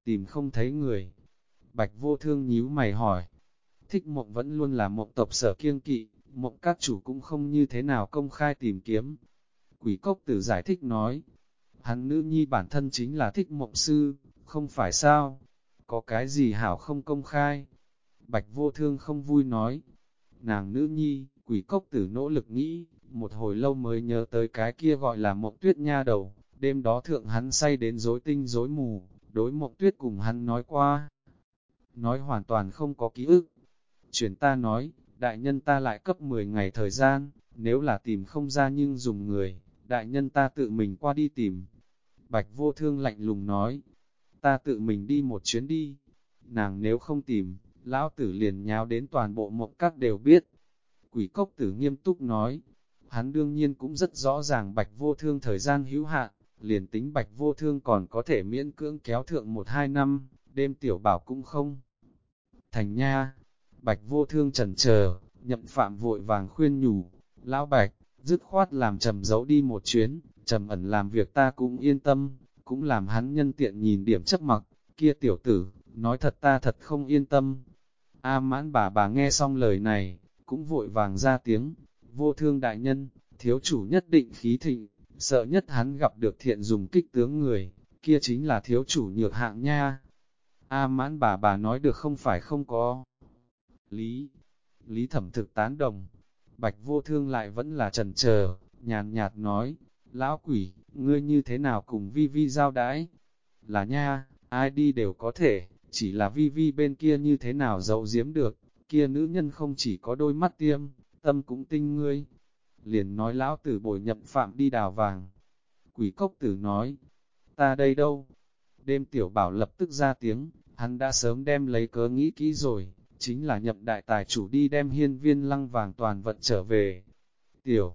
tìm không thấy người. Bạch Vô Thương nhíu mày hỏi, Thích Mộng vẫn luôn là Mộng tộc sở kiêng kỵ, Mộng các chủ cũng không như thế nào công khai tìm kiếm. Quỷ Cốc Tử giải thích nói, hắn nữ nhi bản thân chính là Thích Mộng sư, không phải sao, có cái gì hảo không công khai. Bạch Vô Thương không vui nói, nàng nữ nhi, Quỷ Cốc Tử nỗ lực nghĩ, một hồi lâu mới nhớ tới cái kia gọi là Mộng Tuyết nha đầu, đêm đó thượng hắn say đến rối tinh rối mù, đối Mộng Tuyết cùng hắn nói qua. Nói hoàn toàn không có ký ức. Chuyển ta nói, đại nhân ta lại cấp 10 ngày thời gian, nếu là tìm không ra nhưng dùng người, đại nhân ta tự mình qua đi tìm. Bạch Vô Thương lạnh lùng nói, ta tự mình đi một chuyến đi. Nàng nếu không tìm, lão tử liền nháo đến toàn bộ Mộng Các đều biết. Quỷ Cốc Tử nghiêm túc nói, hắn đương nhiên cũng rất rõ ràng Bạch Vô Thương thời gian hữu hạn, liền tính Bạch Vô Thương còn có thể miễn cưỡng kéo thượng 1-2 năm, đêm tiểu bảo cũng không. Thành nha, Bạch Vô Thương chần chờ, Nhậm Phạm vội vàng khuyên nhủ, lão Bạch, dứt khoát làm Trầm giấu đi một chuyến, Trầm ẩn làm việc ta cũng yên tâm, cũng làm hắn nhân tiện nhìn điểm chấp mặc, kia tiểu tử, nói thật ta thật không yên tâm. A Mãn bà nghe xong lời này, cũng vội vàng ra tiếng, Vô Thương đại nhân, thiếu chủ nhất định khí thịnh, sợ nhất hắn gặp được thiện dùng kích tướng người, kia chính là thiếu chủ nhược hạng nha. A Mãn bà nói được không phải không có. Lý Thẩm thực tán đồng, Bạch Vô Thương lại vẫn là chần chờ, nhàn nhạt nói, lão quỷ, ngươi như thế nào cùng Vi Vi giao đãi? Là nha, ai đi đều có thể, chỉ là Vi Vi bên kia như thế nào giấu giếm được, kia nữ nhân không chỉ có đôi mắt tiêm, tâm cũng tinh ngươi. Liền nói lão tử bồi Nhậm Phạm đi đào vàng. Quỷ Cốc Tử nói, ta đây đâu? Đêm tiểu bảo lập tức ra tiếng, hắn đã sớm đem lấy cớ nghĩ kỹ rồi, chính là Nhậm đại tài chủ đi đem hiên viên lăng vàng toàn vận trở về. Tiểu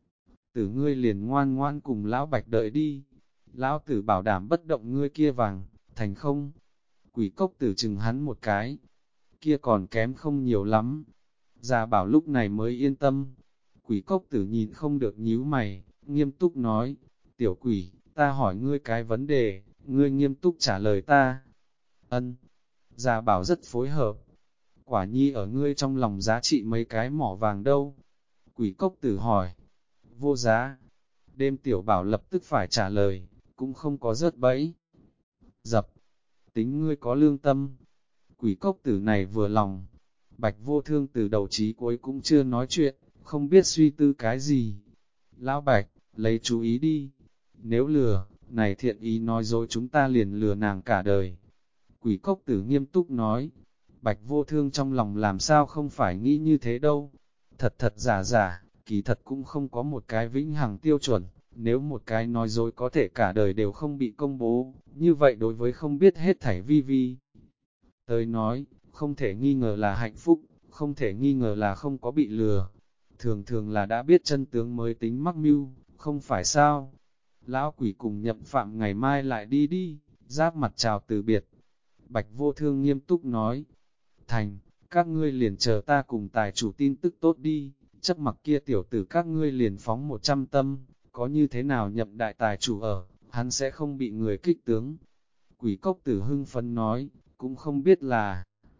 tử ngươi liền ngoan ngoan cùng lão Bạch đợi đi, lão tử bảo đảm bất động ngươi kia vàng, thành không? Quỷ Cốc Tử chừng hắn một cái, kia còn kém không nhiều lắm. Già bảo lúc này mới yên tâm. Quỷ Cốc Tử nhìn không được nhíu mày, nghiêm túc nói, tiểu quỷ, ta hỏi ngươi cái vấn đề, ngươi nghiêm túc trả lời ta. Ân, già bảo rất phối hợp. Quả nhi ở ngươi trong lòng giá trị mấy cái mỏ vàng đâu? Quỷ Cốc Tử hỏi. Vô giá. Đêm tiểu bảo lập tức phải trả lời, cũng không có rớt bẫy. Dập. Tính ngươi có lương tâm. Quỷ Cốc Tử này vừa lòng. Bạch Vô Thương từ đầu chí cuối cũng chưa nói chuyện, không biết suy tư cái gì. Lão Bạch, lấy chú ý đi. Nếu lừa, này thiện ý nói dối chúng ta liền lừa nàng cả đời. Quỷ Cốc Tử nghiêm túc nói. Bạch Vô Thương trong lòng làm sao không phải nghĩ như thế đâu. Thật thật giả giả, kỳ thật cũng không có một cái vĩnh hằng tiêu chuẩn. Nếu một cái nói dối có thể cả đời đều không bị công bố, như vậy đối với không biết hết thảy Vi Vi tới nói, không thể nghi ngờ là hạnh phúc, không thể nghi ngờ là không có bị lừa. Thường thường là đã biết chân tướng mới tính mắc mưu, không phải sao? Lão quỷ cùng Nhậm Phạm ngày mai lại đi đi, giáp mặt chào từ biệt. Bạch Vô Thương nghiêm túc nói, thành, các ngươi liền chờ ta cùng tài chủ tin tức tốt đi, chấp mặc kia tiểu tử các ngươi liền phóng 100 tâm, có như thế nào Nhậm đại tài chủ ở, hắn sẽ không bị người kích tướng. Quỷ Cốc Tử hưng phấn nói, cũng không biết là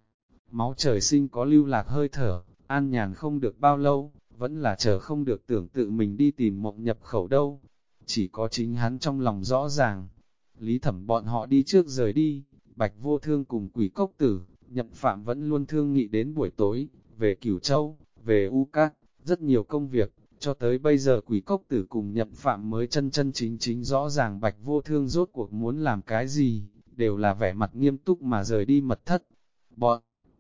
máu trời sinh có lưu lạc hơi thở, an nhàn không được bao lâu, vẫn là chờ không được tưởng tự mình đi tìm Mộng nhập khẩu đâu. Chỉ có chính hắn trong lòng rõ ràng. Lý Thẩm bọn họ đi trước rời đi, Bạch Vô Thương cùng Quỷ Cốc Tử, Nhậm Phạm vẫn luôn thương nghị đến buổi tối, về Cửu Châu, về U Các, rất nhiều công việc, cho tới bây giờ Quỷ Cốc Tử cùng Nhậm Phạm mới chân chân chính chính rõ ràng Bạch Vô Thương rốt cuộc muốn làm cái gì, đều là vẻ mặt nghiêm túc mà rời đi mật thất. Bọn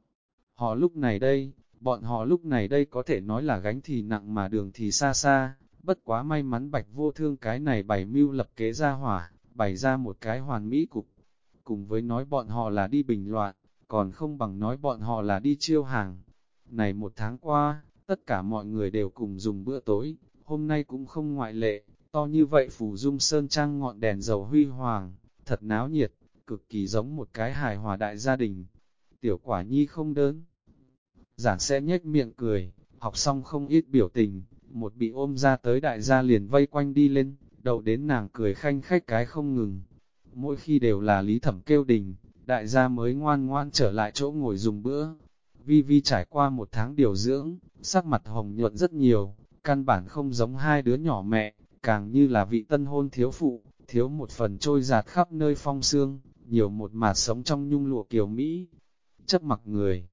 họ lúc này đây có thể nói là gánh thì nặng mà đường thì xa xa, bất quá may mắn Bạch Vô Thương cái này bày mưu lập kế ra hỏa, bày ra một cái hoàn mỹ cục. Cùng với nói bọn họ là đi bình loạn, còn không bằng nói bọn họ là đi chiêu hàng. Này một tháng qua, tất cả mọi người đều cùng dùng bữa tối, hôm nay cũng không ngoại lệ, to như vậy Phù Dung Sơn Trang ngọn đèn dầu huy hoàng, thật náo nhiệt, cực kỳ giống một cái hài hòa đại gia đình. Tiểu Quả Nhi không đơn giản sẽ nhếch miệng cười, học xong không ít biểu tình, một bị ôm ra tới đại gia liền vây quanh đi lên, đầu đến nàng cười khanh khách cái không ngừng. Mỗi khi đều là Lý Thẩm kêu đình, đại gia mới ngoan ngoan trở lại chỗ ngồi dùng bữa. Vi Vi trải qua 1 tháng điều dưỡng, sắc mặt hồng nhuận rất nhiều, căn bản không giống hai đứa nhỏ mẹ, càng như là vị tân hôn thiếu phụ, thiếu một phần trôi dạt khắp nơi phong sương, nhiều một mạt sống trong nhung lụa kiều Mỹ. Chấp mặc người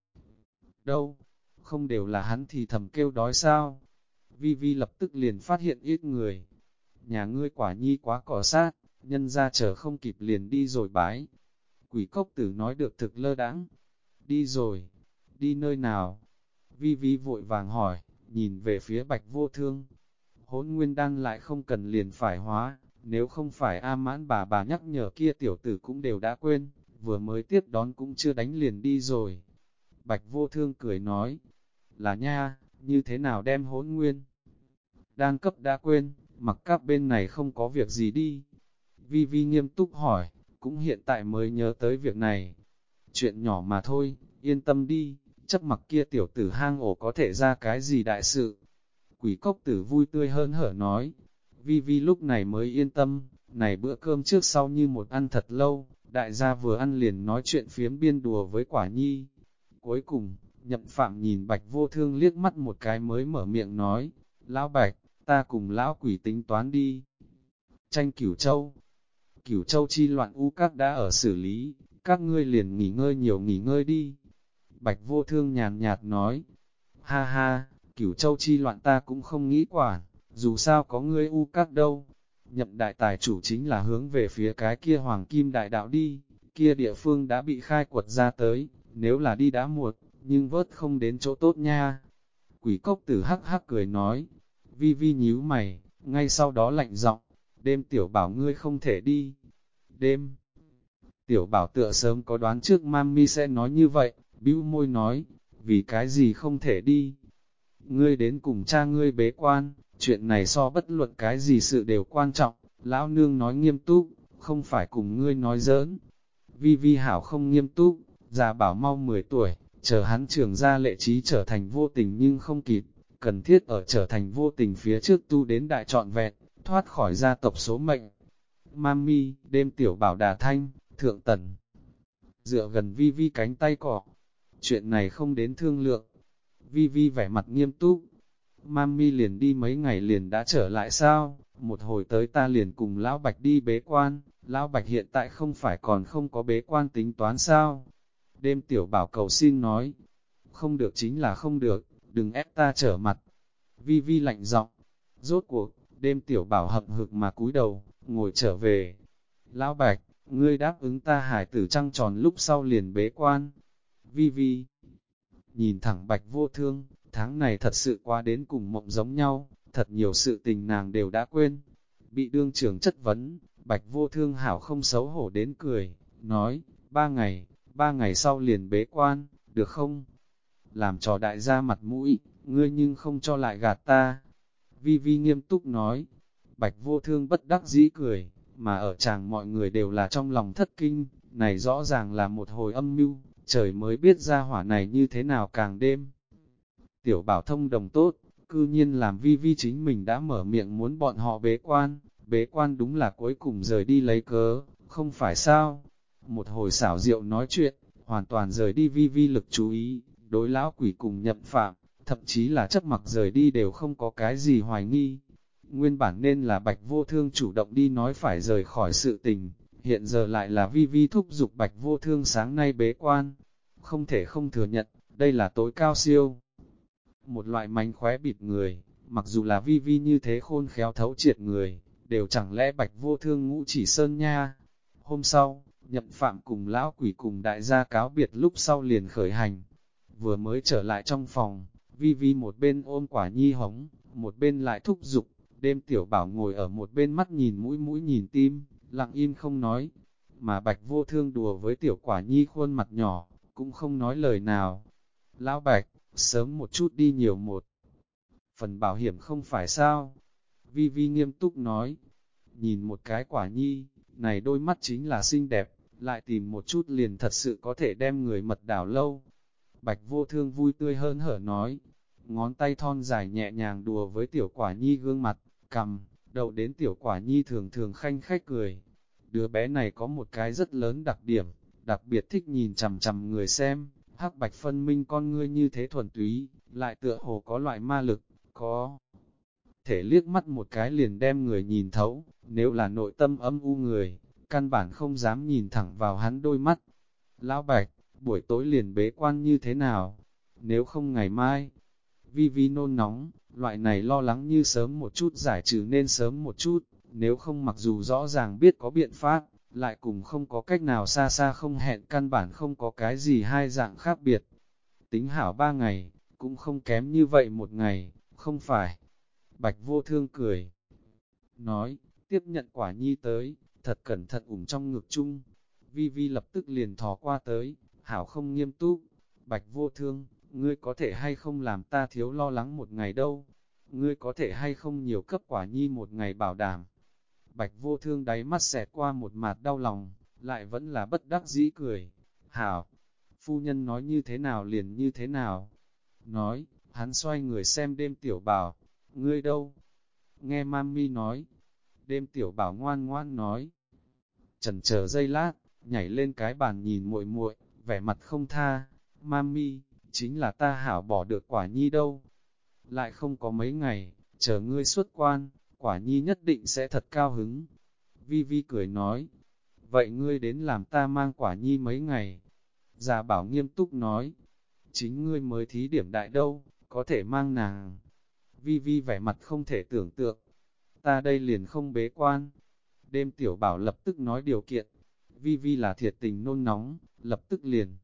đâu, không đều là hắn thì thầm kêu đói sao. Vi Vi lập tức liền phát hiện ít người. Nhà ngươi quả nhi quá cỏ sát, nhân ra chờ không kịp liền đi rồi bái. Quỷ cốc tử nói được thực lơ đãng. Đi rồi, đi nơi nào? Vi Vi vội vàng hỏi, nhìn về phía Bạch Vô Thương. Hỗn nguyên đan lại không cần liền phải hóa, nếu không phải A Mãn bà nhắc nhở kia tiểu tử cũng đều đã quên, vừa mới tiếp đón cũng chưa đánh liền đi rồi. Bạch Vô Thương cười nói, là nha, như thế nào đem hỗn nguyên đan cấp đã quên, mặc các bên này không có việc gì đi. Vi Vi nghiêm túc hỏi, cũng hiện tại mới nhớ tới việc này. Chuyện nhỏ mà thôi, yên tâm đi, chấp mặc kia tiểu tử hang ổ có thể ra cái gì đại sự. Quỷ cốc tử vui tươi hơn hở nói. Vi Vi lúc này mới yên tâm, này bữa cơm trước sau như một ăn thật lâu, đại gia vừa ăn liền nói chuyện phiếm biên đùa với quả nhi. Cuối cùng, Nhậm Phạm nhìn Bạch Vô Thương liếc mắt một cái mới mở miệng nói, Lão Bạch, ta cùng Lão Quỷ tính toán đi. Tranh Cửu Châu. Cửu Châu chi loạn u các đã ở xử lý, các ngươi liền nghỉ ngơi nhiều nghỉ ngơi đi. Bạch Vô Thương nhàn nhạt nói, ha ha, Cửu Châu chi loạn ta cũng không nghĩ quản, dù sao có ngươi u các đâu. Nhậm đại tài chủ chính là hướng về phía cái kia hoàng kim đại đạo đi, kia địa phương đã bị khai quật ra tới, nếu là đi đã muộn, nhưng vớt không đến chỗ tốt nha. Quỷ cốc tử hắc hắc cười nói, Vi Vi nhíu mày, ngay sau đó lạnh giọng, đêm tiểu bảo ngươi không thể đi. Đêm, tiểu bảo tựa sớm có đoán trước mami sẽ nói như vậy, bĩu môi nói, vì cái gì không thể đi. Ngươi đến cùng cha ngươi bế quan, chuyện này so bất luận cái gì sự đều quan trọng, lão nương nói nghiêm túc, không phải cùng ngươi nói giỡn. Vi Vi hảo không nghiêm túc, già bảo mau 10 tuổi, chờ hắn trưởng ra lệ trí trở thành vô tình nhưng không kịp, cần thiết ở trở thành vô tình phía trước tu đến đại trọn vẹn, thoát khỏi gia tộc số mệnh. Mami, đêm tiểu bảo đà thanh, thượng tần. Dựa gần Vi Vi cánh tay cỏ. Chuyện này không đến thương lượng. Vi Vi vẻ mặt nghiêm túc. Mami liền đi mấy ngày liền đã trở lại sao? Một hồi tới ta liền cùng Lão Bạch đi bế quan. Lão Bạch hiện tại không phải còn không có bế quan tính toán sao? Đêm tiểu bảo cầu xin nói. Không được chính là không được, đừng ép ta trở mặt. Vi Vi lạnh giọng. Rốt cuộc, đêm tiểu bảo hậm hực mà cúi đầu, ngồi trở về. Lão Bạch, ngươi đáp ứng ta hải tử trăng tròn lúc sau liền bế quan. Vi Vi nhìn thẳng Bạch Vô Thương, tháng này thật sự qua đến cùng mộng giống nhau, thật nhiều sự tình nàng đều đã quên. Bị đương trưởng chất vấn, Bạch Vô Thương hảo không xấu hổ đến cười, nói, 3 ngày sau liền bế quan, được không? Làm trò đại gia mặt mũi, ngươi nhưng không cho lại gạt ta. Vi Vi nghiêm túc nói, Bạch Vô Thương bất đắc dĩ cười, mà ở chàng mọi người đều là trong lòng thất kinh, này rõ ràng là một hồi âm mưu, trời mới biết ra hỏa này như thế nào càng đêm. Tiểu bảo thông đồng tốt, cư nhiên làm Vi Vi chính mình đã mở miệng muốn bọn họ bế quan đúng là cuối cùng rời đi lấy cớ, không phải sao. Một hồi xảo diệu nói chuyện, hoàn toàn rời đi Vi Vi lực chú ý, đối lão quỷ cùng Nhậm Phạm, thậm chí là chấp mặc rời đi đều không có cái gì hoài nghi. Nguyên bản nên là Bạch Vô Thương chủ động đi nói phải rời khỏi sự tình, hiện giờ lại là Vi Vi thúc giục Bạch Vô Thương sáng nay bế quan. Không thể không thừa nhận, đây là tối cao siêu. Một loại mánh khóe bịt người, mặc dù là Vi Vi như thế khôn khéo thấu triệt người, đều chẳng lẽ Bạch Vô Thương ngũ chỉ sơn nha. Hôm sau, Nhậm Phạm cùng lão quỷ cùng đại gia cáo biệt lúc sau liền khởi hành. Vừa mới trở lại trong phòng, Vi Vi một bên ôm quả nhi hống, một bên lại thúc giục, đêm tiểu bảo ngồi ở một bên mắt nhìn mũi nhìn tim, lặng im không nói. Mà Bạch Vô Thương đùa với tiểu quả nhi khuôn mặt nhỏ, cũng không nói lời nào. Lão Bạch, sớm một chút đi nhiều một phần bảo hiểm không phải sao? Vi Vi nghiêm túc nói, nhìn một cái quả nhi, này đôi mắt chính là xinh đẹp, lại tìm một chút liền thật sự có thể đem người mật đảo lâu. Bạch Vô Thương vui tươi hơn hở nói, ngón tay thon dài nhẹ nhàng đùa với tiểu quả nhi gương mặt, cằm, đậu đến tiểu quả nhi thường thường khanh khách cười. Đứa bé này có một cái rất lớn đặc điểm, đặc biệt thích nhìn chằm chằm người xem, hắc bạch phân minh con ngươi như thế thuần túy, lại tựa hồ có loại ma lực, có thể liếc mắt một cái liền đem người nhìn thấu, nếu là nội tâm âm u người, căn bản không dám nhìn thẳng vào hắn đôi mắt. Lão Bạch, buổi tối liền bế quan như thế nào? Nếu không ngày mai, Vi Vi nôn nóng, loại này lo lắng như sớm một chút giải trừ nên sớm một chút, nếu không mặc dù rõ ràng biết có biện pháp, lại cùng không có cách nào xa xa không hẹn, căn bản không có cái gì hai dạng khác biệt. Tính hảo 3 ngày, cũng không kém như vậy một ngày, không phải. Bạch Vô Thương cười, nói, tiếp nhận quả nhi tới, thật cẩn thận ủng trong ngực chung. Vi Vi lập tức liền thò qua tới, hảo không nghiêm túc. Bạch Vô Thương, ngươi có thể hay không làm ta thiếu lo lắng một ngày đâu? Ngươi có thể hay không nhiều cấp quả nhi một ngày bảo đảm? Bạch Vô Thương đáy mắt xẹt qua một mạt đau lòng, lại vẫn là bất đắc dĩ cười. Hảo, phu nhân nói như thế nào liền như thế nào? Nói, hắn xoay người xem đêm tiểu bảo, ngươi đâu? Nghe mami nói, đêm tiểu bảo ngoan ngoan nói. Chần chờ giây lát, nhảy lên cái bàn nhìn muội muội, vẻ mặt không tha. Mami, chính là ta hảo bỏ được quả nhi đâu. Lại không có mấy ngày, chờ ngươi xuất quan, quả nhi nhất định sẽ thật cao hứng. Vi Vi cười nói, vậy ngươi đến làm ta mang quả nhi mấy ngày. Già bảo nghiêm túc nói, chính ngươi mới thí điểm đại đâu, có thể mang nàng. Vi Vi vẻ mặt không thể tưởng tượng, ta đây liền không bế quan. Đêm tiểu bảo lập tức nói điều kiện, Vi Vi là thiệt tình nôn nóng, lập tức liền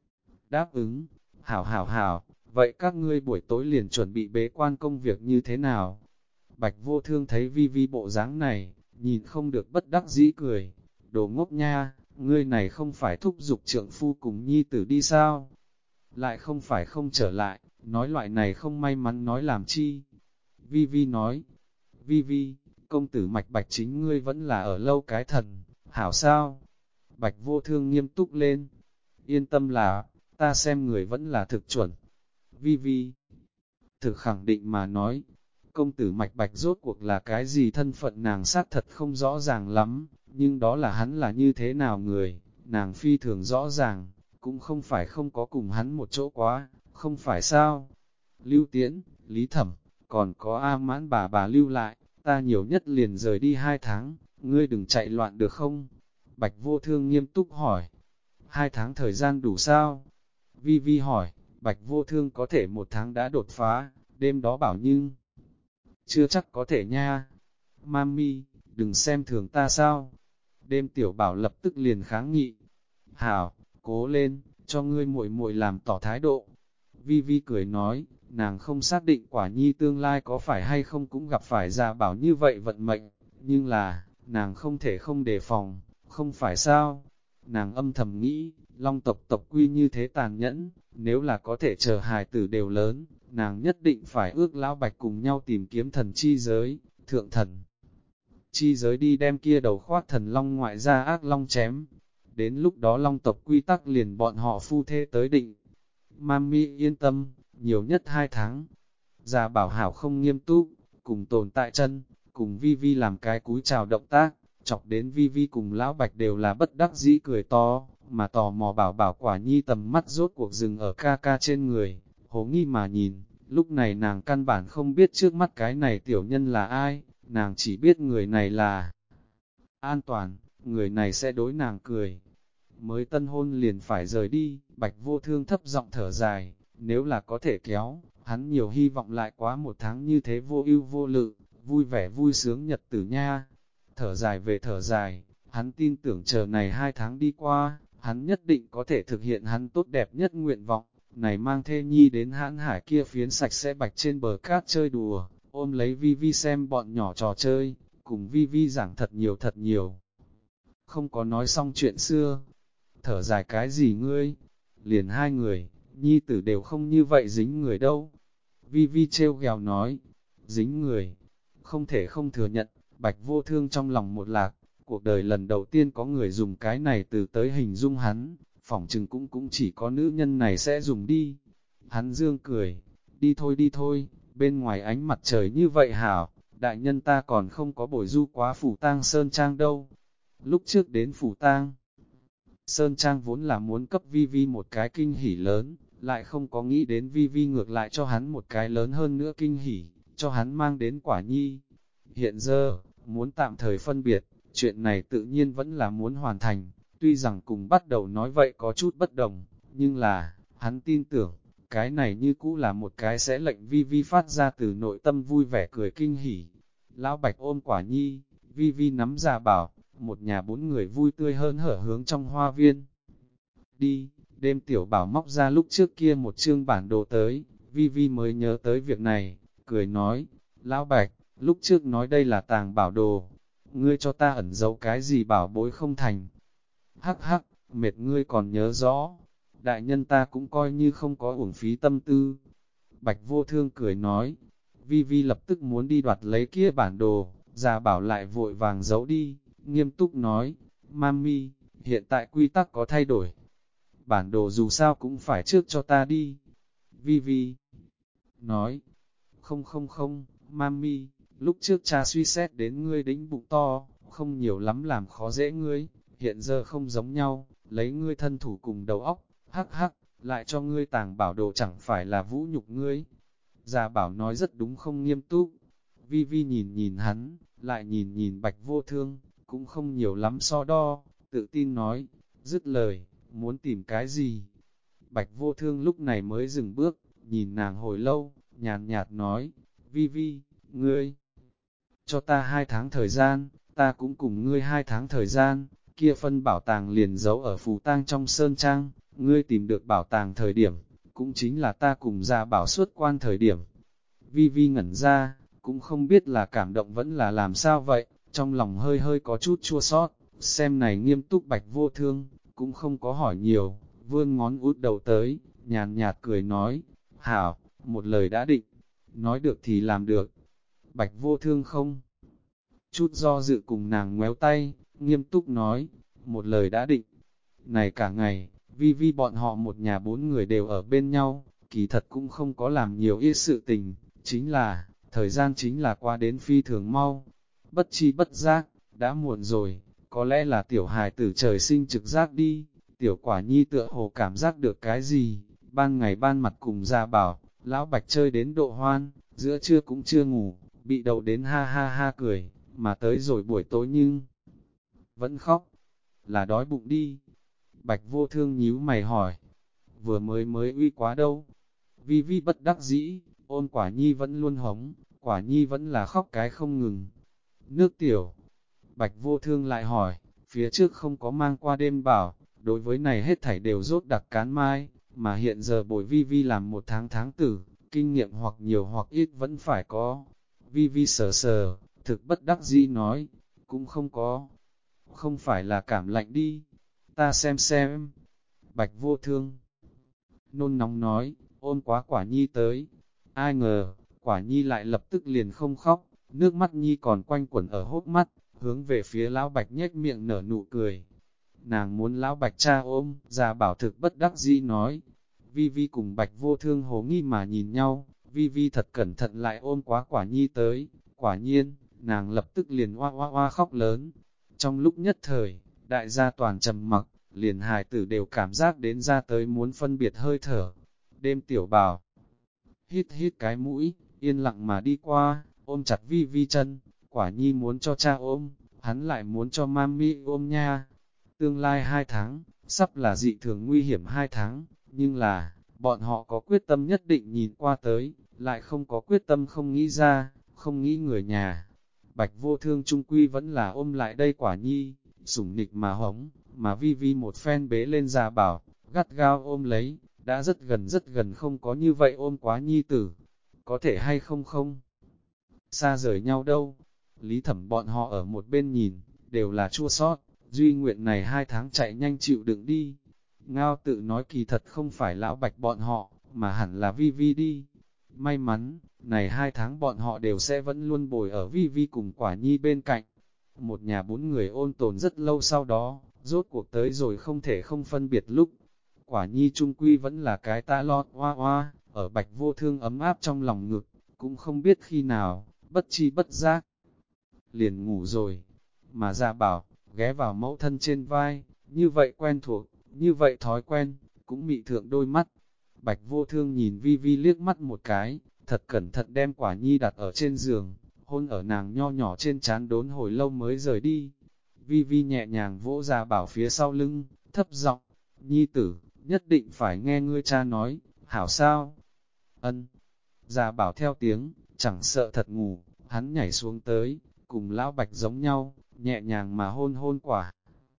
đáp ứng, hảo hảo hảo, vậy các ngươi buổi tối liền chuẩn bị bế quan công việc như thế nào? Bạch Vô Thương thấy Vi Vi bộ dáng này, nhìn không được bất đắc dĩ cười, đồ ngốc nha, ngươi này không phải thúc giục trượng phu cùng nhi tử đi sao? Lại không phải không trở lại, nói loại này không may mắn nói làm chi? Vi Vi nói, Vi Vi, công tử Mạch Bạch chính ngươi vẫn là ở lâu cái thần, hảo sao? Bạch Vô Thương nghiêm túc lên, yên tâm là, ta xem người vẫn là thực chuẩn. Vi Vi thực khẳng định mà nói, công tử Mạch Bạch rốt cuộc là cái gì thân phận nàng xác thật không rõ ràng lắm, nhưng đó là hắn là như thế nào người, nàng phi thường rõ ràng, cũng không phải không có cùng hắn một chỗ quá, không phải sao? Lưu Tiễn, Lý Thẩm, còn có A Mãn bà lưu lại, ta nhiều nhất liền rời đi 2 tháng, ngươi đừng chạy loạn được không? Bạch Vô Thương nghiêm túc hỏi, 2 tháng thời gian đủ sao? Vi Vi hỏi, Bạch Vô Thương có thể 1 tháng đã đột phá, đêm đó bảo nhưng chưa chắc có thể nha. Mami, đừng xem thường ta sao? Đêm tiểu bảo lập tức liền kháng nghị. Hảo, cố lên, cho ngươi muội muội làm tỏ thái độ. Vi Vi cười nói, nàng không xác định quả nhi tương lai có phải hay không cũng gặp phải Gia Bảo như vậy vận mệnh, nhưng là, nàng không thể không đề phòng, không phải sao? Nàng âm thầm nghĩ, Long tộc tộc quy như thế tàn nhẫn, nếu là có thể chờ hài tử đều lớn, nàng nhất định phải ước Lão Bạch cùng nhau tìm kiếm thần chi giới, thượng thần. Chi giới đi đem kia đầu khoác thần long ngoại ra ác long chém. Đến lúc đó Long tộc quy tắc liền bọn họ phu thê tới định. Mami yên tâm, nhiều nhất 2 tháng. Già bảo hảo không nghiêm túc, cùng tồn tại chân, cùng Vi Vi làm cái cúi chào động tác, chọc đến Vi Vi cùng Lão Bạch đều là bất đắc dĩ cười to, mà tò mò bảo bảo quả nhi tầm mắt rốt cuộc dừng ở ca ca trên người, hồ nghi mà nhìn, lúc này nàng căn bản không biết trước mắt cái này tiểu nhân là ai, nàng chỉ biết người này là an toàn, người này sẽ đối nàng cười. Mới tân hôn liền phải rời đi, Bạch Vô Thương thấp giọng thở dài, nếu là có thể kéo, hắn nhiều hy vọng lại quá 1 tháng như thế vô ưu vô lự, vui vẻ vui sướng nhật tử nha. Thở dài về thở dài, hắn tin tưởng chờ này 2 tháng đi qua, hắn nhất định có thể thực hiện hắn tốt đẹp nhất nguyện vọng, này mang thê nhi đến hãn hải kia phiến sạch sẽ bạch trên bờ cát chơi đùa, ôm lấy Vi Vi xem bọn nhỏ trò chơi, cùng Vi Vi giảng thật nhiều thật nhiều. Không có nói xong chuyện xưa, thở dài cái gì ngươi, liền 2 người, nhi tử đều không như vậy dính người đâu. Vi Vi trêu ghẹo nói, dính người, không thể không thừa nhận, Bạch Vô Thương trong lòng một lạc, cuộc đời lần đầu tiên có người dùng cái này từ tới hình dung hắn, phỏng chừng cũng chỉ có nữ nhân này sẽ dùng đi. Hắn dương cười, đi thôi, bên ngoài ánh mặt trời như vậy hảo, đại nhân ta còn không có bồi du quá Phủ Tang Sơn Trang đâu. Lúc trước đến Phủ Tang Sơn Trang vốn là muốn cấp Vi Vi một cái kinh hỉ lớn, lại không có nghĩ đến Vi Vi ngược lại cho hắn một cái lớn hơn nữa kinh hỉ, cho hắn mang đến Quả Nhi. Hiện giờ, muốn tạm thời phân biệt, chuyện này tự nhiên vẫn là muốn hoàn thành, tuy rằng cùng bắt đầu nói vậy có chút bất đồng, nhưng là, hắn tin tưởng, cái này như cũ là một cái sẽ lệnh Vi Vi phát ra từ nội tâm vui vẻ cười kinh hỉ. Lão Bạch ôm Quả Nhi, Vi Vi nắm Gia Bảo, một nhà bốn người vui tươi hơn hở hướng trong hoa viên. Đi, đêm Tiểu Bảo móc ra lúc trước kia một chương bản đồ tới, Vi Vi mới nhớ tới việc này, cười nói, Lão Bạch, lúc trước nói đây là tàng bảo đồ, ngươi cho ta ẩn giấu cái gì bảo bối không thành. Hắc hắc, mệt ngươi còn nhớ rõ, đại nhân ta cũng coi như không có uổng phí tâm tư. Bạch Vô Thương cười nói, Vi Vi lập tức muốn đi đoạt lấy kia bản đồ, Gia Bảo lại vội vàng giấu đi, nghiêm túc nói, Mami, hiện tại quy tắc có thay đổi. Bản đồ dù sao cũng phải trước cho ta đi. Vi Vi nói, không không không, Mami, lúc trước cha suy xét đến ngươi đĩnh bụng to, không nhiều lắm làm khó dễ ngươi, hiện giờ không giống nhau, lấy ngươi thân thủ cùng đầu óc, hắc hắc, lại cho ngươi tàng bảo đồ chẳng phải là vũ nhục ngươi. Gia Bảo nói rất đúng không nghiêm túc. Vi Vi nhìn nhìn hắn, lại nhìn nhìn Bạch Vô Thương, cũng không nhiều lắm so đo, tự tin nói, dứt lời, muốn tìm cái gì. Bạch Vô Thương lúc này mới dừng bước, nhìn nàng hồi lâu, nhàn nhạt nói, Vi Vi, ngươi, cho ta 2 tháng thời gian, ta cũng cùng ngươi 2 tháng thời gian, kia phân bảo tàng liền giấu ở Phù Tang trong Sơn Trang, ngươi tìm được bảo tàng thời điểm, cũng chính là ta cùng Gia Bảo xuất quan thời điểm. Vi Vi ngẩn ra, cũng không biết là cảm động vẫn là làm sao vậy, trong lòng hơi hơi có chút chua sót, xem này nghiêm túc Bạch Vô Thương, cũng không có hỏi nhiều, vươn ngón út đầu tới, nhàn nhạt cười nói, hảo, một lời đã định, nói được thì làm được. Bạch Vô Thương không chút do dự cùng nàng ngoéo tay, nghiêm túc nói, một lời đã định. Này cả ngày, Vi Vi bọn họ một nhà bốn người đều ở bên nhau, kỳ thật cũng không có làm nhiều ít sự tình, chính là, thời gian chính là qua đến phi thường mau. Bất chi bất giác, đã muộn rồi, có lẽ là tiểu hài tử trời sinh trực giác đi, tiểu Quả Nhi tựa hồ cảm giác được cái gì, ban ngày ban mặt cùng Gia Bảo, Lão Bạch chơi đến độ hoan, giữa trưa cũng chưa ngủ, bị đầu đến ha ha ha cười, mà tới rồi buổi tối nhưng vẫn khóc, là đói bụng đi. Bạch Vô Thương nhíu mày hỏi, vừa mới uy quá đâu. Vi Vi bất đắc dĩ, ôm Quả Nhi vẫn luôn hống, Quả Nhi vẫn là khóc cái không ngừng. Nước tiểu, Bạch Vô Thương lại hỏi, phía trước không có mang qua đêm bảo, đối với này hết thảy đều rốt đặc cán mai, mà hiện giờ bồi Vi Vi làm 1 tháng tháng tử, kinh nghiệm hoặc nhiều hoặc ít vẫn phải có. Vi Vi sờ sờ, thực bất đắc dĩ nói, cũng không có, không phải là cảm lạnh đi, ta xem. Bạch Vô Thương nôn nóng nói, ôm quá Quả Nhi tới, ai ngờ, Quả Nhi lại lập tức liền không khóc, nước mắt Nhi còn quanh quẩn ở hốc mắt, hướng về phía Lão Bạch nhếch miệng nở nụ cười. Nàng muốn Lão Bạch cha ôm, Gia Bảo thực bất đắc dĩ nói. Vi Vi cùng Bạch Vô Thương hồ nghi mà nhìn nhau, Vi Vi thật cẩn thận lại ôm quá Quả Nhi tới, quả nhiên, nàng lập tức liền oa oa oa khóc lớn. Trong lúc nhất thời, đại gia toàn trầm mặc, liền hài tử đều cảm giác đến ra tới muốn phân biệt hơi thở. Đêm Tiểu Bảo hít hít cái mũi, yên lặng mà đi qua, ôm chặt Vi Vi chân, Quả Nhi muốn cho cha ôm, hắn lại muốn cho mami ôm nha. Tương lai 2 tháng, sắp là dị thường nguy hiểm 2 tháng, nhưng là, bọn họ có quyết tâm nhất định nhìn qua tới, lại không có quyết tâm không nghĩ ra, không nghĩ người nhà. Bạch Vô Thương trung quy vẫn là ôm lại đây Quả Nhi, sủng nịch mà hống, mà Vi Vi một phen bế lên Gia Bảo, gắt gao ôm lấy, đã rất gần không có như vậy ôm quá Nhi tử. Có thể hay không không? Xa rời nhau đâu? Lý Thẩm bọn họ ở một bên nhìn, đều là chua sót, duy nguyện này 2 tháng chạy nhanh chịu đựng đi. Ngao tự nói kỳ thật không phải Lão Bạch bọn họ, mà hẳn là Vi Vi đi. May mắn, này 2 tháng bọn họ đều sẽ vẫn luôn bồi ở Vi Vi cùng Quả Nhi bên cạnh. Một nhà 4 người ôn tồn rất lâu sau đó, rốt cuộc tới rồi không thể không phân biệt lúc. Quả Nhi trung quy vẫn là cái ta lọt hoa hoa, ở Bạch Vô Thương ấm áp trong lòng ngực, cũng không biết khi nào, bất chi bất giác. Liền ngủ rồi, mà Gia Bảo, ghé vào mẫu thân trên vai, như vậy quen thuộc, như vậy thói quen, cũng mị thượng đôi mắt. Bạch Vô Thương nhìn Vi Vi liếc mắt một cái, thật cẩn thận đem Quả Nhi đặt ở trên giường, hôn ở nàng nho nhỏ trên trán đốn hồi lâu mới rời đi. Vi Vi nhẹ nhàng vỗ Gia Bảo phía sau lưng, thấp giọng, Nhi tử, nhất định phải nghe ngươi cha nói, hảo sao? Ân. Gia Bảo theo tiếng, chẳng sợ thật ngủ, hắn nhảy xuống tới, cùng lão Bạch giống nhau, nhẹ nhàng mà hôn hôn Quả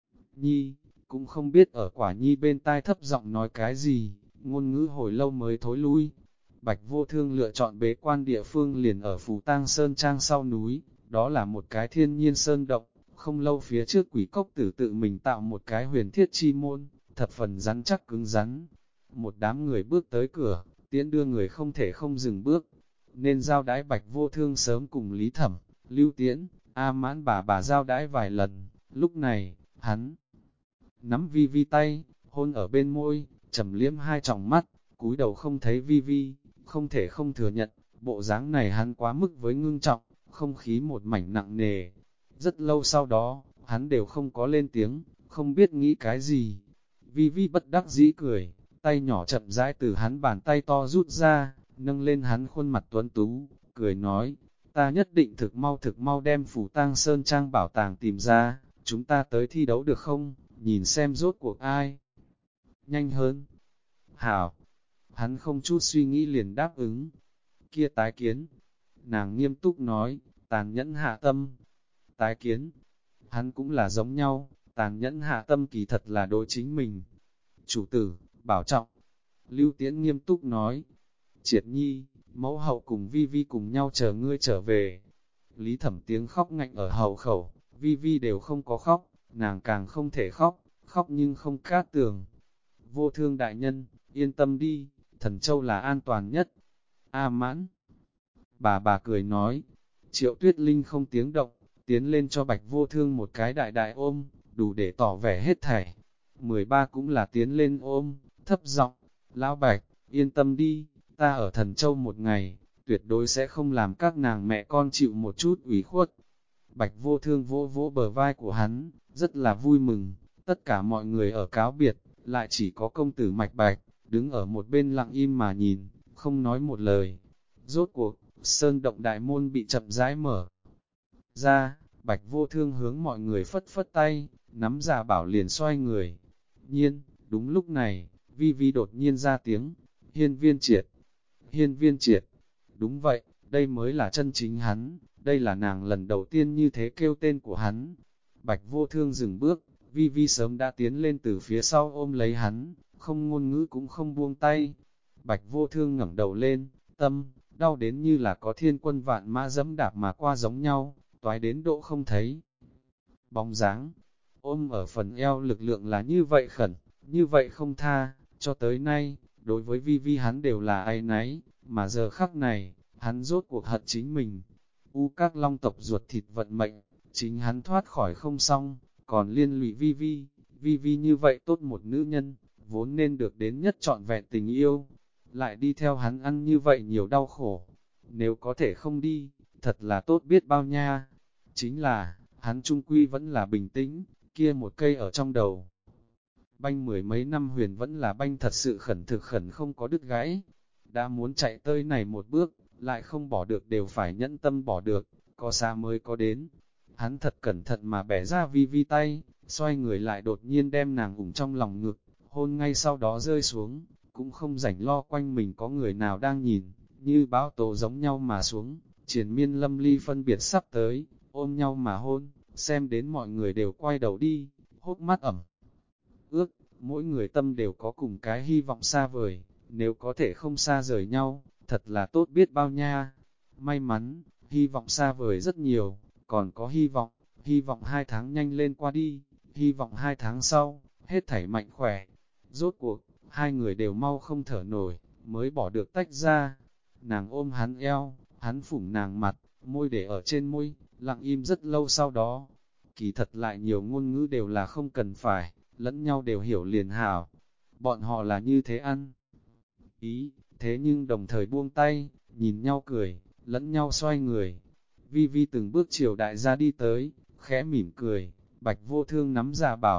Nhi, cũng không biết ở Quả Nhi bên tai thấp giọng nói cái gì, ngôn ngữ hồi lâu mới thối lui. Bạch Vô Thương lựa chọn bế quan địa phương liền ở Phù Tang Sơn Trang sau núi, đó là một cái thiên nhiên sơn động, không lâu phía trước Quỷ Cốc Tử tự mình tạo một cái huyền thiết chi môn, thập phần rắn chắc cứng rắn. Một đám người bước tới cửa, tiễn đưa người không thể không dừng bước, nên giao đãi Bạch Vô Thương sớm cùng Lý Thẩm, Lưu Tiễn, A Mãn bà giao đãi vài lần. Lúc này, hắn nắm Vi Vi tay, hôn ở bên môi, trầm liếm hai tròng mắt, cúi đầu không thấy Vi Vi, không thể không thừa nhận, bộ dáng này hắn quá mức với ngưng trọng, không khí một mảnh nặng nề. Rất lâu sau đó, hắn đều không có lên tiếng, không biết nghĩ cái gì. Vi Vi bất đắc dĩ cười, tay nhỏ chậm rãi từ hắn bàn tay to rút ra, nâng lên hắn khuôn mặt tuấn tú, cười nói, ta nhất định thực mau đem Phủ Tang Sơn Trang bảo tàng tìm ra, chúng ta tới thi đấu được không, nhìn xem rốt cuộc ai nhanh hơn. Hảo, hắn không chút suy nghĩ liền đáp ứng. Kia tái kiến, nàng nghiêm túc nói, tàn nhẫn hạ tâm. Tái kiến, hắn cũng là giống nhau, tàn nhẫn hạ tâm kỳ thật là đối chính mình. Chủ tử, bảo trọng. Lưu Tiễn nghiêm túc nói, Triệt Nhi, mẫu hậu cùng Vi Vi cùng nhau chờ ngươi trở về. Lý Thẩm tiếng khóc ngạnh ở hậu khẩu, Vi Vi đều không có khóc, nàng càng không thể khóc, khóc nhưng không cát tường. Vô Thương đại nhân, yên tâm đi, Thần Châu là an toàn nhất. A Mãn, bà cười nói, Triệu Tuyết Linh không tiếng động, tiến lên cho Bạch Vô Thương một cái đại đại ôm, đủ để tỏ vẻ hết thảy. 13 cũng là tiến lên ôm, thấp giọng, Lão Bạch, yên tâm đi, ta ở Thần Châu một ngày, tuyệt đối sẽ không làm các nàng mẹ con chịu một chút ủy khuất. Bạch Vô Thương vỗ vỗ bờ vai của hắn, rất là vui mừng, tất cả mọi người ở cáo biệt, lại chỉ có công tử Mạch Bạch, đứng ở một bên lặng im mà nhìn, không nói một lời. Rốt cuộc, sơn động đại môn bị chậm rãi mở ra, Bạch Vô Thương hướng mọi người phất phất tay, nắm Gia Bảo liền xoay người. Nhiên, đúng lúc này, Vi Vi đột nhiên ra tiếng, Hiên Viên Triệt, Hiên Viên Triệt. Đúng vậy, đây mới là chân chính hắn, đây là nàng lần đầu tiên như thế kêu tên của hắn. Bạch Vô Thương dừng bước, Vi Vi sớm đã tiến lên từ phía sau ôm lấy hắn, không ngôn ngữ cũng không buông tay. Bạch Vô Thương ngẩng đầu lên, tâm, đau đến như là có thiên quân vạn mã dẫm đạp mà qua giống nhau, toái đến độ không thấy. Bóng dáng, ôm ở phần eo lực lượng là như vậy khẩn, như vậy không tha, cho tới nay, đối với Vi Vi hắn đều là áy náy, mà giờ khắc này, hắn rốt cuộc hận chính mình. U các long tộc ruột thịt vận mệnh, chính hắn thoát khỏi không xong, còn liên lụy Vi Vi, Vi Vi như vậy tốt một nữ nhân, vốn nên được đến nhất trọn vẹn tình yêu, lại đi theo hắn ăn như vậy nhiều đau khổ. Nếu có thể không đi, thật là tốt biết bao nha. Chính là, hắn trung quy vẫn là bình tĩnh, kia một cây ở trong đầu. Banh mười mấy năm huyền vẫn là banh thật sự khẩn thực khẩn không có đứt gãy. Đã muốn chạy tới này một bước, lại không bỏ được đều phải nhẫn tâm bỏ được, có xa mới có đến. Hắn thật cẩn thận mà bẻ ra Vi Vi tay, xoay người lại đột nhiên đem nàng ủng trong lòng ngực, hôn ngay sau đó rơi xuống, cũng không rảnh lo quanh mình có người nào đang nhìn, như báo tố giống nhau mà xuống, triền miên lâm ly phân biệt sắp tới, ôm nhau mà hôn, xem đến mọi người đều quay đầu đi, hốt mắt ẩm. Ước, mỗi người tâm đều có cùng cái hy vọng xa vời, nếu có thể không xa rời nhau, thật là tốt biết bao nha. May mắn, hy vọng xa vời rất nhiều, còn có hy vọng 2 tháng nhanh lên qua đi, hy vọng 2 tháng sau, hết thảy mạnh khỏe. Rốt cuộc, hai người đều mau không thở nổi, mới bỏ được tách ra. Nàng ôm hắn eo, hắn phủng nàng mặt, môi để ở trên môi, lặng im rất lâu sau đó. Kỳ thật lại nhiều ngôn ngữ đều là không cần phải, lẫn nhau đều hiểu liền hảo. Bọn họ là như thế ăn ý, thế nhưng đồng thời buông tay, nhìn nhau cười, lẫn nhau xoay người. Vi Vi từng bước chiều đại gia đi tới, khẽ mỉm cười, Bạch Vô Thương nắm Gia Bảo,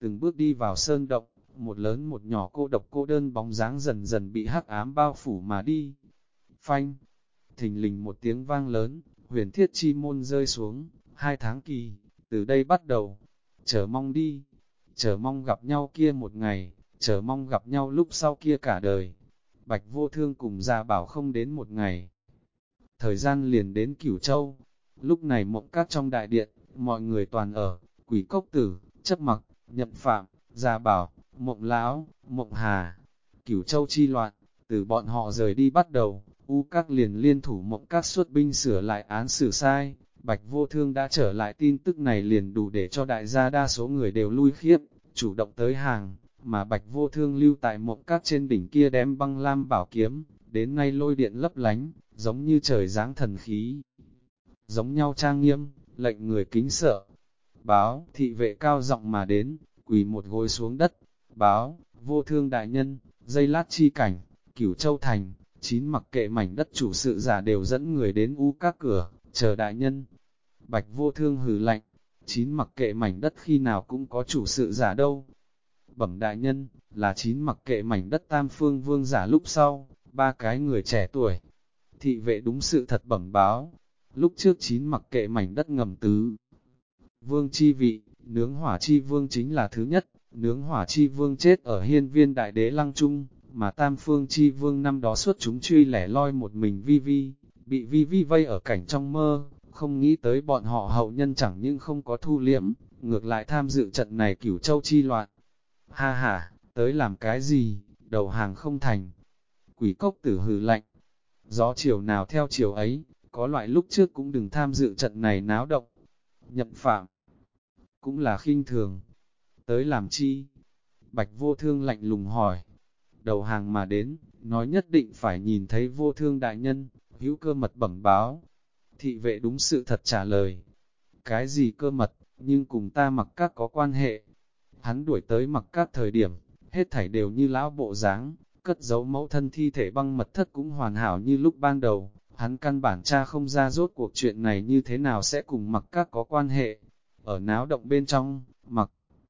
từng bước đi vào sơn động, một lớn một nhỏ cô độc cô đơn bóng dáng dần dần bị hắc ám bao phủ mà đi. Phanh, thình lình một tiếng vang lớn, huyền thiết chi môn rơi xuống, 2 tháng kỳ, từ đây bắt đầu, chờ mong đi, chờ mong gặp nhau kia một ngày, chờ mong gặp nhau lúc sau kia cả đời. Bạch Vô Thương cùng Gia Bảo không đến một ngày. Thời gian liền đến Cửu Châu, lúc này Mộng Các trong đại điện, mọi người toàn ở, Quỷ Cốc Tử, Chấp Mặc, Nhậm Phạm, Gia Bảo, Mộng Lão, Mộng Hà. Cửu Châu chi loạn, từ bọn họ rời đi bắt đầu, U Các liền liên thủ Mộng Các xuất binh sửa lại án xử sai. Bạch Vô Thương đã trở lại, tin tức này liền đủ để cho đại gia đa số người đều lui khiếp, chủ động tới hàng, mà Bạch Vô Thương lưu tại Mộng Các trên đỉnh kia đem băng lam bảo kiếm, đến nay lôi điện lấp lánh, giống như trời giáng thần khí. Giống nhau trang nghiêm, lệnh người kính sợ. Báo, thị vệ cao giọng mà đến, quỳ một gối xuống đất. Báo, Vô Thương đại nhân, dây lát chi cảnh, Cửu Châu thành, 9 mặc kệ mảnh đất chủ sự giả đều dẫn người đến U Các cửa, chờ đại nhân. Bạch Vô Thương hừ lạnh, 9 mặc kệ mảnh đất khi nào cũng có chủ sự giả đâu. Bẩm đại nhân, là 9 mặc kệ mảnh đất Tam Phương Vương giả lúc sau, 3 cái người trẻ tuổi. Thị vệ đúng sự thật bẩm báo, lúc trước 9 mặc kệ mảnh đất ngầm tứ. Vương chi vị, nướng hỏa chi vương chính là thứ nhất, nướng hỏa chi vương chết ở hiên viên đại đế lăng trung, mà Tam Phương chi vương năm đó xuất chúng truy lẻ loi một mình Vi Vi, bị Vi Vi vây ở cảnh trong mơ, không nghĩ tới bọn họ hậu nhân chẳng những không có thu liễm, ngược lại tham dự trận này Cửu Châu chi loạn. Ha ha, tới làm cái gì, đầu hàng không thành. Quỷ Cốc Tử hừ lạnh, gió chiều nào theo chiều ấy, có loại lúc trước cũng đừng tham dự trận này náo động. Nhậm Phạm cũng là khinh thường, tới làm chi? Bạch Vô Thương lạnh lùng hỏi, đầu hàng mà đến, nói nhất định phải nhìn thấy Vô Thương đại nhân, hữu cơ mật bẩm báo. Thị vệ đúng sự thật trả lời, cái gì cơ mật, nhưng cùng ta Mặc Các có quan hệ. Hắn đuổi tới Mặc Các thời điểm, hết thảy đều như lão bộ dáng, cất giấu mẫu thân thi thể băng mật thất cũng hoàn hảo như lúc ban đầu. Hắn căn bản tra không ra rốt cuộc chuyện này như thế nào sẽ cùng Mặc Các có quan hệ. Ở náo động bên trong, Mặc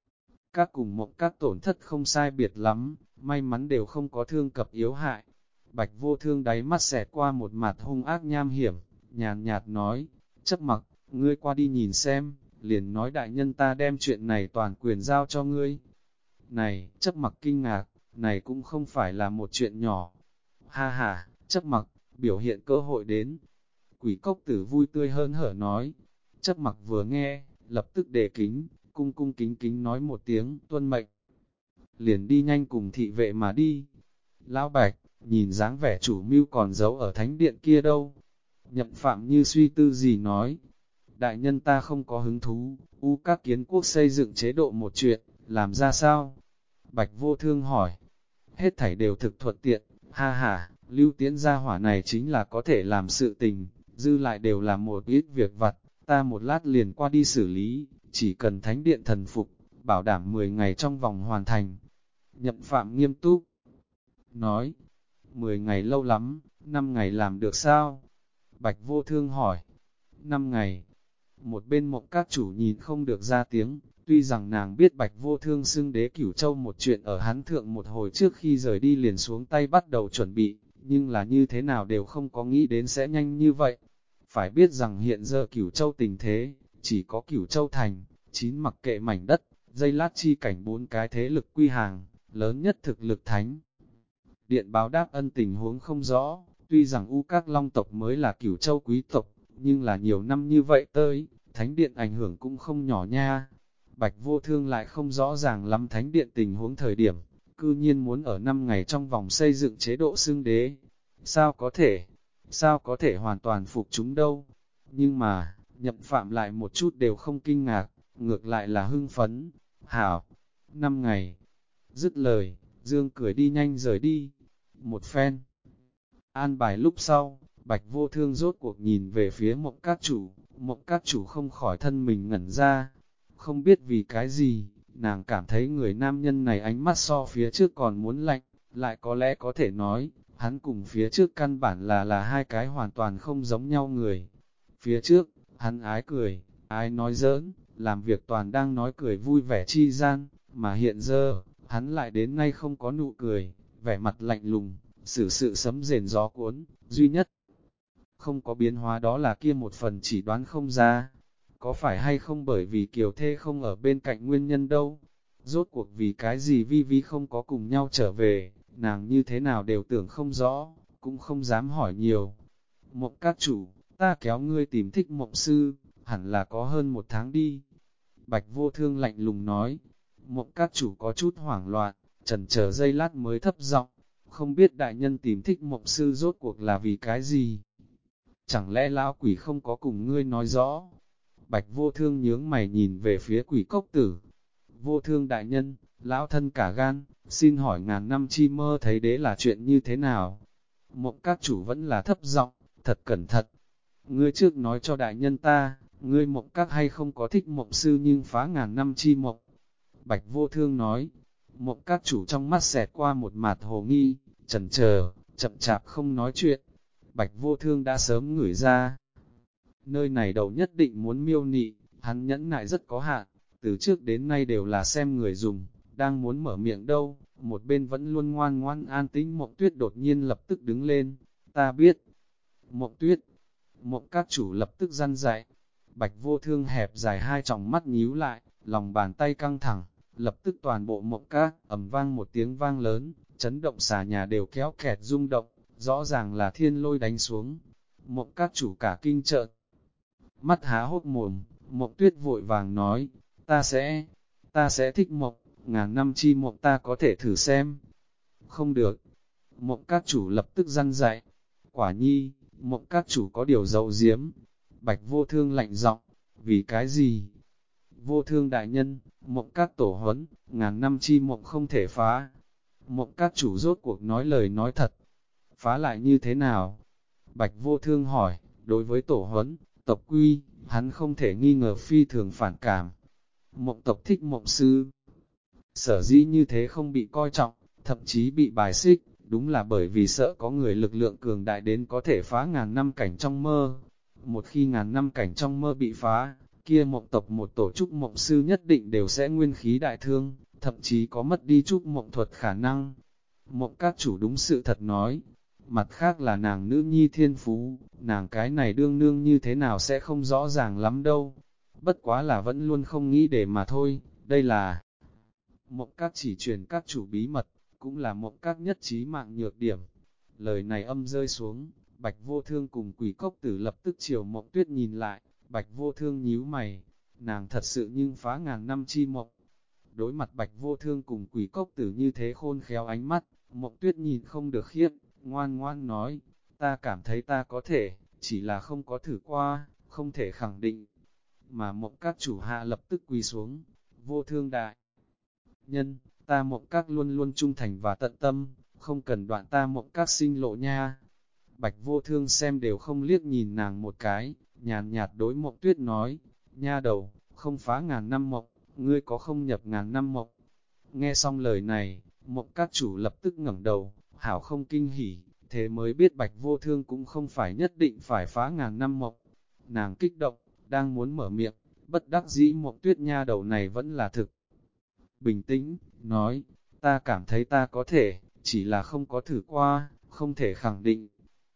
Các cùng Mộng Các tổn thất không sai biệt lắm, may mắn đều không có thương cập yếu hại. Bạch Vô Thương đáy mắt xẹt qua một mặt hung ác nham hiểm, nhàn nhạt nói, Chấp Mặc, ngươi qua đi nhìn xem, liền nói đại nhân ta đem chuyện này toàn quyền giao cho ngươi. Này, Chấp Mặc kinh ngạc, này cũng không phải là một chuyện nhỏ. Ha ha, Chấp Mặc, biểu hiện cơ hội đến. Quỷ Cốc Tử vui tươi hơn hở nói. Chấp Mặc vừa nghe, lập tức đề kính, cung cung kính kính nói một tiếng, tuân mệnh. Liền đi nhanh cùng thị vệ mà đi. Lão Bạch, nhìn dáng vẻ chủ mưu còn giấu ở thánh điện kia đâu. Nhậm Phạm như suy tư gì nói. Đại nhân ta không có hứng thú, U Các kiến quốc xây dựng chế độ một chuyện, làm ra sao? Bạch Vô Thương hỏi. Hết thảy đều thực thuận tiện, ha ha, Lưu Tiễn gia hỏa này chính là có thể làm sự tình, dư lại đều là một ít việc vặt, ta một lát liền qua đi xử lý, chỉ cần thánh điện thần phục, bảo đảm 10 ngày trong vòng hoàn thành. Nhậm Phạm nghiêm túc nói, 10 ngày lâu lắm, 5 ngày làm được sao? Bạch Vô Thương hỏi, 5 ngày. Một bên Mộng Các chủ nhìn không được ra tiếng, tuy rằng nàng biết Bạch Vô Thương xưng đế Cửu Châu một chuyện ở hắn thượng một hồi trước khi rời đi liền xuống tay bắt đầu chuẩn bị, nhưng là như thế nào đều không có nghĩ đến sẽ nhanh như vậy. Phải biết rằng hiện giờ Cửu Châu tình thế, chỉ có Cửu Châu thành, 9 mặc kệ mảnh đất, dây lát chi cảnh 4 cái thế lực quy hàng, lớn nhất thực lực thánh. Điện báo đáp ân tình huống không rõ, tuy rằng U Các Long tộc mới là Cửu Châu quý tộc, nhưng là nhiều năm như vậy tới, thánh điện ảnh hưởng cũng không nhỏ nha. Bạch Vô Thương lại không rõ ràng lắm thánh điện tình huống thời điểm, cư nhiên muốn ở 5 ngày trong vòng xây dựng chế độ xưng đế. Sao có thể hoàn toàn phục chúng đâu? Nhưng mà, Nhậm Phạm lại một chút đều không kinh ngạc, ngược lại là hưng phấn. Hảo, 5 ngày. Dứt lời, Dương cười đi nhanh rời đi. Một phen an bài lúc sau, Bạch Vô Thương rốt cuộc nhìn về phía Mộng Các chủ không khỏi thân mình ngẩn ra. Không biết vì cái gì, nàng cảm thấy người nam nhân này ánh mắt so phía trước còn muốn lạnh, lại có lẽ có thể nói, hắn cùng phía trước căn bản là hai cái hoàn toàn không giống nhau người. Phía trước, hắn ái cười, ái nói giỡn, làm việc toàn đang nói cười vui vẻ chi gian, Mà hiện giờ, hắn lại đến nay không có nụ cười, vẻ mặt lạnh lùng, xử sự sấm rền gió cuốn, duy nhất. Không có biến hóa đó là kia một phần chỉ đoán không ra. Có phải hay không bởi vì Kiều Thê không ở bên cạnh nguyên nhân đâu? Rốt cuộc vì cái gì Vi Vi không có cùng nhau trở về, nàng như thế nào đều tưởng không rõ, cũng không dám hỏi nhiều. Mộng các chủ, ta kéo ngươi tìm thích mộng sư, hẳn là có hơn 1 tháng đi. Bạch Vô Thương lạnh lùng nói, mộng các chủ có chút hoảng loạn, chần chờ giây lát mới thấp giọng, không biết đại nhân tìm thích mộng sư rốt cuộc là vì cái gì? Chẳng lẽ lão quỷ không có cùng ngươi nói rõ? Bạch Vô Thương nhướng mày nhìn về phía quỷ cốc tử. Vô Thương đại nhân, lão thân cả gan, xin hỏi ngàn năm chi mơ thấy đế là chuyện như thế nào? Mộng các chủ vẫn là thấp giọng, thật cẩn thận. Ngươi trước nói cho đại nhân ta, ngươi mộng các hay không có thích mộng sư nhưng phá ngàn năm chi mộng? Bạch Vô Thương nói, mộng các chủ trong mắt xẹt qua một mạt hồ nghi, chần chờ, chậm chạp không nói chuyện. Bạch Vô Thương đã sớm ngửi ra. Nơi này đầu nhất định muốn miêu nị, hắn nhẫn nại rất có hạn, từ trước đến nay đều là xem người dùng, đang muốn mở miệng đâu, một bên vẫn luôn ngoan ngoan an tĩnh Mộng Tuyết đột nhiên lập tức đứng lên, ta biết. Mộng Tuyết, Mộng các chủ lập tức răn dạy, Bạch Vô Thương hẹp dài hai tròng mắt nhíu lại, lòng bàn tay căng thẳng, lập tức toàn bộ Mộng các, ầm vang một tiếng vang lớn, chấn động xà nhà đều kéo kẹt rung động, rõ ràng là thiên lôi đánh xuống. Mộng các chủ cả kinh trợn mắt há hốc mồm, Mộng Tuyết vội vàng nói, ta sẽ thích mộng, ngàn năm chi mộng ta có thể thử xem. Không được. Mộng các chủ lập tức răn dạy. Quả nhi, Mộng các chủ có điều giấu giếm. Bạch Vô Thương lạnh giọng, vì cái gì? Vô Thương đại nhân, Mộng các tổ huấn, ngàn năm chi mộng không thể phá. Mộng các chủ rốt cuộc nói lời nói thật. Phá lại như thế nào? Bạch Vô Thương hỏi, đối với tổ huấn, tộc quy, hắn không thể nghi ngờ phi thường phản cảm. Mộng tộc thích mộng sư. Sở dĩ như thế không bị coi trọng, thậm chí bị bài xích, đúng là bởi vì sợ có người lực lượng cường đại đến có thể phá ngàn năm cảnh trong mơ. Một khi ngàn năm cảnh trong mơ bị phá, kia mộng tộc một tổ trúc mộng sư nhất định đều sẽ nguyên khí đại thương, thậm chí có mất đi trúc mộng thuật khả năng. Mộng các chủ đúng sự thật nói, mặt khác là nàng nữ nhi thiên phú, nàng cái này đương nương như thế nào sẽ không rõ ràng lắm đâu. Bất quá là vẫn luôn không nghĩ để mà thôi, đây là mộng các chỉ truyền các chủ bí mật, cũng là mộng các nhất trí mạng nhược điểm. Lời này âm rơi xuống, Bạch Vô Thương cùng Quỷ Cốc Tử lập tức chiều Mộng Tuyết nhìn lại, Bạch Vô Thương nhíu mày, nàng thật sự nhưng phá ngàn năm chi mộng. Đối mặt Bạch Vô Thương cùng Quỷ Cốc Tử như thế khôn khéo ánh mắt, Mộng Tuyết nhìn không được khiếp, ngoan ngoan nói, ta cảm thấy ta có thể, chỉ là không có thử qua, không thể khẳng định. Mà Mộng các chủ hạ lập tức quỳ xuống, Vô Thương đại nhân, ta Mộng các luôn luôn trung thành và tận tâm, không cần đoạn ta Mộng các sinh lộ nha. Bạch Vô Thương xem đều không liếc nhìn nàng một cái, nhàn nhạt đối Mộng Tuyết nói, nha đầu, không phá ngàn năm mộng, ngươi có không nhập ngàn năm mộng. Nghe xong lời này, Mộng các chủ lập tức ngẩng đầu, hảo không kinh hỉ, thế mới biết Bạch Vô Thương cũng không phải nhất định phải phá ngàn năm mộng. Nàng kích động, đang muốn mở miệng, bất đắc dĩ Mộng Tuyết nha đầu này vẫn là thực. Bình tĩnh, nói, ta cảm thấy ta có thể, chỉ là không có thử qua, không thể khẳng định.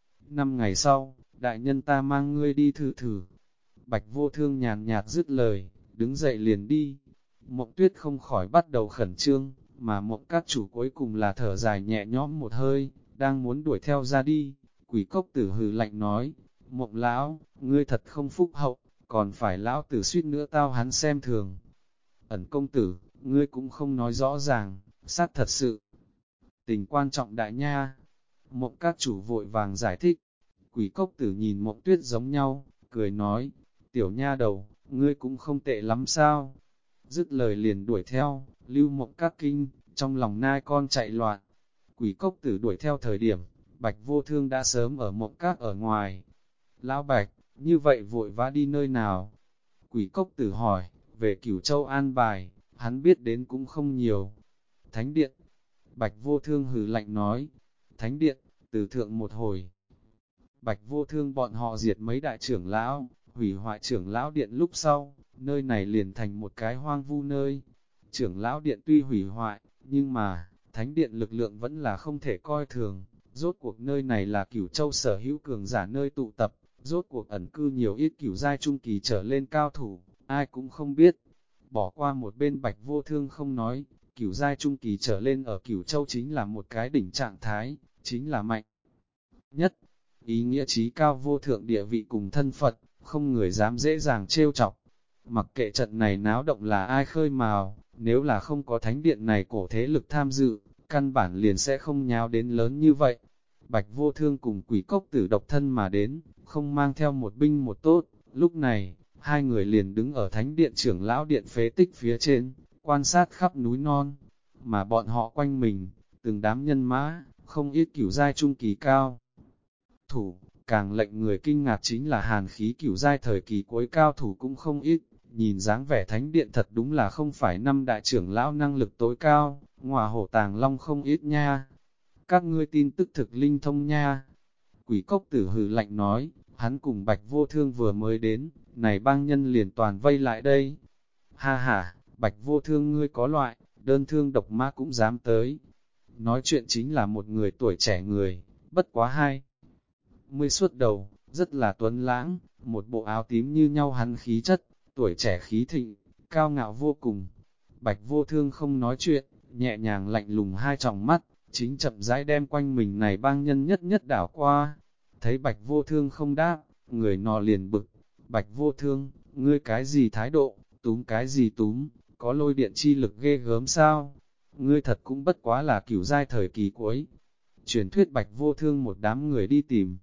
5 ngày sau, đại nhân ta mang ngươi đi thử thử. Bạch Vô Thương nhàn nhạt dứt lời, đứng dậy liền đi. Mộng Tuyết không khỏi bắt đầu khẩn trương, mà Mộng các chủ cuối cùng là thở dài nhẹ nhõm một hơi, đang muốn đuổi theo ra đi. Quỷ Cốc Tử hừ lạnh nói, Mộng lão, ngươi thật không phúc hậu, còn phải lão tử suýt nữa tao hắn xem thường. Ẩn công tử, ngươi cũng không nói rõ ràng, sát thật sự. Tình quan trọng đại nha. Mộng các chủ vội vàng giải thích. Quỷ Cốc Tử nhìn Mộng Tuyết giống nhau, cười nói, tiểu nha đầu, ngươi cũng không tệ lắm sao. Dứt lời liền đuổi theo, lưu Mộng các kinh, trong lòng nai con chạy loạn. Quỷ Cốc Tử đuổi theo thời điểm, Bạch Vô Thương đã sớm ở Mộng các ở ngoài. Lão Bạch, như vậy vội vã đi nơi nào? Quỷ Cốc Tử hỏi, về Cửu Châu an bài, hắn biết đến cũng không nhiều. Thánh điện, Bạch Vô Thương hừ lạnh nói, Thánh điện, từ thượng một hồi. Bạch Vô Thương bọn họ diệt mấy đại trưởng lão, hủy hoại trưởng lão điện lúc sau, nơi này liền thành một cái hoang vu nơi. Trưởng lão điện tuy hủy hoại, nhưng mà, thánh điện lực lượng vẫn là không thể coi thường. Rốt cuộc nơi này là Cửu Châu sở hữu cường giả nơi tụ tập, rốt cuộc ẩn cư nhiều ít cửu giai trung kỳ trở lên cao thủ, ai cũng không biết. Bỏ qua một bên Bạch Vô Thương không nói, cửu giai trung kỳ trở lên ở Cửu Châu chính là một cái đỉnh trạng thái, chính là mạnh nhất. Ý nghĩa trí cao vô thượng địa vị cùng thân Phật, không người dám dễ dàng trêu chọc. Mặc kệ trận này náo động là ai khơi mào, nếu là không có thánh điện này cổ thế lực tham dự, căn bản liền sẽ không nháo đến lớn như vậy. Bạch Vô Thương cùng Quỷ Cốc Tử độc thân mà đến, không mang theo một binh một tốt, lúc này, hai người liền đứng ở thánh điện trưởng lão điện phế tích phía trên, quan sát khắp núi non, mà bọn họ quanh mình, từng đám nhân mã, không ít cửu giai trung kỳ cao. Thủ, càng lệnh người kinh ngạc chính là hàn khí cửu giai thời kỳ cuối cao thủ cũng không ít, nhìn dáng vẻ thánh điện thật đúng là không phải năm đại trưởng lão năng lực tối cao, ngọa hổ tàng long không ít nha. Các ngươi tin tức thực linh thông nha. Quỷ Cốc Tử hừ lạnh nói, hắn cùng Bạch Vô Thương vừa mới đến, này bang nhân liền toàn vây lại đây. Ha ha, Bạch Vô Thương ngươi có loại, đơn thương độc mã cũng dám tới. Nói chuyện chính là một người tuổi trẻ người, bất quá 20 suốt đầu, rất là tuấn lãng, một bộ áo tím như nhau hắn khí chất, tuổi trẻ khí thịnh, cao ngạo vô cùng. Bạch Vô Thương không nói chuyện, nhẹ nhàng lạnh lùng hai tròng mắt, chính chậm rãi đem quanh mình này bang nhân nhất nhất đảo qua. Thấy Bạch Vô Thương không đáp, người nọ liền bực. Bạch Vô Thương, ngươi cái gì thái độ, túm cái gì túm, có lôi điện chi lực ghê gớm sao? Ngươi thật cũng bất quá là cửu giai thời kỳ cuối. Truyền thuyết Bạch Vô Thương một đám người đi tìm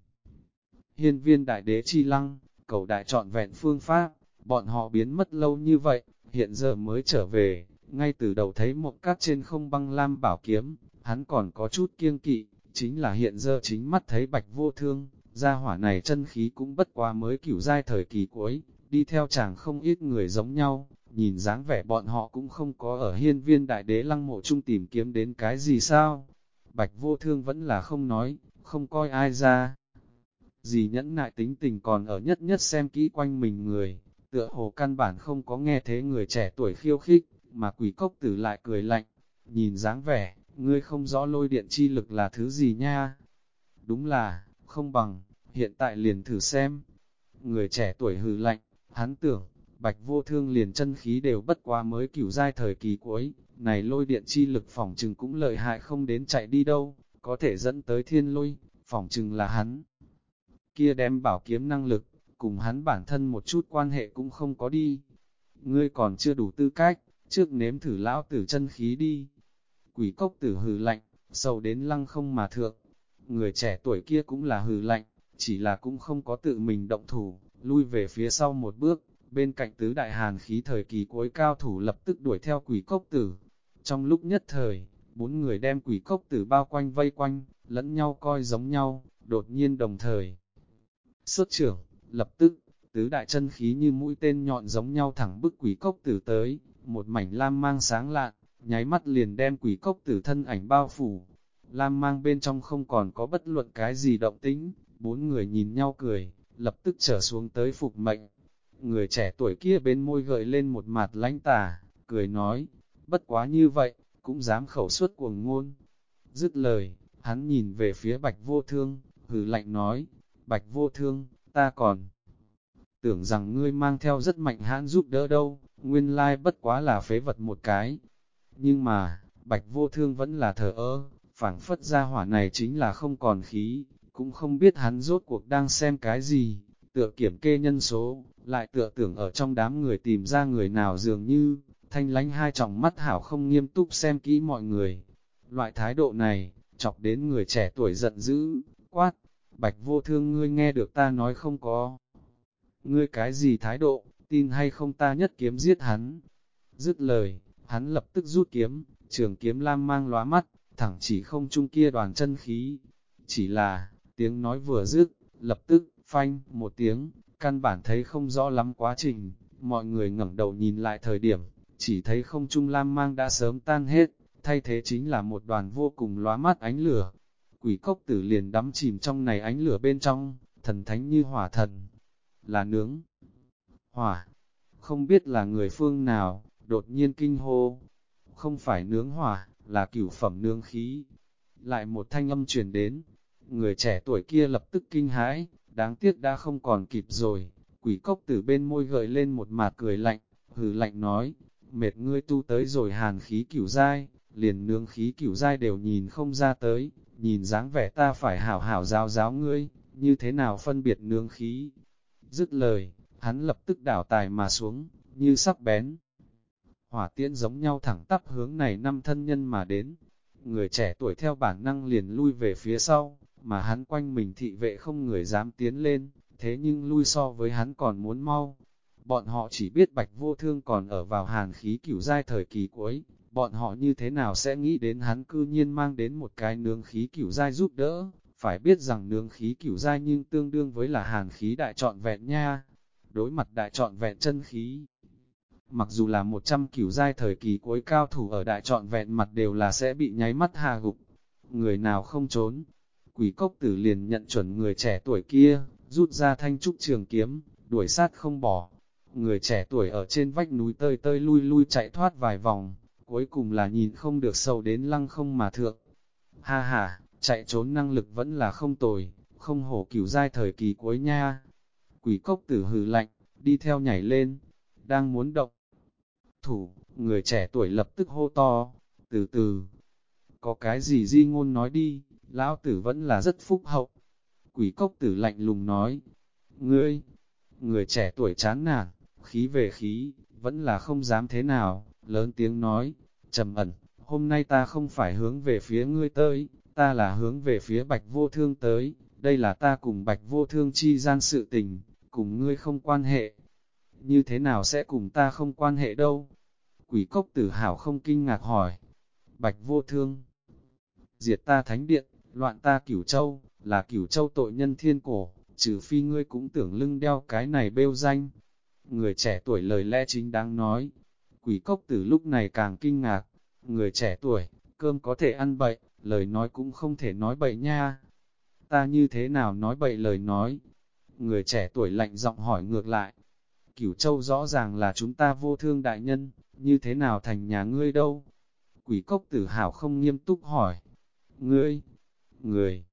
Hiên Viên Đại Đế chi lăng, cầu đại trọn vẹn phương pháp, bọn họ biến mất lâu như vậy, hiện giờ mới trở về, ngay từ đầu thấy một các trên không băng lam bảo kiếm, hắn còn có chút kiêng kỵ, chính là hiện giờ chính mắt thấy Bạch Vô Thương, gia hỏa này chân khí cũng bất quá mới cửu giai thời kỳ cuối, đi theo chàng không ít người giống nhau, nhìn dáng vẻ bọn họ cũng không có ở Hiên Viên Đại Đế lăng mộ chung tìm kiếm đến cái gì sao. Bạch Vô Thương vẫn là không nói, không coi ai ra. Gì nhẫn nại tính tình còn ở nhất nhất xem kỹ quanh mình người, tựa hồ căn bản không có nghe thế người trẻ tuổi khiêu khích, mà Quỷ Cốc Tử lại cười lạnh, nhìn dáng vẻ, ngươi không rõ lôi điện chi lực là thứ gì nha. Đúng là, không bằng, hiện tại liền thử xem. Người trẻ tuổi hừ lạnh, hắn tưởng, Bạch Vô Thương liền chân khí đều bất quá mới cửu giai thời kỳ cuối, này lôi điện chi lực phỏng chừng cũng lợi hại không đến chạy đi đâu, có thể dẫn tới thiên lôi, phỏng chừng là hắn. Kia đem bảo kiếm năng lực, cùng hắn bản thân một chút quan hệ cũng không có đi. Ngươi còn chưa đủ tư cách, trước nếm thử lão tử chân khí đi. Quỷ Cốc Tử hừ lạnh, sầu đến lăng không mà thượng. Người trẻ tuổi kia cũng là hừ lạnh, chỉ là cũng không có tự mình động thủ, lui về phía sau một bước, bên cạnh tứ đại hàn khí thời kỳ cuối cao thủ lập tức đuổi theo Quỷ Cốc Tử. Trong lúc nhất thời, bốn người đem Quỷ Cốc Tử bao quanh vây quanh, lẫn nhau coi giống nhau, đột nhiên đồng thời. Xuất trưởng, lập tức, tứ đại chân khí như mũi tên nhọn giống nhau thẳng bức Quỷ Cốc Tử tới, một mảnh lam mang sáng lạn, nháy mắt liền đem Quỷ Cốc Tử thân ảnh bao phủ. Lam mang bên trong không còn có bất luận cái gì động tĩnh, bốn người nhìn nhau cười, lập tức trở xuống tới phục mệnh. Người trẻ tuổi kia bên môi gợi lên một mặt lãnh tà, cười nói, bất quá như vậy, cũng dám khẩu suất cuồng ngôn. Dứt lời, hắn nhìn về phía Bạch Vô Thương, hừ lạnh nói, Bạch Vô Thương, ta còn tưởng rằng ngươi mang theo rất mạnh hãn giúp đỡ đâu, nguyên lai bất quá là phế vật một cái. Nhưng mà, Bạch Vô Thương vẫn là thờ ơ, phảng phất ra hỏa này chính là không còn khí, cũng không biết hắn rốt cuộc đang xem cái gì, tựa kiểm kê nhân số, lại tựa tưởng ở trong đám người tìm ra người nào dường như, thanh lánh hai tròng mắt hảo không nghiêm túc xem kỹ mọi người. Loại thái độ này, chọc đến người trẻ tuổi giận dữ, quát, Bạch Vô Thương ngươi nghe được ta nói không có. Ngươi cái gì thái độ, tin hay không ta nhất kiếm giết hắn. Dứt lời, hắn lập tức rút kiếm, trường kiếm lam mang lóa mắt, thẳng chỉ không trung kia đoàn chân khí. Chỉ là, tiếng nói vừa dứt, lập tức, phanh, một tiếng, căn bản thấy không rõ lắm quá trình, mọi người ngẩng đầu nhìn lại thời điểm, chỉ thấy không trung lam mang đã sớm tan hết, thay thế chính là một đoàn vô cùng lóa mắt ánh lửa. Quỷ Cốc Tử liền đắm chìm trong này ánh lửa bên trong, thần thánh như hỏa thần, là nướng hỏa, không biết là người phương nào, đột nhiên kinh hô, không phải nướng hỏa, là cửu phẩm nướng khí. Lại một thanh âm truyền đến, người trẻ tuổi kia lập tức kinh hãi, đáng tiếc đã không còn kịp rồi. Quỷ cốc tử bên môi gợi lên một mạt cười lạnh, hừ lạnh nói, mệt ngươi tu tới rồi hàn khí cửu giai, liền nướng khí cửu giai đều nhìn không ra tới, nhìn dáng vẻ ta phải hảo hảo giáo giáo ngươi, như thế nào phân biệt nướng khí. Dứt lời, hắn lập tức đảo tài mà xuống, như sắc bén. Hỏa tiễn giống nhau thẳng tắp hướng này năm thân nhân mà đến. Người trẻ tuổi theo bản năng liền lui về phía sau, mà hắn quanh mình thị vệ không người dám tiến lên, thế nhưng lui so với hắn còn muốn mau. Bọn họ chỉ biết Bạch Vô Thương còn ở vào hàn khí cửu giai thời kỳ cuối, bọn họ như thế nào sẽ nghĩ đến hắn cư nhiên mang đến một cái nướng khí cửu giai giúp đỡ, phải biết rằng nướng khí cửu giai nhưng tương đương với là hàn khí đại trọn vẹn nha. Đối mặt đại trọn vẹn chân khí, mặc dù là 100 cửu giai thời kỳ cuối cao thủ ở đại trọn vẹn mặt đều là sẽ bị nháy mắt hạ gục. Người nào không trốn, Quỷ cốc tử liền nhận chuẩn người trẻ tuổi kia, rút ra thanh trúc trường kiếm, đuổi sát không bỏ. Người trẻ tuổi ở trên vách núi tơi tơi lui lui chạy thoát vài vòng, cuối cùng là nhìn không được sâu đến lăng không mà thượng. Ha ha, chạy trốn năng lực vẫn là không tồi, không hổ cửu giai thời kỳ cuối nha. Quỷ cốc tử hừ lạnh, đi theo nhảy lên, đang muốn động thủ, người trẻ tuổi lập tức hô to, từ từ, có cái gì di ngôn nói đi, lão tử vẫn là rất phúc hậu. Quỷ cốc tử lạnh lùng nói, ngươi, người trẻ tuổi chán nản, khí về khí, vẫn là không dám thế nào, lớn tiếng nói, trầm ẩn, hôm nay ta không phải hướng về phía ngươi tới, ta là hướng về phía Bạch Vô Thương tới, đây là ta cùng Bạch Vô Thương chi gian sự tình, cùng ngươi không quan hệ. Như thế nào sẽ cùng ta không quan hệ đâu? Quỷ cốc tử hảo không kinh ngạc hỏi, Bạch Vô Thương, diệt ta thánh điện, loạn ta cửu châu, là cửu châu tội nhân thiên cổ, trừ phi ngươi cũng tưởng lưng đeo cái này bêu danh. Người trẻ tuổi lời lẽ chính đáng nói, quỷ cốc tử lúc này càng kinh ngạc, người trẻ tuổi, cơm có thể ăn bậy, lời nói cũng không thể nói bậy nha. Ta như thế nào nói bậy lời nói? Người trẻ tuổi lạnh giọng hỏi ngược lại, Cửu châu rõ ràng là chúng ta Vô Thương đại nhân, như thế nào thành nhà ngươi đâu? Quỷ cốc tử hảo không nghiêm túc hỏi, ngươi, người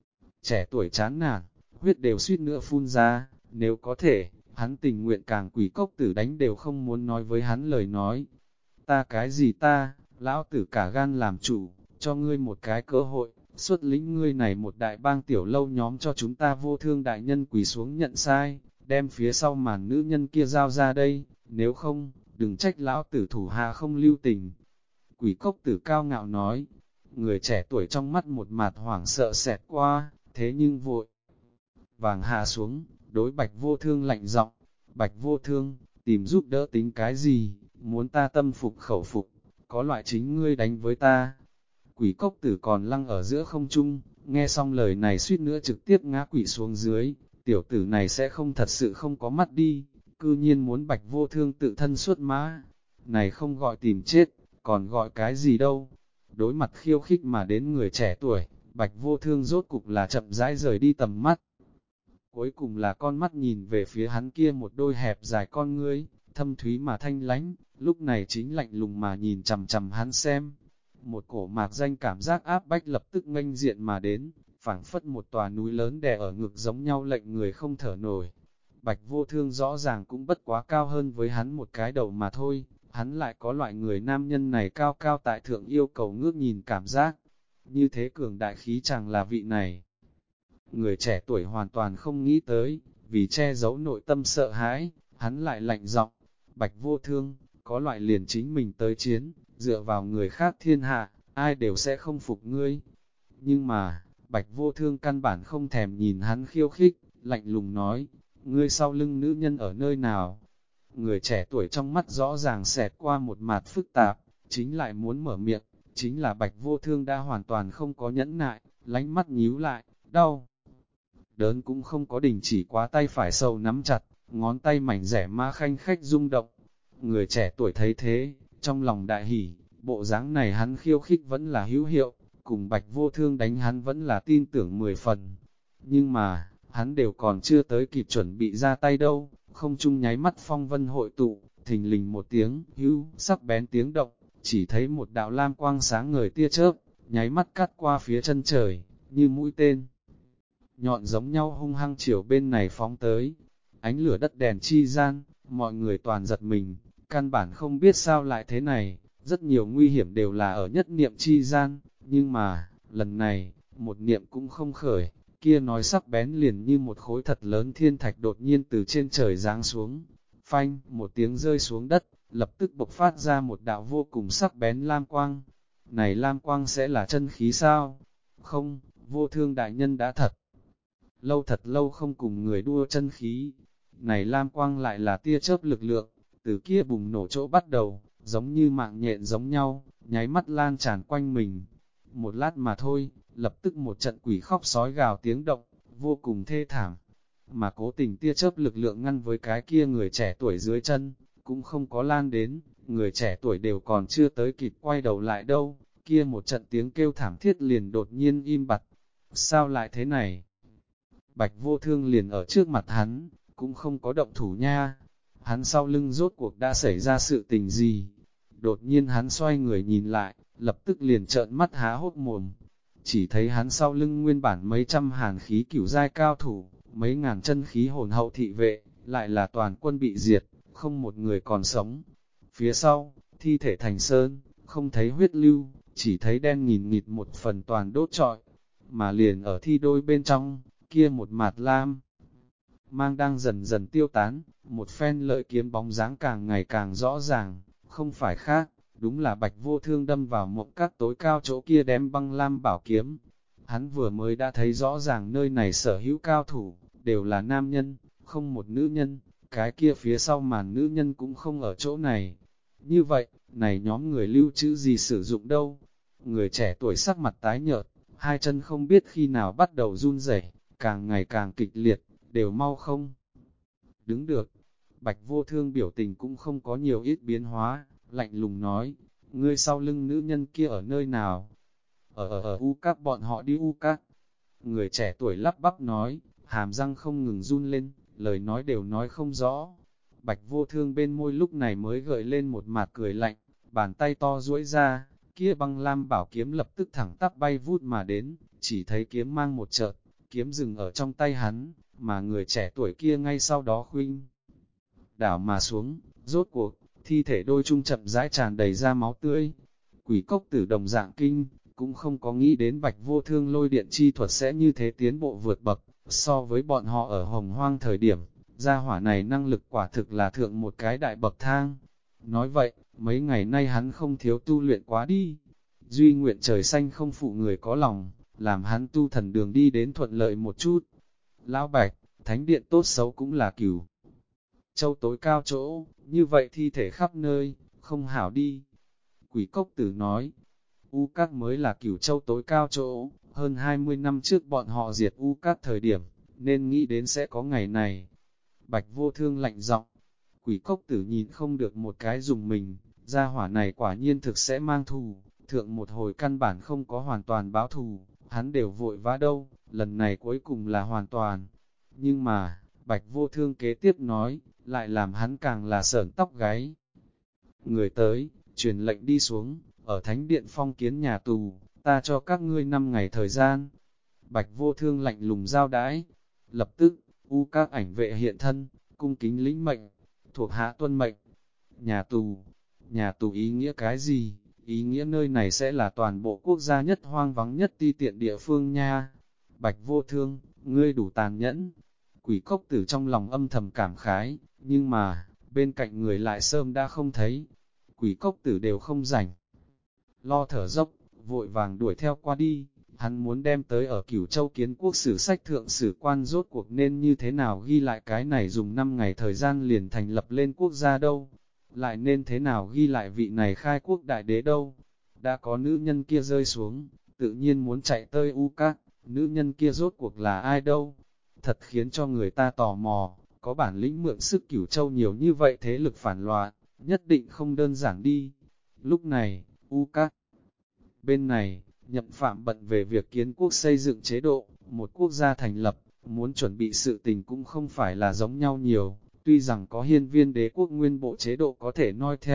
trẻ tuổi chán nản, huyết đều suýt nữa phun ra, nếu có thể, hắn tình nguyện càng quỷ cốc tử đánh đều không muốn nói với hắn lời nói. Ta cái gì ta, lão tử cả gan làm chủ, cho ngươi một cái cơ hội, xuất lĩnh ngươi này một đại bang tiểu lâu nhóm cho chúng ta Vô Thương đại nhân quỳ xuống nhận sai, đem phía sau màn nữ nhân kia giao ra đây, nếu không, đừng trách lão tử thủ hạ không lưu tình. Quỷ cốc tử cao ngạo nói, người trẻ tuổi trong mắt một mạt hoảng sợ xẹt qua, thế nhưng vội vàng hạ xuống, đối Bạch Vô Thương lạnh giọng, Bạch Vô Thương, tìm giúp đỡ tính cái gì, muốn ta tâm phục khẩu phục, có loại chính ngươi đánh với ta. Quỷ cốc tử còn lăng ở giữa không trung, nghe xong lời này suýt nữa trực tiếp ngã quỷ xuống dưới, tiểu tử này sẽ không thật sự không có mắt đi, cư nhiên muốn Bạch Vô Thương tự thân xuất mã, này không gọi tìm chết, còn gọi cái gì đâu. Đối mặt khiêu khích mà đến người trẻ tuổi, Bạch Vô Thương rốt cục là chậm rãi rời đi tầm mắt. Cuối cùng là con mắt nhìn về phía hắn kia một đôi hẹp dài con ngươi, thâm thúy mà thanh lánh, lúc này chính lạnh lùng mà nhìn chằm chằm hắn xem. Một cổ mạc danh cảm giác áp bách lập tức nghênh diện mà đến, phảng phất một tòa núi lớn đè ở ngực giống nhau lệnh người không thở nổi. Bạch Vô Thương rõ ràng cũng bất quá cao hơn với hắn một cái đầu mà thôi, hắn lại có loại người nam nhân này cao cao tại thượng yêu cầu ngước nhìn cảm giác. Như thế cường đại khí chàng là vị này. Người trẻ tuổi hoàn toàn không nghĩ tới, vì che giấu nội tâm sợ hãi, hắn lại lạnh giọng, Bạch Vô Thương, có loại liền chính mình tới chiến, dựa vào người khác thiên hạ, ai đều sẽ không phục ngươi. Nhưng mà, Bạch Vô Thương căn bản không thèm nhìn hắn khiêu khích, lạnh lùng nói, ngươi sau lưng nữ nhân ở nơi nào? Người trẻ tuổi trong mắt rõ ràng xẹt qua một mặt phức tạp, chính lại muốn mở miệng, chính là Bạch Vô Thương đã hoàn toàn không có nhẫn nại, lánh mắt nhíu lại, đau. Đớn cũng không có đình chỉ quá, tay phải sâu nắm chặt, ngón tay mảnh rẻ ma khanh khách rung động. Người trẻ tuổi thấy thế, trong lòng đại hỉ, bộ dáng này hắn khiêu khích vẫn là hữu hiệu, cùng Bạch Vô Thương đánh hắn vẫn là tin tưởng 10 phần. Nhưng mà, hắn đều còn chưa tới kịp chuẩn bị ra tay đâu, không chung nháy mắt phong vân hội tụ, thình lình một tiếng, hữu, sắc bén tiếng động, chỉ thấy một đạo lam quang sáng ngời tia chớp, nháy mắt cắt qua phía chân trời, như mũi tên. Nhọn giống nhau hung hăng chiều bên này phóng tới, ánh lửa đất đèn chi gian, mọi người toàn giật mình, căn bản không biết sao lại thế này, rất nhiều nguy hiểm đều là ở nhất niệm chi gian, nhưng mà, lần này, một niệm cũng không khởi, kia nói sắc bén liền như một khối thật lớn thiên thạch đột nhiên từ trên trời giáng xuống, phanh, một tiếng rơi xuống đất, lập tức bộc phát ra một đạo vô cùng sắc bén lam quang. Này lam quang sẽ là chân khí sao? Không, Vô Thương đại nhân đã thật lâu không cùng người đua chân khí. Này lam quang lại là tia chớp lực lượng, từ kia bùng nổ chỗ bắt đầu, giống như mạng nhện giống nhau, nháy mắt lan tràn quanh mình. Một lát mà thôi, lập tức một trận quỷ khóc sói gào tiếng động, vô cùng thê thảm. Mà cố tình tia chớp lực lượng ngăn với cái kia người trẻ tuổi dưới chân, cũng không có lan đến, người trẻ tuổi đều còn chưa tới kịp quay đầu lại đâu, kia một trận tiếng kêu thảm thiết liền đột nhiên im bặt. Sao lại thế này? Bạch Vô Thương liền ở trước mặt hắn, cũng không có động thủ nha. Hắn sau lưng rốt cuộc đã xảy ra sự tình gì? Đột nhiên hắn xoay người nhìn lại, lập tức liền trợn mắt há hốc mồm. Chỉ thấy hắn sau lưng nguyên bản mấy trăm hàn khí cửu giai cao thủ, mấy ngàn chân khí hồn hậu thị vệ, lại là toàn quân bị diệt, không một người còn sống. Phía sau, thi thể thành sơn, không thấy huyết lưu, chỉ thấy đen nghìn nghịt một phần toàn đốt trọi, mà liền ở thi đôi bên trong, kia một mạt lam. Mang đang dần dần tiêu tán, một phen lợi kiếm bóng dáng càng ngày càng rõ ràng, không phải khác, đúng là Bạch Vô Thương đâm vào mộng các tối cao chỗ kia đém băng lam bảo kiếm. Hắn vừa mới đã thấy rõ ràng nơi này sở hữu cao thủ, đều là nam nhân, không một nữ nhân, cái kia phía sau màn nữ nhân cũng không ở chỗ này. Như vậy, này nhóm người lưu trữ gì sử dụng đâu? Người trẻ tuổi sắc mặt tái nhợt, hai chân không biết khi nào bắt đầu run rẩy, càng ngày càng kịch liệt, đều mau không đứng được. Bạch Vô Thương biểu tình cũng không có nhiều ít biến hóa, lạnh lùng nói, ngươi sau lưng nữ nhân kia ở nơi nào? Ở U Các, bọn họ đi U Các. Người trẻ tuổi lắp bắp nói, hàm răng không ngừng run lên, lời nói đều nói không rõ. Bạch Vô Thương bên môi lúc này mới gợi lên một mặt cười lạnh, bàn tay to duỗi ra, kia băng lam bảo kiếm lập tức thẳng tắp bay vút mà đến, chỉ thấy kiếm mang một chợt, kiếm dừng ở trong tay hắn, mà người trẻ tuổi kia ngay sau đó khuynh đảo mà xuống, rốt cuộc, thi thể đôi chung chậm rãi tràn đầy ra máu tươi. Quỷ cốc tử đồng dạng kinh, cũng không có nghĩ đến Bạch Vô Thương lôi điện chi thuật sẽ như thế tiến bộ vượt bậc, so với bọn họ ở hồng hoang thời điểm, gia hỏa này năng lực quả thực là thượng một cái đại bậc thang. Nói vậy, mấy ngày nay hắn không thiếu tu luyện quá đi, duy nguyện trời xanh không phụ người có lòng, làm hắn tu thần đường đi đến thuận lợi một chút. Lão Bạch, thánh điện tốt xấu cũng là Cửu Châu tối cao chỗ, như vậy thi thể khắp nơi, không hảo đi. Quỷ cốc tử nói, U Các mới là Cửu Châu tối cao chỗ, hơn 20 năm trước bọn họ diệt U Các thời điểm, nên nghĩ đến sẽ có ngày này. Bạch Vô Thương lạnh giọng, quỷ cốc tử nhìn không được một cái dùng mình, gia hỏa này quả nhiên thực sẽ mang thù, thượng một hồi căn bản không có hoàn toàn báo thù, hắn đều vội vã đâu, lần này cuối cùng là hoàn toàn. Nhưng mà, Bạch Vô Thương kế tiếp nói, lại làm hắn càng là sởn tóc gáy. Người tới, truyền lệnh đi xuống, ở thánh điện phong kiến nhà tù, ta cho các ngươi 5 ngày thời gian. Bạch Vô Thương lạnh lùng giao đãi, lập tức, U Các ảnh vệ hiện thân, cung kính lĩnh mệnh, thuộc hạ tuân mệnh. Nhà tù ý nghĩa cái gì? Ý nghĩa nơi này sẽ là toàn bộ quốc gia nhất hoang vắng nhất ti tiện địa phương nha. Bạch Vô Thương, ngươi đủ tàn nhẫn. Quỷ cốc tử trong lòng âm thầm cảm khái, nhưng mà, bên cạnh người lại sớm đã không thấy. Quỷ cốc tử đều không rảnh. Lo thở dốc, vội vàng đuổi theo qua đi, hắn muốn đem tới ở Cửu Châu Kiến Quốc sử sách thượng sử quan rốt cuộc nên như thế nào ghi lại cái này dùng 5 ngày thời gian liền thành lập lên quốc gia đâu, lại nên thế nào ghi lại vị này khai quốc đại đế đâu. Đã có nữ nhân kia rơi xuống, tự nhiên muốn chạy tới U Các, nữ nhân kia rốt cuộc là ai đâu. Thật khiến cho người ta tò mò, có bản lĩnh mượn sức Cửu Châu nhiều như vậy thế lực phản loạn, nhất định không đơn giản đi. Lúc này, U Các bên này, Nhậm Phạm bận về việc kiến quốc xây dựng chế độ, một quốc gia thành lập, muốn chuẩn bị sự tình cũng không phải là giống nhau nhiều, tuy rằng có hiên viên đế quốc nguyên bộ chế độ có thể noi theo,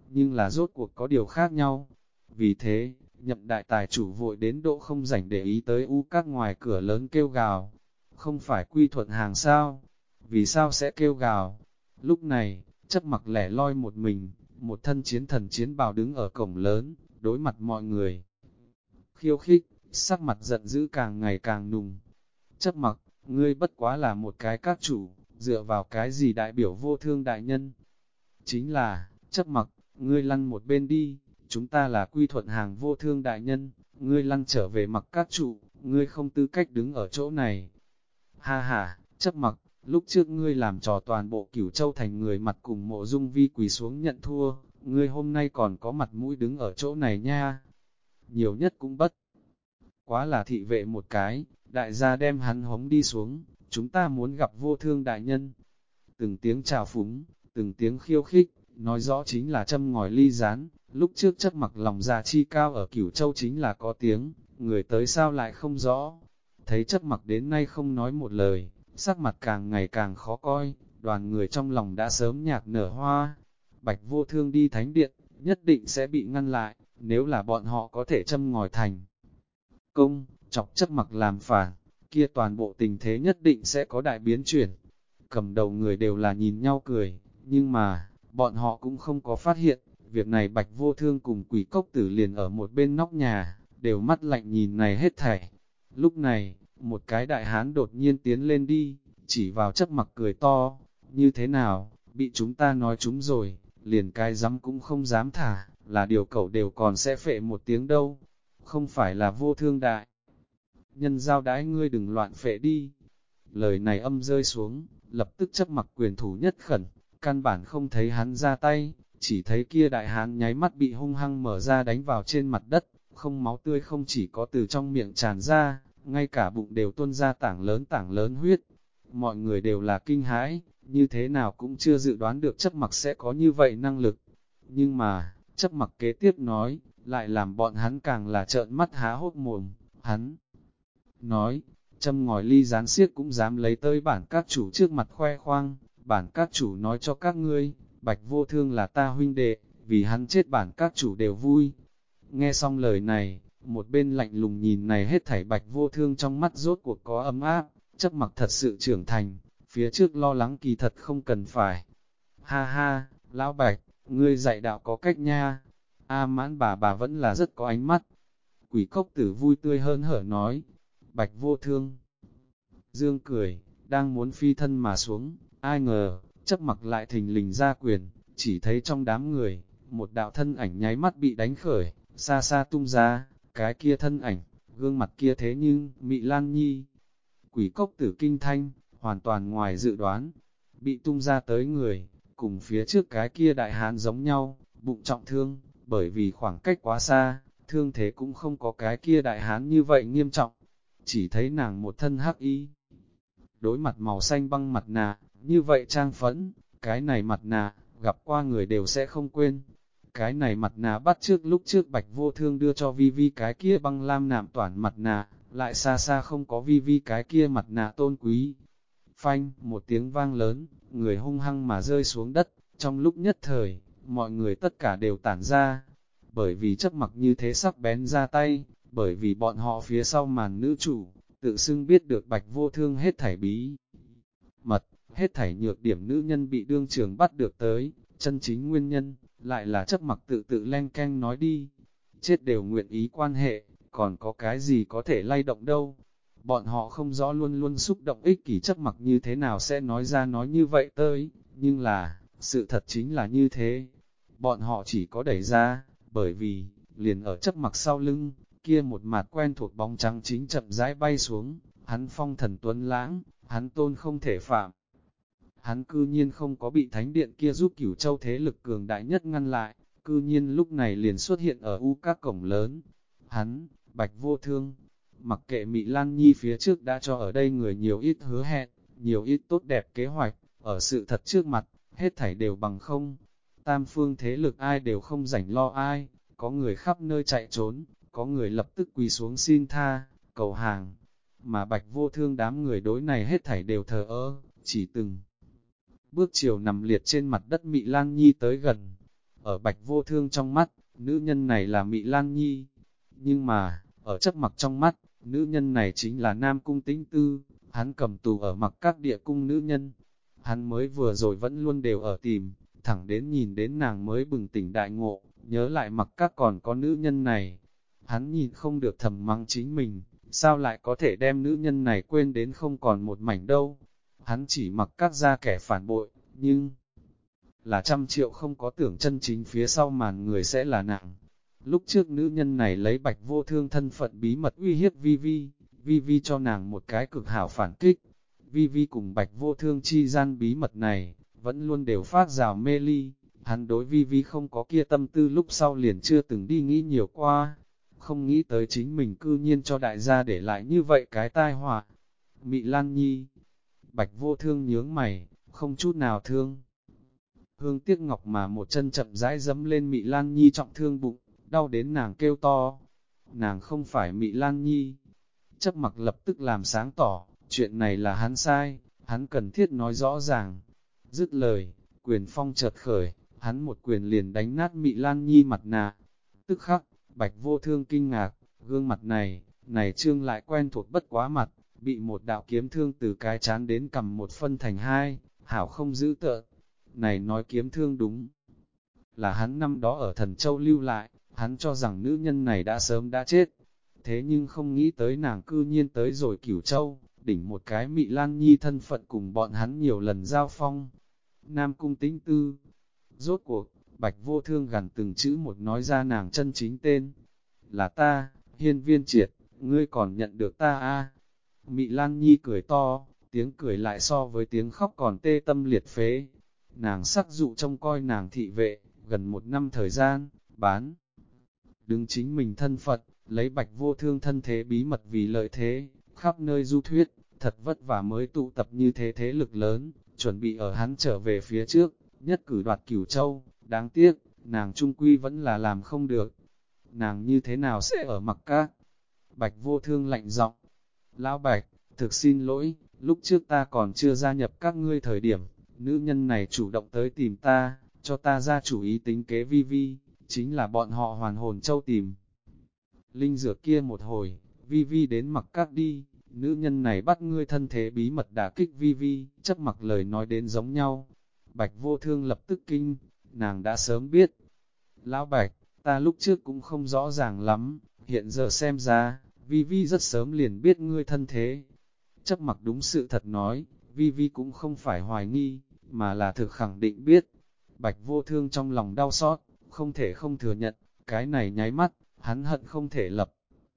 nhưng là rốt cuộc có điều khác nhau. Vì thế, Nhậm đại tài chủ vội đến độ không rảnh để ý tới u các ngoài cửa lớn kêu gào. Không phải Quy Thuận Hàng sao? Vì sao sẽ kêu gào? Lúc này, Chấp Mặc lẻ loi một mình, một thân chiến thần chiến bào đứng ở cổng lớn, đối mặt mọi người. Khiêu khích, sắc mặt giận dữ càng ngày càng nùng. Chấp Mặc, ngươi bất quá là một cái các chủ, dựa vào cái gì đại biểu vô thương đại nhân? Chính là, Chấp Mặc, ngươi lăn một bên đi, chúng ta là Quy Thuận Hàng vô thương đại nhân, ngươi lăn trở về mặc các chủ, ngươi không tư cách đứng ở chỗ này. Ha ha, Chấp Mặc, lúc trước ngươi làm trò toàn bộ Cửu Châu thành người mặt cùng Mộ Dung Vi quỳ xuống nhận thua, ngươi hôm nay còn có mặt mũi đứng ở chỗ này nha. Nhiều nhất cũng bất quá là thị vệ một cái, đại gia đem hắn hống đi xuống, chúng ta muốn gặp vô thương đại nhân. Từng tiếng chào phúng, từng tiếng khiêu khích, nói rõ chính là châm ngòi ly rán, lúc trước Chấp Mặc lòng già chi cao ở Cửu Châu chính là có tiếng, người tới sao lại không rõ. Thấy Chấp Mặc đến nay không nói một lời, sắc mặt càng ngày càng khó coi, đoàn người trong lòng đã sớm nhạc nở hoa. Bạch Vô Thương đi thánh điện, nhất định sẽ bị ngăn lại, nếu là bọn họ có thể châm ngòi thành công, chọc Chấp Mặc làm phản, kia toàn bộ tình thế nhất định sẽ có đại biến chuyển. Cầm đầu người đều là nhìn nhau cười, nhưng mà, bọn họ cũng không có phát hiện, việc này Bạch Vô Thương cùng Quỷ Cốc Tử liền ở một bên nóc nhà, đều mắt lạnh nhìn này hết thảy. Lúc này, một cái đại hán đột nhiên tiến lên đi, chỉ vào Chấp Mặc cười to, như thế nào, bị chúng ta nói chúng rồi, liền cái dám cũng không dám thả, là điều cẩu đều còn sẽ phệ một tiếng đâu, không phải là Vô Thương đại nhân giao đãi ngươi đừng loạn phệ đi. Lời này âm rơi xuống, lập tức Chấp Mặc quyền thủ nhất khẩn, căn bản không thấy hắn ra tay, chỉ thấy kia đại hán nháy mắt bị hung hăng mở ra đánh vào trên mặt đất, không máu tươi không chỉ có từ trong miệng tràn ra, ngay cả bụng đều tuôn ra tảng lớn huyết. Mọi người đều là kinh hãi, như thế nào cũng chưa dự đoán được Chấp Mặc sẽ có như vậy năng lực. Nhưng mà, Chấp Mặc kế tiếp nói, lại làm bọn hắn càng là trợn mắt há hốt mồm, hắn nói, châm ngòi ly rán xiếc cũng dám lấy tới bản các chủ trước mặt khoe khoang, bản các chủ nói cho các ngươi, Bạch Vô Thương là ta huynh đệ, vì hắn chết bản các chủ đều vui. Nghe xong lời này, một bên lạnh lùng nhìn này hết thảy Bạch Vô Thương trong mắt rốt cuộc có ấm áp, Chấp Mặc thật sự trưởng thành, phía trước lo lắng kỳ thật không cần phải. Ha ha, lão Bạch, ngươi dạy đạo có cách nha, A Mãn bà vẫn là rất có ánh mắt. Quỷ Cốc Tử vui tươi hơn hở nói, Bạch Vô Thương dương cười, đang muốn phi thân mà xuống, ai ngờ, Chấp Mặc lại thình lình ra quyền, chỉ thấy trong đám người, một đạo thân ảnh nháy mắt bị đánh khởi, xa xa tung ra, cái kia thân ảnh, gương mặt kia thế nhưng, Mị Lan Nhi. Quỷ Cốc Tử kinh thanh, hoàn toàn ngoài dự đoán, bị tung ra tới người, cùng phía trước cái kia đại hán giống nhau, bụng trọng thương, bởi vì khoảng cách quá xa, thương thế cũng không có cái kia đại hán như vậy nghiêm trọng. Chỉ thấy nàng một thân hắc y, đối mặt màu xanh băng mặt nạ, như vậy trang phẫn, cái này mặt nạ, gặp qua người đều sẽ không quên. Cái này mặt nạ bắt trước lúc trước Bạch Vô Thương đưa cho Vi Vi cái kia băng lam nạm toàn mặt nạ, lại xa xa không có Vi Vi cái kia mặt nạ tôn quý. Phanh, một tiếng vang lớn, người hung hăng mà rơi xuống đất, trong lúc nhất thời, mọi người tất cả đều tản ra. Bởi vì Chấp Mặc như thế sắc bén ra tay, bởi vì bọn họ phía sau màn nữ chủ, tự xưng biết được Bạch Vô Thương hết thảy bí mật, hết thảy nhược điểm nữ nhân bị đương trường bắt được tới, chân chính nguyên nhân, lại là Chấp Mặc tự len keng nói đi. Chết đều nguyện ý quan hệ, còn có cái gì có thể lay động đâu. Bọn họ không rõ luôn luôn xúc động ích kỷ Chấp Mặc như thế nào sẽ nói ra nói như vậy tới, nhưng là, sự thật chính là như thế. Bọn họ chỉ có đẩy ra, bởi vì, liền ở Chấp Mặc sau lưng, kia một mặt quen thuộc bóng trắng chính chậm rãi bay xuống, hắn phong thần tuấn lãng, hắn tôn không thể phạm. Hắn cư nhiên không có bị thánh điện kia giúp Cửu Châu thế lực cường đại nhất ngăn lại, cư nhiên lúc này liền xuất hiện ở các cổng lớn. Hắn, Bạch Vô Thương, mặc kệ Mị Lan Nhi phía trước đã cho ở đây người nhiều ít hứa hẹn, nhiều ít tốt đẹp kế hoạch, ở sự thật trước mặt, hết thảy đều bằng không. Tam phương thế lực ai đều không rảnh lo ai, có người khắp nơi chạy trốn, có người lập tức quỳ xuống xin tha, cầu hàng. Mà Bạch Vô Thương đám người đối này hết thảy đều thờ ơ, chỉ từng bước chiều nằm liệt trên mặt đất Mị Lan Nhi tới gần. Ở Bạch Vô Thương trong mắt, nữ nhân này là Mị Lan Nhi. Nhưng mà, ở Chấp Mặc trong mắt, nữ nhân này chính là Nam Cung Tĩnh Tư, hắn cầm tù ở Mặc Các địa cung nữ nhân. Hắn mới vừa rồi vẫn luôn đều ở tìm, thẳng đến nhìn đến nàng mới bừng tỉnh đại ngộ, nhớ lại Mặc Các còn có nữ nhân này. Hắn nhìn không được thầm mắng chính mình, sao lại có thể đem nữ nhân này quên đến không còn một mảnh đâu. Hắn chỉ Mặc Các ra kẻ phản bội, nhưng là 100 triệu không có tưởng chân chính phía sau màn người sẽ là nàng. Lúc trước nữ nhân này lấy Bạch Vô Thương thân phận bí mật uy hiếp Vi Vi, Vi Vi cho nàng một cái cực hảo phản kích. Vi Vi cùng Bạch Vô Thương chi gian bí mật này, vẫn luôn đều phát rào mê ly. Hắn đối Vi Vi không có kia tâm tư lúc sau liền chưa từng đi nghĩ nhiều qua. Không nghĩ tới chính mình cư nhiên cho đại gia để lại như vậy cái tai họa. Mị Lan Nhi, Bạch Vô Thương nhướng mày, không chút nào thương. Hương tiếc ngọc mà một chân chậm rãi dẫm lên Mị Lan Nhi trọng thương bụng, đau đến nàng kêu to. Nàng không phải Mị Lan Nhi. Chấp Mặc lập tức làm sáng tỏ, chuyện này là hắn sai, hắn cần thiết nói rõ ràng. Dứt lời, quyền phong chợt khởi, hắn một quyền liền đánh nát Mị Lan Nhi mặt nạ. Tức khắc, Bạch Vô Thương kinh ngạc, gương mặt này trương lại quen thuộc bất quá mặt, bị một đạo kiếm thương từ cái chán đến cầm một phân thành hai, hảo không giữ tợn. Này nói kiếm thương đúng là hắn năm đó ở Thần Châu lưu lại, hắn cho rằng nữ nhân này đã sớm đã chết. Thế nhưng không nghĩ tới nàng cư nhiên tới rồi Cửu Châu, đỉnh một cái Mị Lan Nhi thân phận cùng bọn hắn nhiều lần giao phong. Nam Cung Tĩnh Tư, rốt cuộc, Bạch Vô Thương gần từng chữ một nói ra nàng chân chính tên. Là ta, Hiên Viên Triệt, ngươi còn nhận được ta a? Mị Lan Nhi cười to, tiếng cười lại so với tiếng khóc còn tê tâm liệt phế. Nàng sắc dụ trông coi nàng thị vệ, gần 1 năm thời gian, bán. Đứng chính mình thân Phật, lấy Bạch Vô Thương thân thế bí mật vì lợi thế, khắp nơi du thuyết, thật vất vả mới tụ tập như thế thế lực lớn, chuẩn bị ở hắn trở về phía trước, nhất cử đoạt Cửu Châu, đáng tiếc, nàng trung quy vẫn là làm không được. Nàng như thế nào sẽ ở Mặc Các? Bạch Vô Thương lạnh giọng. Lão Bạch, thực xin lỗi, lúc trước ta còn chưa gia nhập các ngươi thời điểm, nữ nhân này chủ động tới tìm ta, cho ta ra chủ ý tính kế Vi Vi, chính là bọn họ Hoàn Hồn Châu tìm. Linh dược kia một hồi, Vi Vi đến Mặc Các đi, nữ nhân này bắt ngươi thân thế bí mật đả kích Vi Vi, Chấp Mặc lời nói đến giống nhau. Bạch Vô Thương lập tức kinh, nàng đã sớm biết. Lão Bạch, ta lúc trước cũng không rõ ràng lắm, hiện giờ xem ra, Vi Vi rất sớm liền biết ngươi thân thế. Chấp Mặc đúng sự thật nói, Vi Vi cũng không phải hoài nghi, mà là thực khẳng định biết. Bạch Vô Thương trong lòng đau xót, không thể không thừa nhận, cái này nháy mắt, hắn hận không thể lập.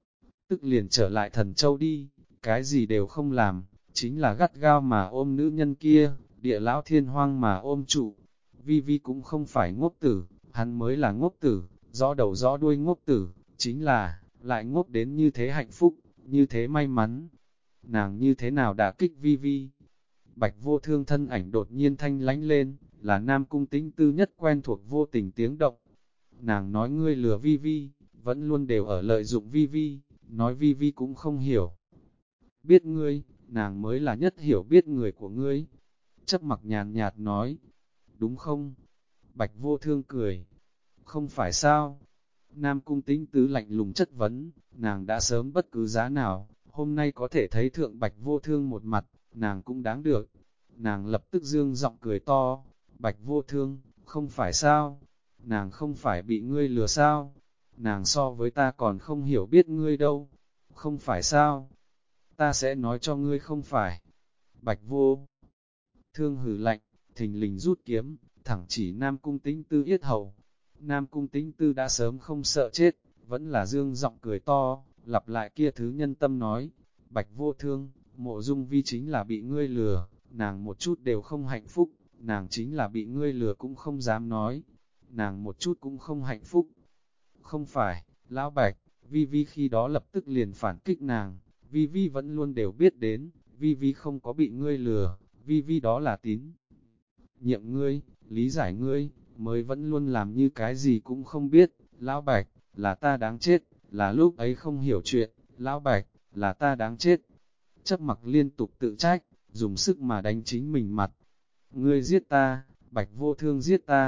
Tức liền trở lại Thần Châu đi, cái gì đều không làm, chính là gắt gao mà ôm nữ nhân kia, địa lão thiên hoang mà ôm trụ. Vi Vi cũng không phải ngốc tử, hắn mới là ngốc tử, rõ đầu rõ đuôi ngốc tử, chính là, lại ngốc đến như thế hạnh phúc, như thế may mắn. Nàng như thế nào đã kích Vi Vi? Bạch Vô Thương thân ảnh đột nhiên thanh lánh lên, là Nam Cung Tĩnh Tư nhất quen thuộc vô tình tiếng động. Nàng nói ngươi lừa Vi Vi, vẫn luôn đều ở lợi dụng Vi Vi, nói Vi Vi cũng không hiểu. Biết ngươi, nàng mới là nhất hiểu biết người của ngươi. Chấp Mặc nhàn nhạt nói, đúng không? Bạch Vô Thương cười, không phải sao? Nam Cung Tĩnh Tứ lạnh lùng chất vấn, nàng đã sớm bất cứ giá nào, hôm nay có thể thấy thượng Bạch Vô Thương một mặt, nàng cũng đáng được. Nàng lập tức dương giọng cười to, Bạch Vô Thương, không phải sao? Nàng không phải bị ngươi lừa sao? Nàng so với ta còn không hiểu biết ngươi đâu, không phải sao? Ta sẽ nói cho ngươi không phải. Bạch Vô Thương hừ lạnh, thình lình rút kiếm, thẳng chỉ Nam Cung Tĩnh Tư yết hầu. Nam Cung Tĩnh Tư đã sớm không sợ chết, vẫn là dương giọng cười to, lặp lại kia thứ nhân tâm nói, Bạch Vô Thương, Mộ Dung Vi chính là bị ngươi lừa, nàng một chút đều không hạnh phúc, nàng chính là bị ngươi lừa cũng không dám nói, nàng một chút cũng không hạnh phúc. Không phải, Lão Bạch, Vi Vi khi đó lập tức liền phản kích nàng, Vi Vi vẫn luôn đều biết đến, Vi Vi không có bị ngươi lừa, Vi Vi đó là tín nhiệm ngươi, lý giải ngươi, mới vẫn luôn làm như cái gì cũng không biết. Lão Bạch, là ta đáng chết, là lúc ấy không hiểu chuyện, Lão Bạch, là ta đáng chết. Chấp Mặc liên tục tự trách, dùng sức mà đánh chính mình mặt. Ngươi giết ta, Bạch Vô Thương giết ta,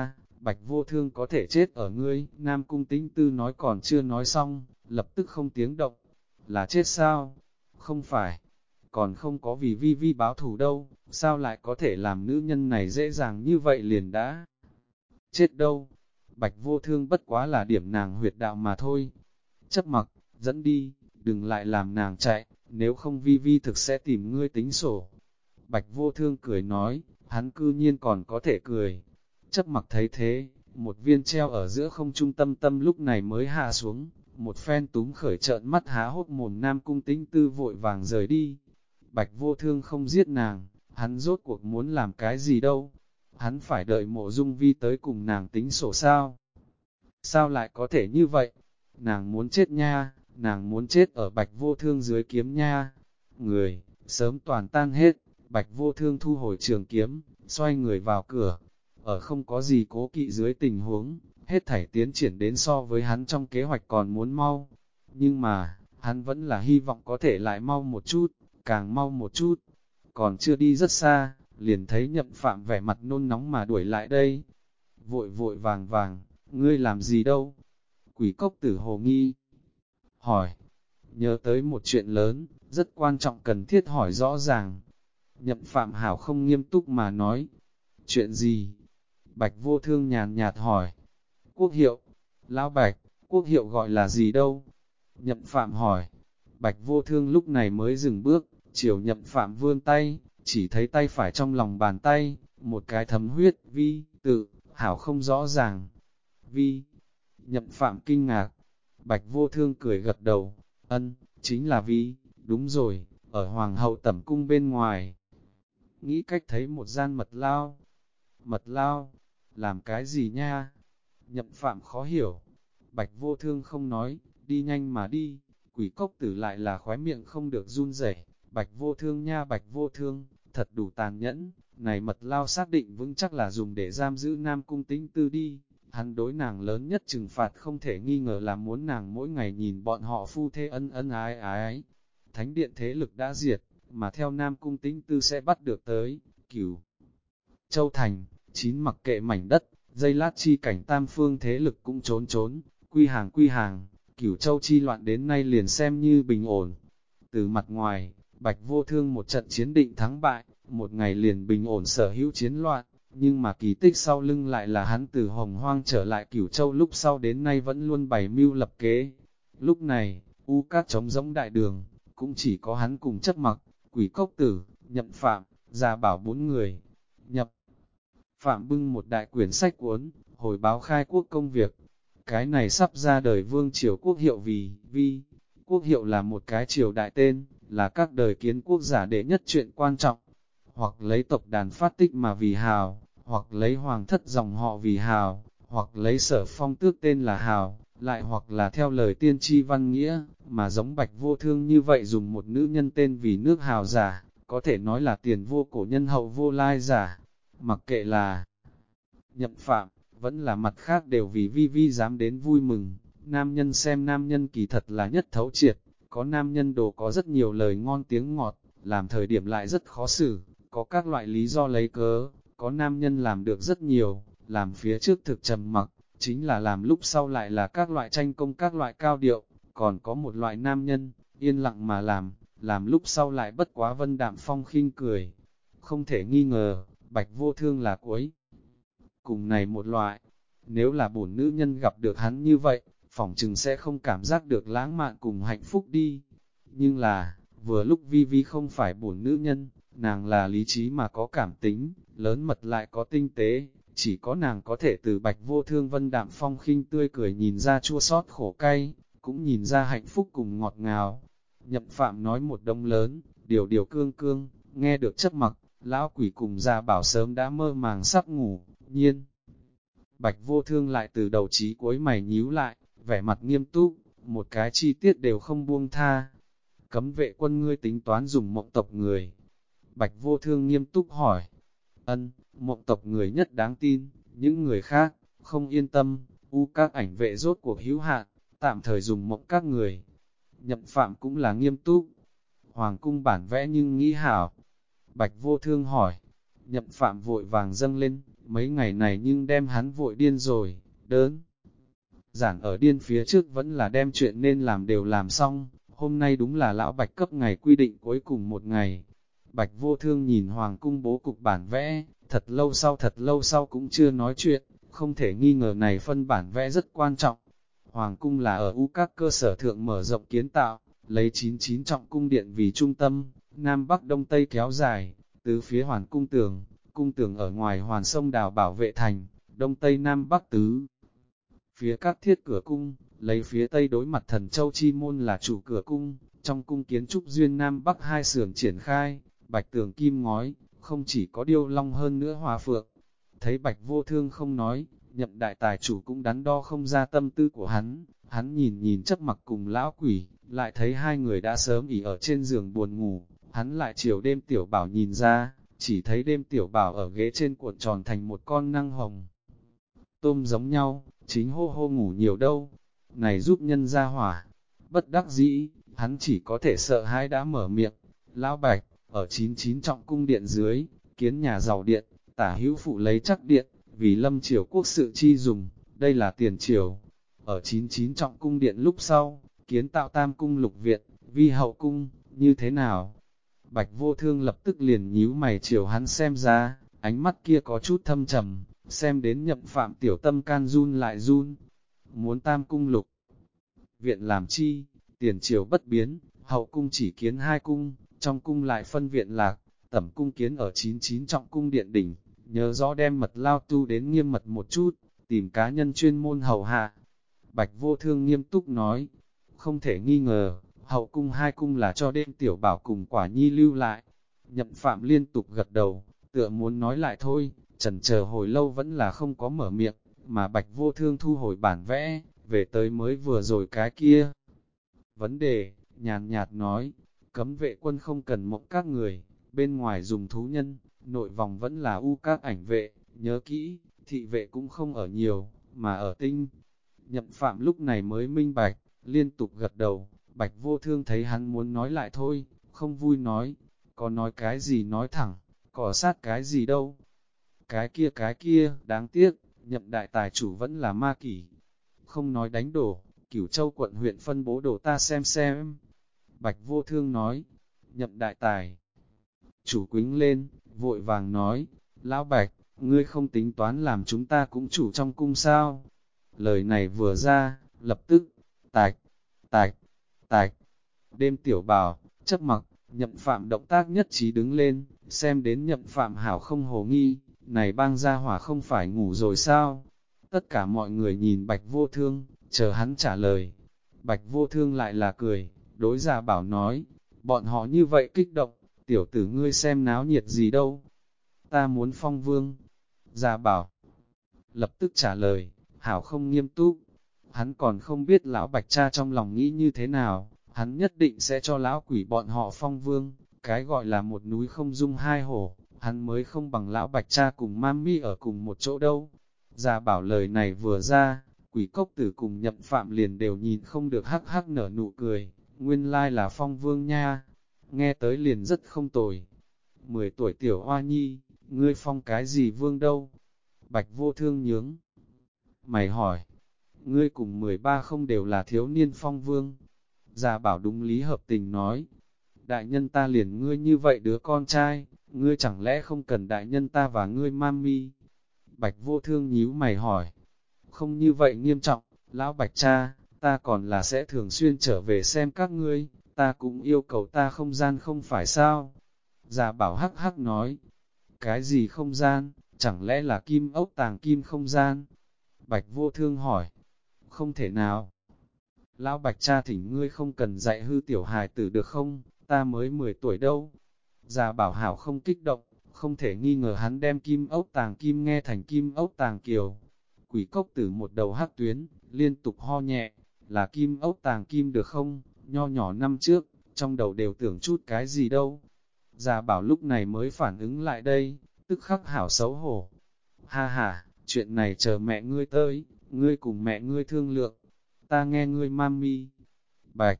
Bạch Vô Thương có thể chết ở ngươi, Nam Cung Tĩnh Tư nói còn chưa nói xong, lập tức không tiếng động. Là chết sao? Không phải, còn không có vì Vi Vi báo thù đâu, sao lại có thể làm nữ nhân này dễ dàng như vậy liền đã chết đâu? Bạch Vô Thương bất quá là điểm nàng huyệt đạo mà thôi. Chấp mặc, dẫn đi, đừng lại làm nàng chạy, nếu không Vi Vi thực sẽ tìm ngươi tính sổ. Bạch Vô Thương cười nói, hắn cư nhiên còn có thể cười. Chấp mặc thấy thế, một viên treo ở giữa không trung tâm tâm lúc này mới hạ xuống, một phen túm khởi trợn mắt há hốc mồm Nam Cung Tĩnh Tư vội vàng rời đi. Bạch Vô Thương không giết nàng, hắn rốt cuộc muốn làm cái gì đâu. Hắn phải đợi Mộ Dung Vi tới cùng nàng tính sổ sao? Sao lại có thể như vậy? Nàng muốn chết nha, nàng muốn chết ở Bạch Vô Thương dưới kiếm nha. Người, sớm toàn tan hết, Bạch Vô Thương thu hồi trường kiếm, xoay người vào cửa. Ở không có gì cố kỵ dưới tình huống, hết thảy tiến triển đến so với hắn trong kế hoạch còn muốn mau. Nhưng mà, hắn vẫn là hy vọng có thể lại mau một chút, càng mau một chút. Còn chưa đi rất xa, liền thấy Nhậm Phạm vẻ mặt nôn nóng mà đuổi lại đây. Vội vội vàng vàng, ngươi làm gì đâu? Quỷ cốc tử hồ nghi. Hỏi, nhớ tới một chuyện lớn, rất quan trọng cần thiết hỏi rõ ràng. Nhậm Phạm hảo không nghiêm túc mà nói. Chuyện gì? Bạch Vô Thương nhàn nhạt hỏi. Quốc hiệu. Lão Bạch, quốc hiệu gọi là gì đâu? Nhậm Phạm hỏi. Bạch Vô Thương lúc này mới dừng bước, chiều Nhậm Phạm vươn tay, chỉ thấy tay phải trong lòng bàn tay, một cái thấm huyết, vi, tự, hảo không rõ ràng. Vi, Nhậm Phạm kinh ngạc, Bạch Vô Thương cười gật đầu, ân, chính là vi, đúng rồi, ở Hoàng hậu tẩm cung bên ngoài. Nghĩ cách thấy một gian mật lao, làm cái gì nha? Nhậm Phạm khó hiểu, Bạch Vô Thương không nói, đi nhanh mà đi, quỷ cốc tử lại là khóe miệng không được run rẩy. Bạch Vô Thương nha Bạch Vô Thương, thật đủ tàn nhẫn, này mật lao xác định vững chắc là dùng để giam giữ Nam Cung Tĩnh Tư đi. Hắn đối nàng lớn nhất trừng phạt không thể nghi ngờ là muốn nàng mỗi ngày nhìn bọn họ phu thê ân ân ái ái. Thánh điện thế lực đã diệt, mà theo Nam Cung Tĩnh Tư sẽ bắt được tới, Cửu Châu Thành, chín mặc kệ mảnh đất, dây lát chi cảnh tam phương thế lực cũng trốn, quy hàng, Cửu Châu chi loạn đến nay liền xem như bình ổn. Từ mặt ngoài, Bạch Vô Thương một trận chiến định thắng bại, một ngày liền bình ổn sở hữu chiến loạn, nhưng mà kỳ tích sau lưng lại là hắn từ Hồng Hoang trở lại Cửu Châu lúc sau đến nay vẫn luôn bày mưu lập kế. Lúc này, U Cát trống rỗng đại đường, cũng chỉ có hắn cùng Chấp Mặc, Quỷ Cốc Tử, Nhậm Phạm, Gia Bảo bốn người. Nhậm Phạm bưng một đại quyển sách cuốn, hồi báo khai quốc công việc. Cái này sắp ra đời vương triều quốc hiệu Vi. Quốc hiệu là một cái triều đại tên, là các đời kiến quốc giả đệ nhất chuyện quan trọng. Hoặc lấy tộc đàn phát tích mà vì hào, hoặc lấy hoàng thất dòng họ vì hào, hoặc lấy sở phong tước tên là hào, lại hoặc là theo lời tiên tri văn nghĩa, mà giống Bạch Vô Thương như vậy dùng một nữ nhân tên vì nước hào giả, có thể nói là tiền vô cổ nhân hậu vô lai giả. Mặc kệ là Nhậm Phạm, vẫn là mặt khác đều vì Vi Vi dám đến vui mừng. Nam nhân xem nam nhân kỳ thật là nhất thấu triệt, có nam nhân đồ có rất nhiều lời ngon tiếng ngọt, làm thời điểm lại rất khó xử, có các loại lý do lấy cớ, có nam nhân làm được rất nhiều, làm phía trước thực trầm mặc, chính là làm lúc sau lại là các loại tranh công các loại cao điệu, còn có một loại nam nhân, yên lặng mà làm lúc sau lại bất quá vân đạm phong khinh cười. Không thể nghi ngờ, Bạch Vô Thương là cuối cùng này một loại. Nếu là bổn nữ nhân gặp được hắn như vậy, phỏng chừng sẽ không cảm giác được lãng mạn cùng hạnh phúc đi. Nhưng là, vừa lúc Vi Vi không phải bổn nữ nhân, nàng là lý trí mà có cảm tính, lớn mật lại có tinh tế, chỉ có nàng có thể từ Bạch Vô Thương vân đạm phong khinh tươi cười nhìn ra chua xót khổ cay, cũng nhìn ra hạnh phúc cùng ngọt ngào. Nhậm Phạm nói một đông lớn, điều cương cương, nghe được Chấp Mặc, lão quỷ cùng Gia Bảo sớm đã mơ màng sắp ngủ, nhiên. Bạch Vô Thương lại từ đầu chí cuối mày nhíu lại, vẻ mặt nghiêm túc, một cái chi tiết đều không buông tha. Cấm vệ quân ngươi tính toán dùng mộng tộc người. Bạch Vô Thương nghiêm túc hỏi. Ân, mộng tộc người nhất đáng tin, những người khác, không yên tâm, các ảnh vệ rốt cuộc hữu hạn, tạm thời dùng mộng các người. Nhậm Phạm cũng là nghiêm túc. Hoàng cung bản vẽ nhưng nghĩ hảo. Bạch Vô Thương hỏi. Nhậm Phạm vội vàng dâng lên, mấy ngày này nhưng đem hắn vội điên rồi, đơn. Giản ở điên phía trước vẫn là đem chuyện nên làm đều làm xong, hôm nay đúng là lão Bạch cấp ngày quy định cuối cùng một ngày. Bạch Vô Thương nhìn Hoàng cung bố cục bản vẽ, thật lâu sau cũng chưa nói chuyện, không thể nghi ngờ này phân bản vẽ rất quan trọng. Hoàng cung là ở các cơ sở thượng mở rộng kiến tạo, lấy 99 trọng cung điện vì trung tâm, Nam Bắc Đông Tây kéo dài, từ phía Hoàn cung tường ở ngoài Hoàn sông đào bảo vệ thành, Đông Tây Nam Bắc tứ. Phía các thiết cửa cung, lấy phía Tây đối mặt Thần Châu Chi Môn là chủ cửa cung, trong cung kiến trúc duyên Nam Bắc hai sườn triển khai, bạch tường kim ngói, không chỉ có điêu long hơn nữa hòa phượng. Thấy Bạch Vô Thương không nói, Nhậm đại tài chủ cũng đắn đo không ra tâm tư của hắn nhìn chấp mặc cùng lão quỷ, lại thấy hai người đã sớm ỉ ở trên giường buồn ngủ, hắn lại chiều đêm tiểu bảo nhìn ra, chỉ thấy đêm tiểu bảo ở ghế trên cuộn tròn thành một con năng hồng. Tôm giống nhau, chính hô hô ngủ nhiều đâu, này giúp nhân ra hỏa. Bất đắc dĩ, hắn chỉ có thể sợ hãi đã mở miệng, lão Bạch, ở 99 trọng cung điện dưới, kiến nhà giàu điện, tả hữu phụ lấy chắc điện, vì lâm triều quốc sự chi dùng, đây là tiền triều. Ở 99 trọng cung điện lúc sau, kiến tạo tam cung lục viện, vi hậu cung, như thế nào? Bạch Vô Thương lập tức liền nhíu mày chiều hắn xem ra, ánh mắt kia có chút thâm trầm, xem đến Nhậm Phạm tiểu tâm can run lại run. Muốn tam cung lục viện làm chi, tiền triều bất biến, hậu cung chỉ kiến hai cung, trong cung lại phân viện lạc, tẩm cung kiến ở 99 trọng cung điện đỉnh, nhớ rõ đem mật lao tu đến nghiêm mật một chút, tìm cá nhân chuyên môn hầu hạ. Bạch Vô Thương nghiêm túc nói, không thể nghi ngờ, hậu cung hai cung là cho đêm tiểu bảo cùng quả nhi lưu lại. Nhậm Phạm liên tục gật đầu, tựa muốn nói lại thôi, chần chờ hồi lâu vẫn là không có mở miệng, mà Bạch Vô Thương thu hồi bản vẽ, về tới mới vừa rồi cái kia. Vấn đề, nhàn nhạt nói, cấm vệ quân không cần mộng các người, bên ngoài dùng thú nhân, nội vòng vẫn là các ảnh vệ, nhớ kỹ, thị vệ cũng không ở nhiều, mà ở tinh. Nhậm Phạm lúc này mới minh bạch, liên tục gật đầu, Bạch Vô Thương thấy hắn muốn nói lại thôi, không vui nói, có nói cái gì nói thẳng, cỏ sát cái gì đâu. Cái kia, đáng tiếc, Nhậm đại tài chủ vẫn là ma kỷ. Không nói đánh đổ, Cửu Châu quận huyện phân bố đồ ta xem. Bạch Vô Thương nói, Nhậm đại tài. Chủ quính lên, vội vàng nói, Lão Bạch, ngươi không tính toán làm chúng ta cũng chủ trong cung sao? Lời này vừa ra, lập tức, tạch, tạch, tạch. Đêm tiểu bảo, chấp mặc, Nhậm Phạm động tác nhất trí đứng lên, xem đến Nhậm Phạm hảo không hồ nghi, này bang gia hỏa không phải ngủ rồi sao? Tất cả mọi người nhìn Bạch Vô Thương, chờ hắn trả lời. Bạch Vô Thương lại là cười, đối Gia Bảo nói, bọn họ như vậy kích động, tiểu tử ngươi xem náo nhiệt gì đâu. Ta muốn phong vương. Gia Bảo lập tức trả lời, hảo không nghiêm túc. Hắn còn không biết lão Bạch cha trong lòng nghĩ như thế nào, hắn nhất định sẽ cho lão quỷ bọn họ phong vương, cái gọi là một núi không dung hai hổ, hắn mới không bằng lão Bạch cha cùng Mami ở cùng một chỗ đâu. Gia Bảo lời này vừa ra, quỷ cốc tử cùng Nhậm Phạm liền đều nhìn không được hắc hắc nở nụ cười, nguyên lai là phong vương nha, nghe tới liền rất không tồi. 10 tuổi tiểu hoa nhi, ngươi phong cái gì vương đâu? Bạch Vô Thương nhướng mày hỏi, ngươi cùng 13 không đều là thiếu niên phong vương? Gia Bảo đúng lý hợp tình nói, đại nhân ta liền ngươi như vậy đứa con trai, ngươi chẳng lẽ không cần đại nhân ta và ngươi mami? Bạch Vô Thương nhíu mày hỏi, không như vậy nghiêm trọng, lão Bạch cha, ta còn là sẽ thường xuyên trở về xem các ngươi, ta cũng yêu cầu ta không gian không phải sao? Gia Bảo hắc hắc nói, cái gì không gian, chẳng lẽ là kim ốc tàng kim không gian? Bạch Vô Thương hỏi, không thể nào. Lão Bạch cha thỉnh ngươi không cần dạy hư tiểu hài tử được không, ta mới 10 tuổi đâu. Gia Bảo hảo không kích động, không thể nghi ngờ hắn đem kim ốc tàng kim nghe thành kim ốc tàng kiều. Quỷ cốc tử một đầu hắc tuyến, liên tục ho nhẹ, là kim ốc tàng kim được không, nho nhỏ năm trước, trong đầu đều tưởng chút cái gì đâu. Gia Bảo lúc này mới phản ứng lại đây, tức khắc hảo xấu hổ. Ha ha, chuyện này chờ mẹ ngươi tới, ngươi cùng mẹ ngươi thương lượng, ta nghe ngươi mami. Bạch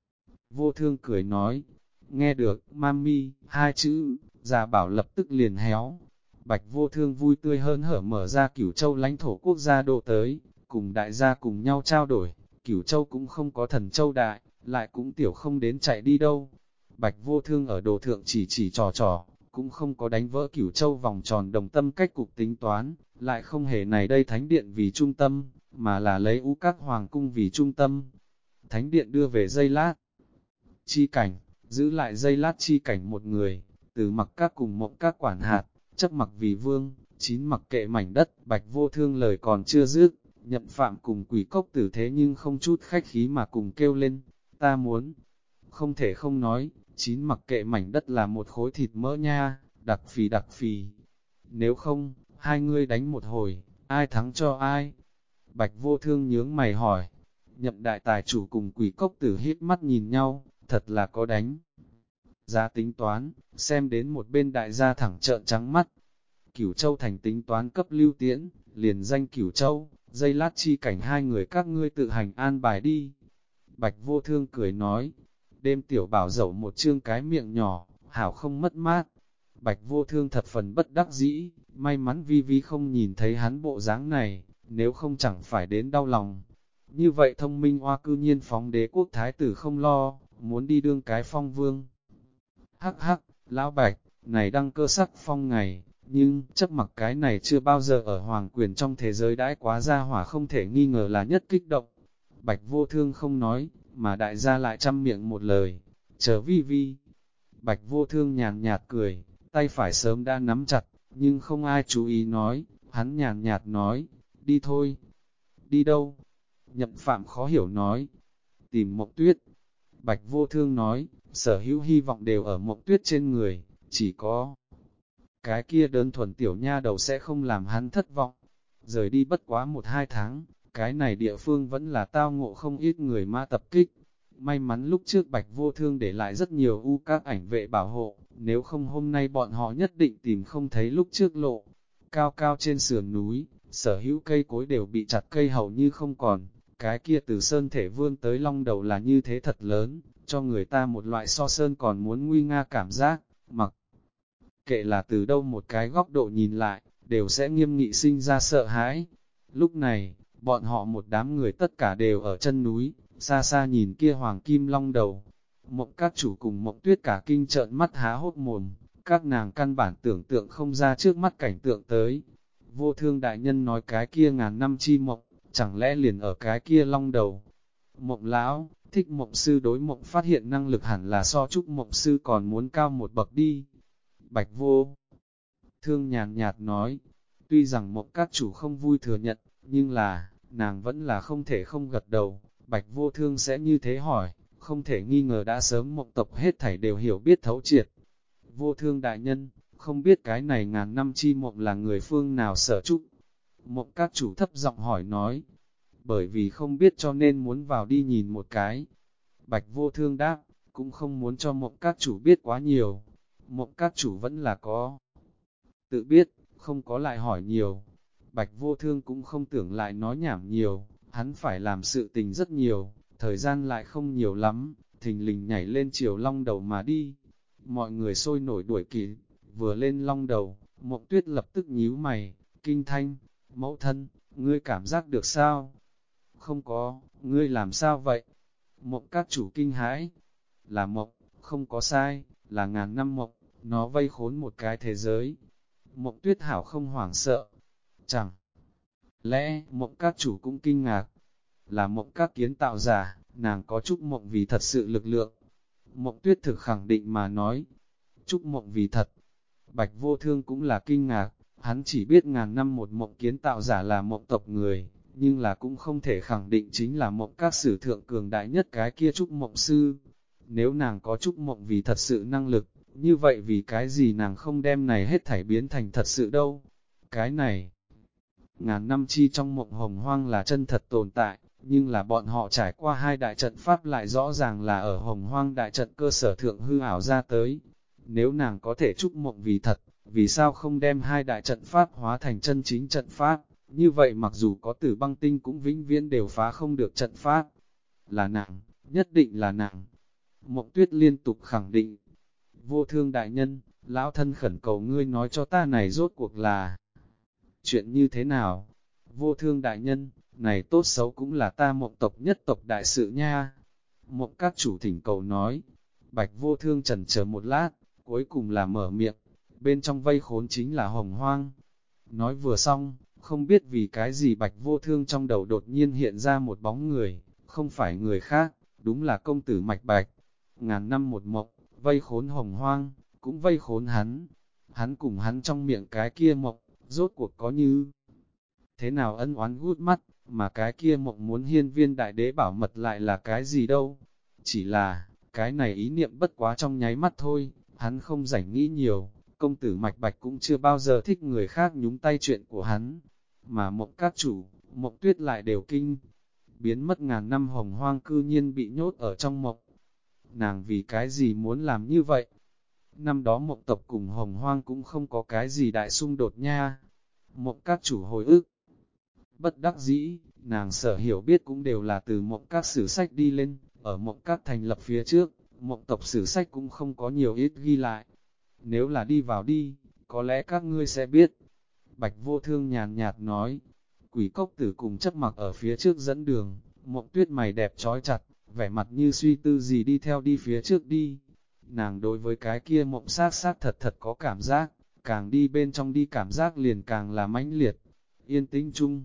Vô Thương cười nói, nghe được mami, hai chữ, Gia Bảo lập tức liền héo. Bạch Vô Thương vui tươi hớn hở mở ra Cửu Châu lãnh thổ quốc gia độ tới, cùng đại gia cùng nhau trao đổi. Cửu Châu cũng không có Thần Châu đại, lại cũng tiểu không đến chạy đi đâu. Bạch Vô Thương ở đồ thượng chỉ trò, cũng không có đánh vỡ Cửu Châu vòng tròn đồng tâm cách cục tính toán, lại không hề này đây thánh điện vì trung tâm, mà là lấy U Các Hoàng cung vì trung tâm. Thánh điện đưa về Dây Lát chi cảnh, giữ lại Dây Lát chi cảnh một người, từ Mặc Các cùng Mộng Các quản hạt, chấp mặc vì vương, chín mặc kệ mảnh đất. Bạch Vô Thương lời còn chưa dứt, Nhậm Phạm cùng Quỷ Cốc Tử thế nhưng không chút khách khí mà cùng kêu lên, ta muốn. Không thể không nói, chín mặc kệ mảnh đất là một khối thịt mỡ nha, đặc phì. Nếu không, hai ngươi đánh một hồi, ai thắng cho ai? Bạch Vô Thương nhướng mày hỏi. Nhậm đại tài chủ cùng Quỷ Cốc Tử hít mắt nhìn nhau, thật là có đánh giá tính toán, xem đến một bên đại gia thẳng trợn trắng mắt. Cửu Châu thành tính toán cấp Lưu Tiễn, liền danh Cửu Châu, Dây Lát chi cảnh hai người các ngươi tự hành an bài đi. Bạch Vô Thương cười nói, đêm tiểu bảo dẫu một chương cái miệng nhỏ, hảo không mất mát. Bạch Vô Thương thật phần bất đắc dĩ, may mắn Vi Vi không nhìn thấy hắn bộ dáng này, nếu không chẳng phải đến đau lòng. Như vậy thông minh oa cư nhiên phóng đế quốc thái tử không lo, muốn đi đương cái phong vương. Hắc hắc, lão Bạch, này đăng cơ sắc phong ngày, nhưng chấp mặc cái này chưa bao giờ ở hoàng quyền trong thế giới đãi quá ra hỏa không thể nghi ngờ là nhất kích động. Bạch Vô Thương không nói, mà đại gia lại trăm miệng một lời, chờ Vi Vi. Bạch Vô Thương nhàn nhạt cười, tay phải sớm đã nắm chặt, nhưng không ai chú ý nói, hắn nhàn nhạt nói, đi thôi. Đi đâu? Nhậm Phạm khó hiểu nói, tìm Mộng Tuyết. Bạch Vô Thương nói, sở hữu hy vọng đều ở Mộng Tuyết trên người, chỉ có cái kia đơn thuần tiểu nha đầu sẽ không làm hắn thất vọng. Rời đi bất quá 1-2 tháng, cái này địa phương vẫn là tao ngộ không ít người ma tập kích. May mắn lúc trước Bạch Vô Thương để lại rất nhiều các ảnh vệ bảo hộ, nếu không hôm nay bọn họ nhất định tìm không thấy lúc trước lộ. Cao cao trên sườn núi, sở hữu cây cối đều bị chặt cây hầu như không còn, cái kia từ sơn thể vươn tới long đầu là như thế thật lớn, cho người ta một loại so sơn còn muốn nguy nga cảm giác, mặc kệ là từ đâu một cái góc độ nhìn lại, đều sẽ nghiêm nghị sinh ra sợ hãi. Lúc này, bọn họ một đám người tất cả đều ở chân núi, xa xa nhìn kia hoàng kim long đầu. Mộng các chủ cùng Mộng Tuyết cả kinh trợn mắt há hốt mồm, các nàng căn bản tưởng tượng không ra trước mắt cảnh tượng tới. Vô Thương đại nhân nói cái kia ngàn năm chi mộng, chẳng lẽ liền ở cái kia long đầu. Mộng lão, thích Mộng sư đối Mộng phát hiện năng lực hẳn là so chúc Mộng sư còn muốn cao một bậc đi. Bạch Vô Thương nhàn nhạt nói, tuy rằng Mộng các chủ không vui thừa nhận, nhưng là, nàng vẫn là không thể không gật đầu. Bạch Vô Thương sẽ như thế hỏi, không thể nghi ngờ đã sớm Mộng tộc hết thảy đều hiểu biết thấu triệt. Vô Thương đại nhân, không biết cái này ngàn năm chi mộng là người phương nào sở trúc. Mộng các chủ thấp giọng hỏi nói, bởi vì không biết cho nên muốn vào đi nhìn một cái. Bạch Vô Thương đáp, cũng không muốn cho Mộng các chủ biết quá nhiều. Mộng các chủ vẫn là có tự biết, không có lại hỏi nhiều. Bạch Vô Thương cũng không tưởng lại nói nhảm nhiều, hắn phải làm sự tình rất nhiều, thời gian lại không nhiều lắm, thình lình nhảy lên chiều long đầu mà đi. Mọi người sôi nổi đuổi kịp, vừa lên long đầu, Mộng Tuyết lập tức nhíu mày, kinh thanh, mẫu thân, ngươi cảm giác được sao? Không có, ngươi làm sao vậy? Mộng các chủ kinh hãi, là mộng, không có sai, là ngàn năm mộng, nó vây khốn một cái thế giới. Mộng Tuyết hảo không hoảng sợ, chẳng lẽ Mộng các chủ cũng kinh ngạc, là Mộng các kiến tạo giả, nàng có chúc mộng vì thật sự lực lượng. Mộng Tuyết thực khẳng định mà nói, chúc mộng vì thật. Bạch Vô Thương cũng là kinh ngạc, hắn chỉ biết ngàn năm một mộng kiến tạo giả là mộng tộc người, nhưng là cũng không thể khẳng định chính là mộng các sử thượng cường đại nhất cái kia trúc mộng sư. Nếu nàng có trúc mộng vì thật sự năng lực, như vậy vì cái gì nàng không đem này hết thảy biến thành thật sự đâu? Cái này, ngàn năm chi trong mộng hồng hoang là chân thật tồn tại, nhưng là bọn họ trải qua hai đại trận pháp lại rõ ràng là ở hồng hoang đại trận cơ sở thượng hư ảo ra tới. Nếu nàng có thể chúc mộng vì thật, vì sao không đem hai đại trận pháp hóa thành chân chính trận pháp? Như vậy mặc dù có tử băng tinh cũng vĩnh viễn đều phá không được trận pháp. Là nàng, nhất định là nàng. Mộng Tuyết liên tục khẳng định. Vô Thương đại nhân, lão thân khẩn cầu ngươi nói cho ta này rốt cuộc là chuyện như thế nào? Vô Thương đại nhân, này tốt xấu cũng là ta Mộng tộc nhất tộc đại sự nha. Mộng các chủ thỉnh cầu nói, Bạch Vô Thương chần chờ một lát, cuối cùng là mở miệng, bên trong vây khốn chính là Hồng Hoang. Nói vừa xong, không biết vì cái gì Bạch Vô Thương trong đầu đột nhiên hiện ra một bóng người, không phải người khác, đúng là công tử Mạch Bạch. Ngàn năm một mộng, vây khốn Hồng Hoang, cũng vây khốn hắn. Hắn cùng hắn trong miệng cái kia mộng, rốt cuộc có như thế nào ân oán gút mắt, mà cái kia mộng muốn hiên viên đại đế bảo mật lại là cái gì đâu. Chỉ là, cái này ý niệm bất quá trong nháy mắt thôi, hắn không rảnh nghĩ nhiều, công tử Mạch Bạch cũng chưa bao giờ thích người khác nhúng tay chuyện của hắn. Mà mộng các chủ, mộng tuyết lại đều kinh, biến mất ngàn năm Hồng Hoang cư nhiên bị nhốt ở trong mộng. Nàng vì cái gì muốn làm như vậy? Năm đó mộng tộc cùng Hồng Hoang cũng không có cái gì đại xung đột nha. Mộng các chủ hồi ức. Bất đắc dĩ, nàng sở hiểu biết cũng đều là từ mộng các sử sách đi lên, ở mộng các thành lập phía trước, mộng tộc sử sách cũng không có nhiều ít ghi lại. Nếu là đi vào đi, có lẽ các ngươi sẽ biết. Bạch Vô Thương nhàn nhạt nói, Quỷ Cốc Tử cùng chấp mặc ở phía trước dẫn đường, Mộng Tuyết mày đẹp trói chặt, vẻ mặt như suy tư gì đi theo đi phía trước đi. Nàng đối với cái kia mộng sát thật thật có cảm giác, càng đi bên trong đi cảm giác liền càng là mãnh liệt. Yên tĩnh chung,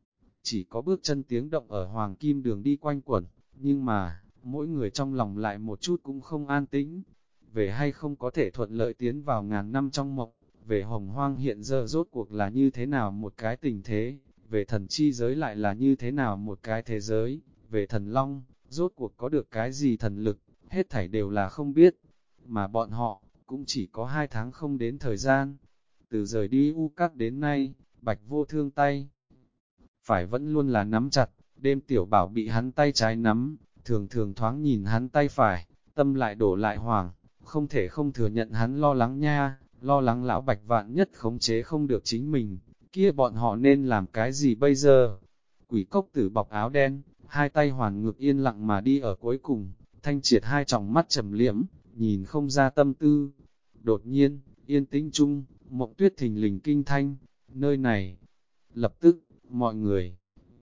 chỉ có bước chân tiếng động ở Hoàng Kim Đường đi quanh quẩn, nhưng mà, mỗi người trong lòng lại một chút cũng không an tĩnh. Về hay không có thể thuận lợi tiến vào ngàn năm trong mộng, về Hồng Hoang hiện giờ rốt cuộc là như thế nào một cái tình thế, về thần chi giới lại là như thế nào một cái thế giới, về thần long, rốt cuộc có được cái gì thần lực, hết thảy đều là không biết, mà bọn họ, cũng chỉ có 2 tháng không đến thời gian. Từ rời đi U Các đến nay, Bạch Vô Thương tay phải vẫn luôn là nắm chặt, đêm tiểu bảo bị hắn tay trái nắm, thường thường thoáng nhìn hắn tay phải, tâm lại đổ lại hoảng, không thể không thừa nhận hắn lo lắng nha, lo lắng lão Bạch vạn nhất khống chế không được chính mình, kia bọn họ nên làm cái gì bây giờ? Quỷ Cốc Tử bọc áo đen, hai tay hoàn ngược yên lặng mà đi ở cuối cùng, Thanh Triệt hai tròng mắt trầm liễm, nhìn không ra tâm tư. Đột nhiên, yên tĩnh chung, Mộng Tuyết thình lình kinh thanh, nơi này. Lập tức, mọi người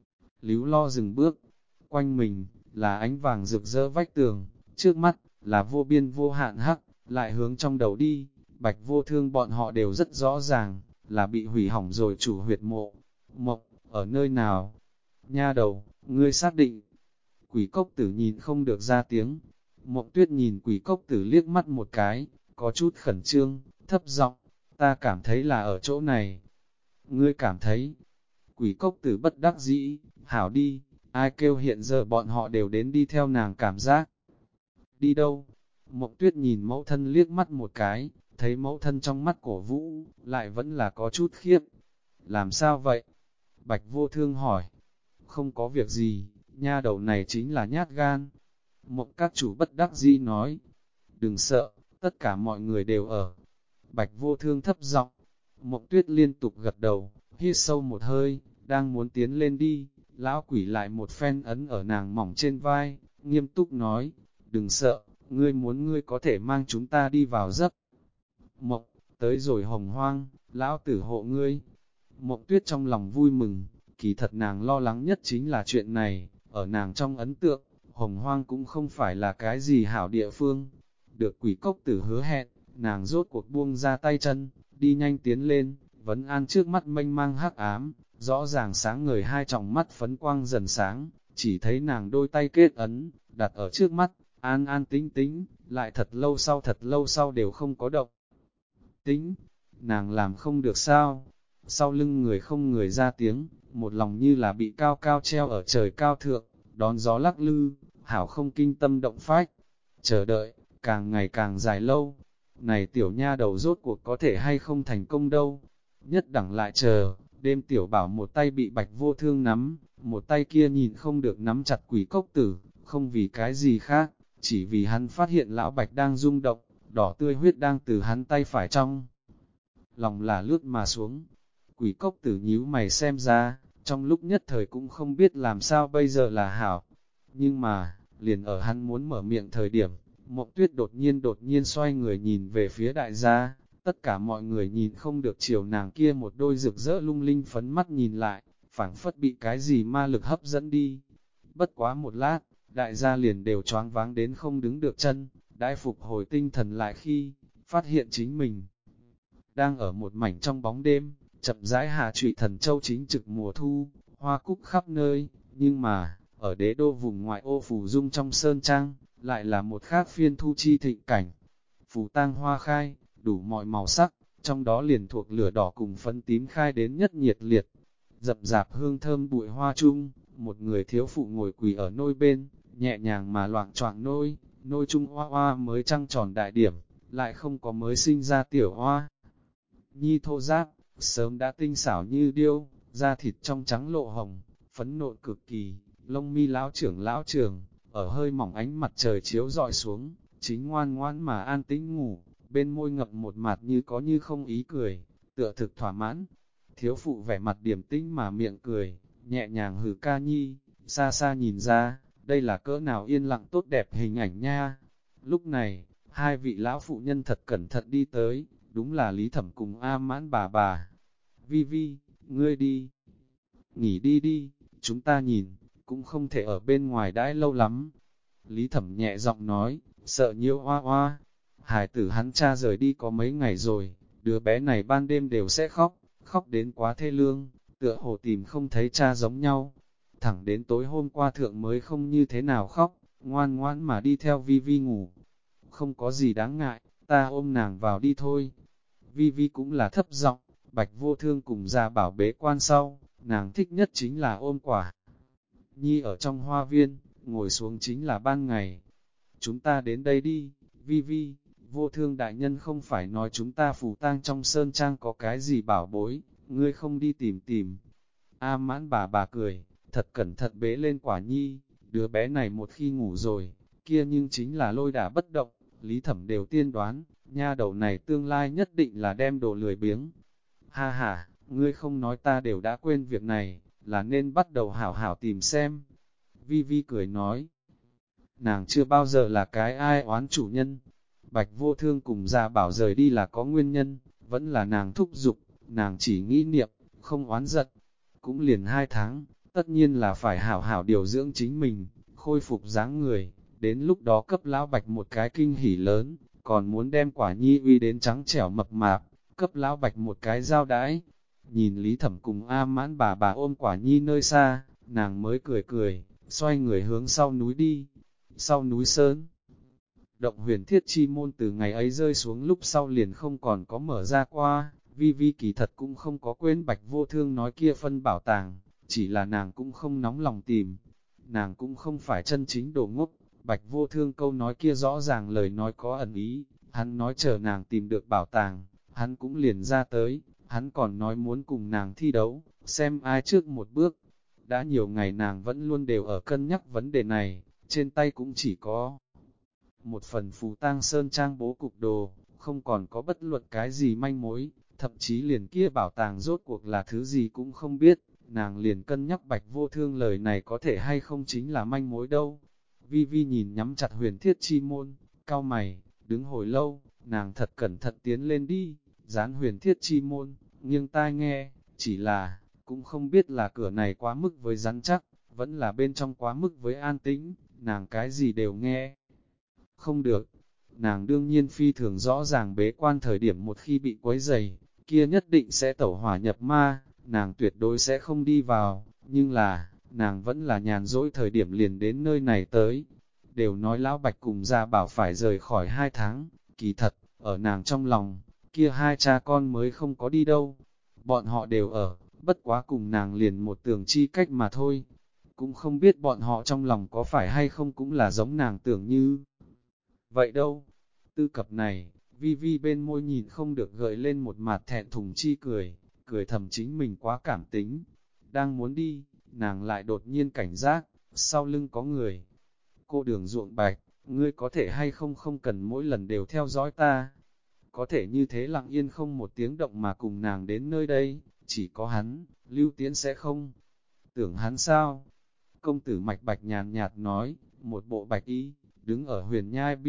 líu lo dừng bước, quanh mình là ánh vàng rực rỡ vách tường, trước mắt là vô biên vô hạn hắc, lại hướng trong đầu đi. Bạch Vô Thương bọn họ đều rất rõ ràng, là bị hủy hỏng rồi chủ huyệt mộ. Mộng, ở nơi nào? Nha đầu, ngươi xác định. Quỷ Cốc Tử nhìn không được ra tiếng. Mộng Tuyết nhìn Quỷ Cốc Tử liếc mắt một cái, có chút khẩn trương, thấp giọng, ta cảm thấy là ở chỗ này. Ngươi cảm thấy? Quỷ Cốc Tử bất đắc dĩ, hảo đi, ai kêu hiện giờ bọn họ đều đến đi theo nàng cảm giác. Đi đâu? Mộng Tuyết nhìn mẫu thân liếc mắt một cái, thấy mẫu thân trong mắt cổ vũ, lại vẫn là có chút khiếp. Làm sao vậy? Bạch Vô Thương hỏi. Không có việc gì, nha đầu này chính là nhát gan. Mộng các chủ bất đắc dĩ nói. Đừng sợ, tất cả mọi người đều ở. Bạch Vô Thương thấp giọng. Mộng Tuyết liên tục gật đầu, hít sâu một hơi, đang muốn tiến lên đi. Lão quỷ lại một phen ấn ở nàng mỏng trên vai, nghiêm túc nói. Đừng sợ, ngươi có thể mang chúng ta đi vào giấc mộng, tới rồi Hồng Hoang, lão tử hộ ngươi. Mộng Tuyết trong lòng vui mừng, kỳ thật nàng lo lắng nhất chính là chuyện này, ở nàng trong ấn tượng, Hồng Hoang cũng không phải là cái gì hảo địa phương. Được Quỷ Cốc Tử hứa hẹn, nàng rốt cuộc buông ra tay chân, đi nhanh tiến lên, vấn an trước mắt mênh mang hắc ám, rõ ràng sáng ngời hai tròng mắt phấn quang dần sáng, chỉ thấy nàng đôi tay kết ấn, đặt ở trước mắt, an an tĩnh tĩnh, lại thật lâu sau đều không có động. Tính, nàng làm không được sao? Sau lưng người không người ra tiếng, một lòng như là bị cao cao treo ở trời cao thượng, đón gió lắc lư, hảo không kinh tâm động phách. Chờ đợi, càng ngày càng dài lâu. Này tiểu nha đầu rốt cuộc có thể hay không thành công đâu. Nhất đẳng lại chờ, đêm tiểu bảo một tay bị Bạch Vô Thương nắm, một tay kia nhìn không được nắm chặt Quỷ Cốc Tử, không vì cái gì khác, chỉ vì hắn phát hiện lão Bạch đang rung động, đỏ tươi huyết đang từ hắn tay phải trong lòng là lướt mà xuống. Quỷ Cốc Tử nhíu mày xem ra, trong lúc nhất thời cũng không biết làm sao bây giờ là hảo. Nhưng mà, liền ở hắn muốn mở miệng thời điểm, Mộng Tuyết đột nhiên xoay người nhìn về phía đại gia, tất cả mọi người nhìn không được chiều nàng kia một đôi rực rỡ lung linh phấn mắt nhìn lại, phảng phất bị cái gì ma lực hấp dẫn đi. Bất quá một lát, đại gia liền đều choáng váng đến không đứng được chân, đãi phục hồi tinh thần lại khi, phát hiện chính mình đang ở một mảnh trong bóng đêm, chậm rãi hạ trụy thần châu chính trực mùa thu, hoa cúc khắp nơi, nhưng mà, ở đế đô vùng ngoại ô Phù Dung trong sơn trang, lại là một khác phiên thu chi thịnh cảnh. Phù tang hoa khai, đủ mọi màu sắc, trong đó liền thuộc lửa đỏ cùng phấn tím khai đến nhất nhiệt liệt. Dập dạp hương thơm bụi hoa chung, một người thiếu phụ ngồi quỳ ở nôi bên, nhẹ nhàng mà loạng choạng nôi chung hoa hoa mới trăng tròn đại điểm, lại không có mới sinh ra tiểu hoa. Nhi thô giáp, sớm đã tinh xảo như điêu, da thịt trong trắng lộ hồng, phấn nộn cực kỳ, lông mi lão trưởng, ở hơi mỏng ánh mặt trời chiếu rọi xuống, chính ngoan ngoãn mà an tĩnh ngủ, bên môi ngậm một mặt như có như không ý cười, tựa thực thỏa mãn. Thiếu phụ vẻ mặt điềm tĩnh mà miệng cười, nhẹ nhàng hừ ca nhi, xa xa nhìn ra, đây là cỡ nào yên lặng tốt đẹp hình ảnh nha. Lúc này, hai vị lão phụ nhân thật cẩn thận đi tới, đúng là Lý Thẩm cùng A Mãn bà. Vi Vi, ngươi đi, nghỉ đi đi, chúng ta nhìn, cũng không thể ở bên ngoài đãi lâu lắm. Lý Thẩm nhẹ giọng nói, sợ nhiễu hoa hoa. Hải tử hắn cha rời đi có mấy ngày rồi, đứa bé này ban đêm đều sẽ khóc đến quá thê lương, tựa hồ tìm không thấy cha giống nhau. Thẳng đến tối hôm qua thượng mới không như thế nào khóc, ngoan ngoãn mà đi theo Vi Vi ngủ. Không có gì đáng ngại, ta ôm nàng vào đi thôi. Vi Vi cũng là thấp giọng, Bạch Vô Thương cùng ra bảo bế quan sau, nàng thích nhất chính là ôm quả. Nhi ở trong hoa viên, ngồi xuống chính là ban ngày. Chúng ta đến đây đi, Vi Vi, Vô Thương đại nhân không phải nói chúng ta Phù Tang trong sơn trang có cái gì bảo bối, ngươi không đi tìm. A Mãn bà cười, thật cẩn thận bế lên quả Nhi, đứa bé này một khi ngủ rồi, kia nhưng chính là lôi đả bất động, Lý Thẩm đều tiên đoán, nha đầu này tương lai nhất định là đem đồ lười biếng. Ha ha, ngươi không nói ta đều đã quên việc này, là nên bắt đầu hảo hảo tìm xem. Vi Vi cười nói, nàng chưa bao giờ là cái ai oán chủ nhân. Bạch Vô Thương cùng Gia Bảo rời đi là có nguyên nhân, vẫn là nàng thúc giục, nàng chỉ nghĩ niệm, không oán giận. Cũng liền 2 tháng, tất nhiên là phải hảo hảo điều dưỡng chính mình, khôi phục dáng người, đến lúc đó cấp lão Bạch một cái kinh hỉ lớn, còn muốn đem quả Nhi uy đến trắng trẻo mập mạp, cấp lão Bạch một cái giao đãi. Nhìn Lý Thẩm cùng A Mãn bà ôm quả Nhi nơi xa, nàng mới cười, xoay người hướng sau núi đi. Sau núi sơn, động huyền thiết chi môn từ ngày ấy rơi xuống lúc sau liền không còn có mở ra qua, Vi Vi kỳ thật cũng không có quên Bạch Vô Thương nói kia phân bảo tàng, chỉ là nàng cũng không nóng lòng tìm. Nàng cũng không phải chân chính đồ ngốc, Bạch Vô Thương câu nói kia rõ ràng lời nói có ẩn ý, hắn nói chờ nàng tìm được bảo tàng, hắn cũng liền ra tới, hắn còn nói muốn cùng nàng thi đấu, xem ai trước một bước. Đã nhiều ngày nàng vẫn luôn đều ở cân nhắc vấn đề này, trên tay cũng chỉ có một phần Phù Tang Sơn Trang bố cục đồ, không còn có bất luận cái gì manh mối, thậm chí liền kia bảo tàng rốt cuộc là thứ gì cũng không biết, nàng liền cân nhắc Bạch Vô Thương lời này có thể hay không chính là manh mối đâu. Vi Vi nhìn nhắm chặt huyền thiết chi môn, cau mày, đứng hồi lâu, nàng thật cẩn thận tiến lên đi, dán huyền thiết chi môn, nghiêng tai nghe, chỉ là, cũng không biết là cửa này quá mức với rắn chắc, vẫn là bên trong quá mức với an tĩnh, nàng cái gì đều nghe. Không được, nàng đương nhiên phi thường rõ ràng bế quan thời điểm một khi bị quấy dày, kia nhất định sẽ tẩu hỏa nhập ma, nàng tuyệt đối sẽ không đi vào, nhưng là, nàng vẫn là nhàn rỗi thời điểm liền đến nơi này tới. Đều nói Lão Bạch cùng Gia Bảo phải rời khỏi 2 tháng, kỳ thật, ở nàng trong lòng, kia hai cha con mới không có đi đâu. Bọn họ đều ở, bất quá cùng nàng liền một tường chi cách mà thôi. Cũng không biết bọn họ trong lòng có phải hay không cũng là giống nàng tưởng như vậy đâu. Tư cập này, Vi Vi bên môi nhìn không được gợi lên một mặt thẹn thùng chi cười thầm chính mình quá cảm tính. Đang muốn đi, nàng lại đột nhiên cảnh giác, sau lưng có người. Cô Đường Ruộng Bạch, ngươi có thể hay không cần mỗi lần đều theo dõi ta. Có thể như thế lặng yên không một tiếng động mà cùng nàng đến nơi đây, chỉ có hắn, Lưu Tiến sẽ không. Tưởng hắn sao? Công tử Mạch Bạch nhàn nhạt nói, một bộ bạch y, đứng ở huyền nhai biên,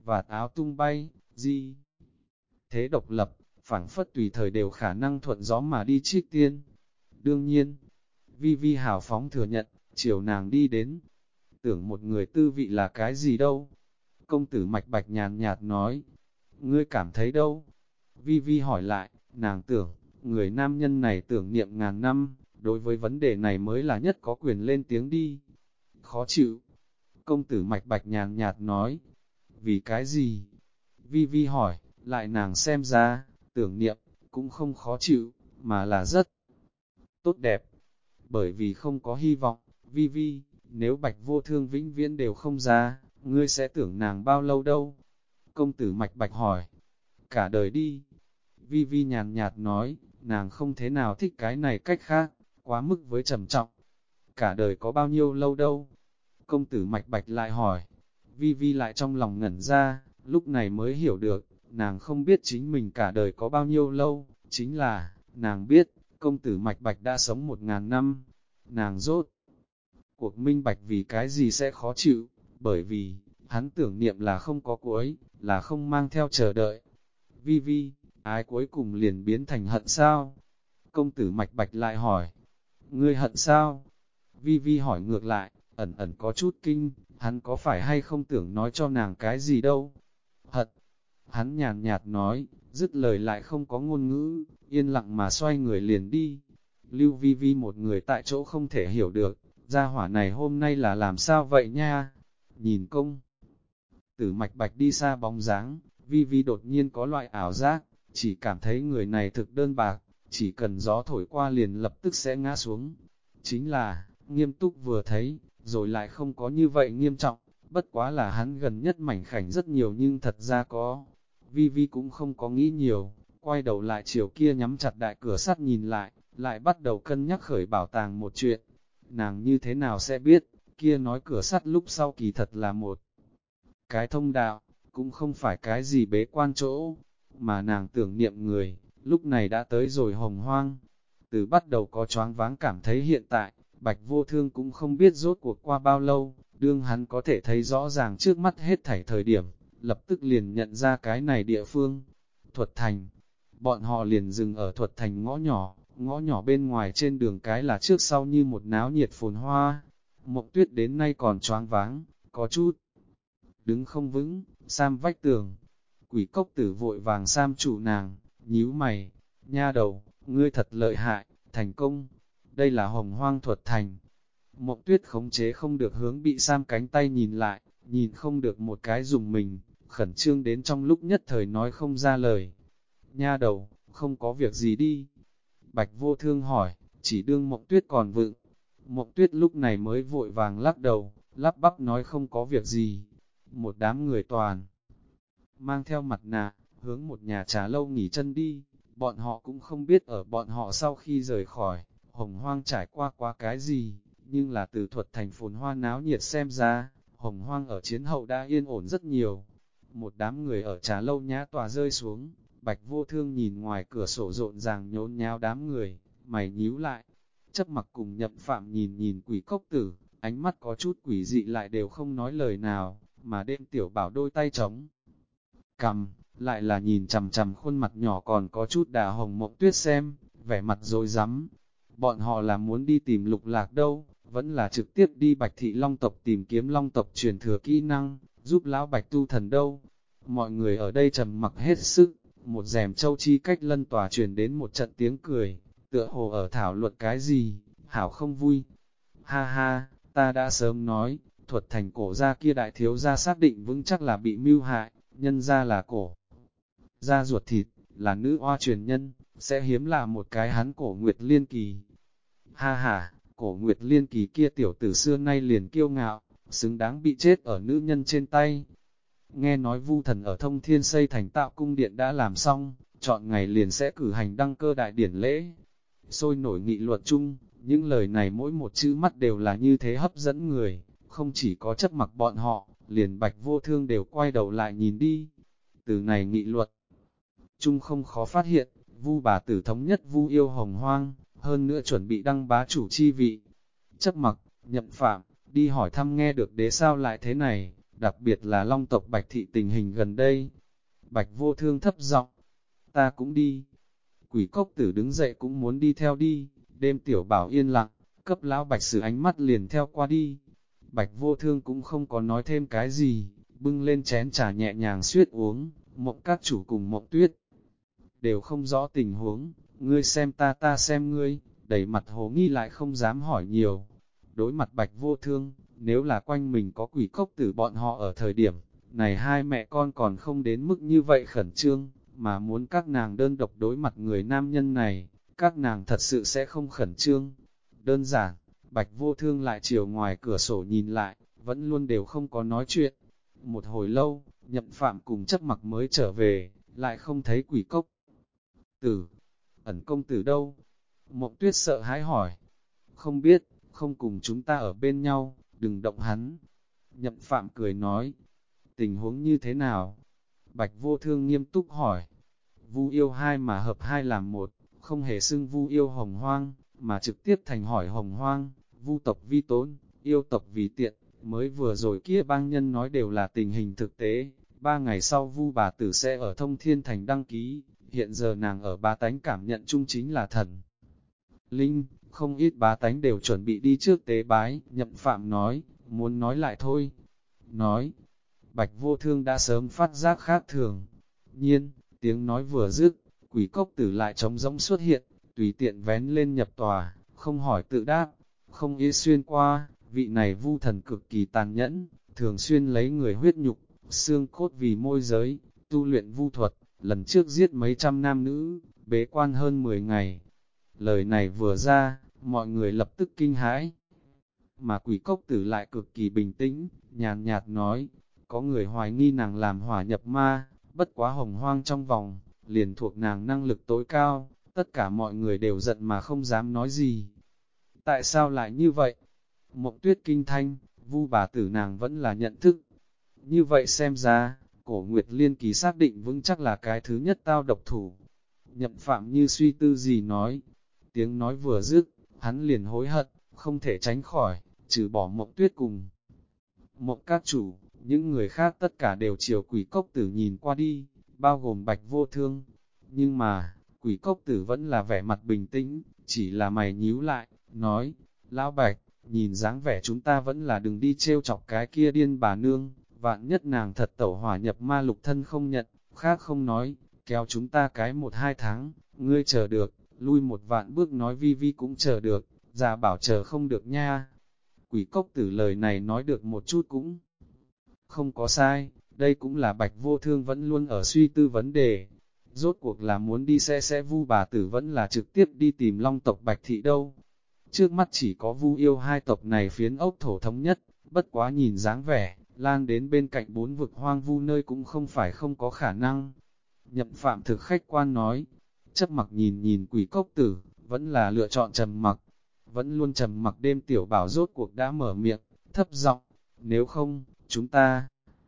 vạt áo tung bay, di thế độc lập, phảng phất tùy thời đều khả năng thuận gió mà đi trích tiên. Đương nhiên, Vi Vi hào phóng thừa nhận, chiều nàng đi đến. Tưởng một người tư vị là cái gì đâu? Công tử Mạch Bạch nhàn nhạt nói. Ngươi cảm thấy đâu? Vi Vi hỏi lại, nàng tưởng, người nam nhân này tưởng niệm ngàn năm, đối với vấn đề này mới là nhất có quyền lên tiếng đi. Khó chịu. Công tử Mạch Bạch nhàn nhạt nói. Vì cái gì? Vi Vi hỏi, lại nàng xem ra, tưởng niệm, cũng không khó chịu, mà là rất tốt đẹp. Bởi vì không có hy vọng, Vi Vi, nếu Bạch Vô Thương vĩnh viễn đều không ra, ngươi sẽ tưởng nàng bao lâu đâu? Công tử Mạch Bạch hỏi, cả đời đi. Vi Vi nhàn nhạt nói, nàng không thế nào thích cái này cách khác, quá mức với trầm trọng. Cả đời có bao nhiêu lâu đâu? Công tử Mạch Bạch lại hỏi. Vi Vi lại trong lòng ngẩn ra, lúc này mới hiểu được, nàng không biết chính mình cả đời có bao nhiêu lâu, chính là, nàng biết, công tử Mạch Bạch đã sống 1000 năm. Nàng rốt cuộc minh bạch vì cái gì sẽ khó chịu, bởi vì, hắn tưởng niệm là không có cuối, là không mang theo chờ đợi. Vi Vi, ái cuối cùng liền biến thành hận sao? Công tử Mạch Bạch lại hỏi, ngươi hận sao? Vi Vi hỏi ngược lại, ẩn ẩn có chút kinh, hắn có phải hay không tưởng nói cho nàng cái gì đâu? Hận, hắn nhàn nhạt nói, dứt lời lại không có ngôn ngữ, yên lặng mà xoay người liền đi. Lưu Vi Vi một người tại chỗ không thể hiểu được, gia hỏa này hôm nay là làm sao vậy nha? Nhìn công tử Mạch Bạch đi xa bóng dáng, Vi Vi đột nhiên có loại ảo giác, chỉ cảm thấy người này thực đơn bạc, chỉ cần gió thổi qua liền lập tức sẽ ngã xuống. Chính là, nghiêm túc vừa thấy, rồi lại không có như vậy nghiêm trọng, bất quá là hắn gần nhất mảnh khảnh rất nhiều nhưng thật ra có. Vi Vi cũng không có nghĩ nhiều, quay đầu lại chiều kia nhắm chặt đại cửa sắt nhìn lại bắt đầu cân nhắc khởi bảo tàng một chuyện. Nàng như thế nào sẽ biết, kia nói cửa sắt lúc sau kỳ thật là một cái thông đạo, cũng không phải cái gì bế quan chỗ, mà nàng tưởng niệm người, lúc này đã tới rồi Hồng Hoang. Từ bắt đầu có choáng váng cảm thấy hiện tại, Bạch Vô Thương cũng không biết rốt cuộc qua bao lâu, đương hắn có thể thấy rõ ràng trước mắt hết thảy thời điểm, lập tức liền nhận ra cái này địa phương. Thuật Thành, bọn họ liền dừng ở Thuật Thành ngõ nhỏ bên ngoài trên đường cái là trước sau như một náo nhiệt phồn hoa. Mộng Tuyết đến nay còn choáng váng, có chút đứng không vững, Sam vách tường. Quỷ Cốc Tử vội vàng Sam trụ nàng, nhíu mày, nha đầu, ngươi thật lợi hại, thành công. Đây là Hồng Hoang Thuật Thành. Mộng Tuyết khống chế không được hướng bị Sam cánh tay nhìn lại, nhìn không được một cái dùng mình, khẩn trương đến trong lúc nhất thời nói không ra lời. Nha đầu, không có việc gì đi. Bạch Vô Thương hỏi, chỉ đương Mộng Tuyết còn vựng. Mộng Tuyết lúc này mới vội vàng lắc đầu, lắp bắp nói không có việc gì. Một đám người toàn mang theo mặt nạ, hướng một nhà trà lâu nghỉ chân đi. Bọn họ cũng không biết ở bọn họ sau khi rời khỏi, Hồng Hoang trải qua cái gì, nhưng là từ Thuật Thành phồn hoa náo nhiệt xem ra, Hồng Hoang ở chiến hậu đã yên ổn rất nhiều. Một đám người ở trà lâu nhã tòa rơi xuống, Bạch Vô Thương nhìn ngoài cửa sổ rộn ràng nhốn nháo đám người, mày nhíu lại. Chấp Mặc cùng Nhậm Phạm nhìn nhìn Quỷ Cốc Tử, ánh mắt có chút quỷ dị lại đều không nói lời nào, mà đêm tiểu bảo đôi tay trống cằm, lại là nhìn chằm chằm khuôn mặt nhỏ còn có chút đà hồng Mộng Tuyết xem, vẻ mặt rối rắm. Bọn họ là muốn đi tìm Lục Lạc đâu, vẫn là trực tiếp đi Bạch Thị Long tộc tìm kiếm Long tộc truyền thừa kỹ năng, giúp lão Bạch tu thần đâu. Mọi người ở đây trầm mặc hết sức, một rèm châu chi cách lân tòa truyền đến một trận tiếng cười, tựa hồ ở thảo luận cái gì, hảo không vui. Ha ha, ta đã sớm nói, Thuật Thành cổ gia kia đại thiếu gia xác định vững chắc là bị mưu hại, nhân ra là cổ gia ruột thịt, là nữ oa truyền nhân, sẽ hiếm là một cái hắn Cổ Nguyệt Liên Kỳ. Ha ha, Cổ Nguyệt Liên Kỳ kia tiểu tử xưa nay liền kiêu ngạo, xứng đáng bị chết ở nữ nhân trên tay. Nghe nói Vu Thần ở Thông Thiên xây thành Tạo cung điện đã làm xong, chọn ngày liền sẽ cử hành đăng cơ đại điển lễ. Sôi nổi nghị luận chung, những lời này mỗi một chữ mắt đều là như thế hấp dẫn người, không chỉ có Chấp Mặc bọn họ, liền Bạch Vô Thương đều quay đầu lại nhìn đi. Từ này nghị luận chung không khó phát hiện, Vu bà tử thống nhất Vu yêu Hồng Hoang, hơn nữa chuẩn bị đăng bá chủ chi vị. Chấp Mặc, Nhậm Phạm, đi hỏi thăm nghe được đế sao lại thế này, đặc biệt là Long tộc Bạch thị tình hình gần đây. Bạch Vô Thương thấp giọng, ta cũng đi. Quỷ cốc tử đứng dậy cũng muốn đi theo đi, đêm tiểu bảo yên lặng, cấp lão Bạch Sử ánh mắt liền theo qua đi. Bạch Vô Thương cũng không có nói thêm cái gì, bưng lên chén trà nhẹ nhàng suýt uống. Mộng các chủ cùng Mộng Tuyết đều không rõ tình huống, ngươi xem ta ta xem ngươi, đầy mặt hồ nghi lại không dám hỏi nhiều. Đối mặt Bạch Vô Thương, nếu là quanh mình có quỷ cốc tử bọn họ ở thời điểm, này hai mẹ con còn không đến mức như vậy khẩn trương, mà muốn các nàng đơn độc đối mặt người nam nhân này, các nàng thật sự sẽ không khẩn trương. Đơn giản, Bạch Vô Thương lại chiều ngoài cửa sổ nhìn lại, vẫn luôn đều không có nói chuyện. Một hồi lâu, Nhậm Phạm cùng Chấp Mặc mới trở về, lại không thấy quỷ cốc tử. Ẩn công tử đâu? Mộng Tuyết sợ hãi hỏi. Không biết, không cùng chúng ta ở bên nhau, đừng động hắn. Nhậm Phạm cười nói. Tình huống như thế nào? Bạch Vô Thương nghiêm túc hỏi. Vu yêu hai mà hợp hai làm một, không hề xưng Vu yêu Hồng Hoang, mà trực tiếp thành hỏi Hồng Hoang. Vu tộc vi tốn, yêu tộc vì tiện. Mới vừa rồi kia bang nhân nói đều là tình hình thực tế. 3 ngày sau Vu bà tử sẽ ở Thông Thiên Thành đăng ký. Hiện giờ nàng ở bá tánh cảm nhận chung chính là thần linh, không ít bá tánh đều chuẩn bị đi trước tế bái. Nhậm Phạm nói, muốn nói lại thôi. Nói, Bạch Vô Thương đã sớm phát giác khác thường. Nhiên, tiếng nói vừa dứt, quỷ cốc tử lại trống rỗng xuất hiện, tùy tiện vén lên nhập tòa, không hỏi tự đáp, không ý xuyên qua. Vị này Vu thần cực kỳ tàn nhẫn, thường xuyên lấy người huyết nhục, xương cốt vì môi giới, tu luyện vu thuật, lần trước giết mấy trăm nam nữ, bế quan hơn 10 ngày. Lời này vừa ra, mọi người lập tức kinh hãi. Mà quỷ cốc tử lại cực kỳ bình tĩnh, nhàn nhạt nói, có người hoài nghi nàng làm hỏa nhập ma, bất quá Hồng Hoang trong vòng, liền thuộc nàng năng lực tối cao, tất cả mọi người đều giận mà không dám nói gì. Tại sao lại như vậy? Mộng Tuyết kinh thanh, Vu bà tử nàng vẫn là nhận thức. Như vậy xem ra, Cổ Nguyệt Liên Kỳ xác định vững chắc là cái thứ nhất tao độc thủ. Nhậm Phạm như suy tư gì nói. Tiếng nói vừa dứt, hắn liền hối hận, không thể tránh khỏi, trừ bỏ Mộng Tuyết cùng Mộng các chủ, những người khác tất cả đều chiều quỷ cốc tử nhìn qua đi, bao gồm Bạch Vô Thương. Nhưng mà, quỷ cốc tử vẫn là vẻ mặt bình tĩnh, chỉ là mày nhíu lại, nói, Lão Bạch, nhìn dáng vẻ chúng ta vẫn là đừng đi trêu chọc cái kia điên bà nương, vạn nhất nàng thật tẩu hỏa nhập ma lục thân không nhận, khác không nói, kéo chúng ta cái 1-2 tháng, ngươi chờ được, lui một vạn bước nói vi vi cũng chờ được, già bảo chờ không được nha. Quỷ cốc tử lời này nói được một chút cũng không có sai, đây cũng là Bạch Vô Thương vẫn luôn ở suy tư vấn đề. Rốt cuộc là muốn đi sẽ Vu bà tử vẫn là trực tiếp đi tìm Long tộc Bạch thị đâu. Trước mắt chỉ có Vu yêu hai tộc này phiến ốc thổ thống nhất, bất quá nhìn dáng vẻ, lan đến bên cạnh 4 vực hoang vu nơi cũng không phải không có khả năng. Nhậm Phạm thực khách quan nói, Chấp Mặc nhìn nhìn quỷ cốc tử, vẫn là lựa chọn trầm mặc. Vẫn luôn trầm mặc đêm tiểu bảo rốt cuộc đã mở miệng, thấp giọng, nếu không, chúng ta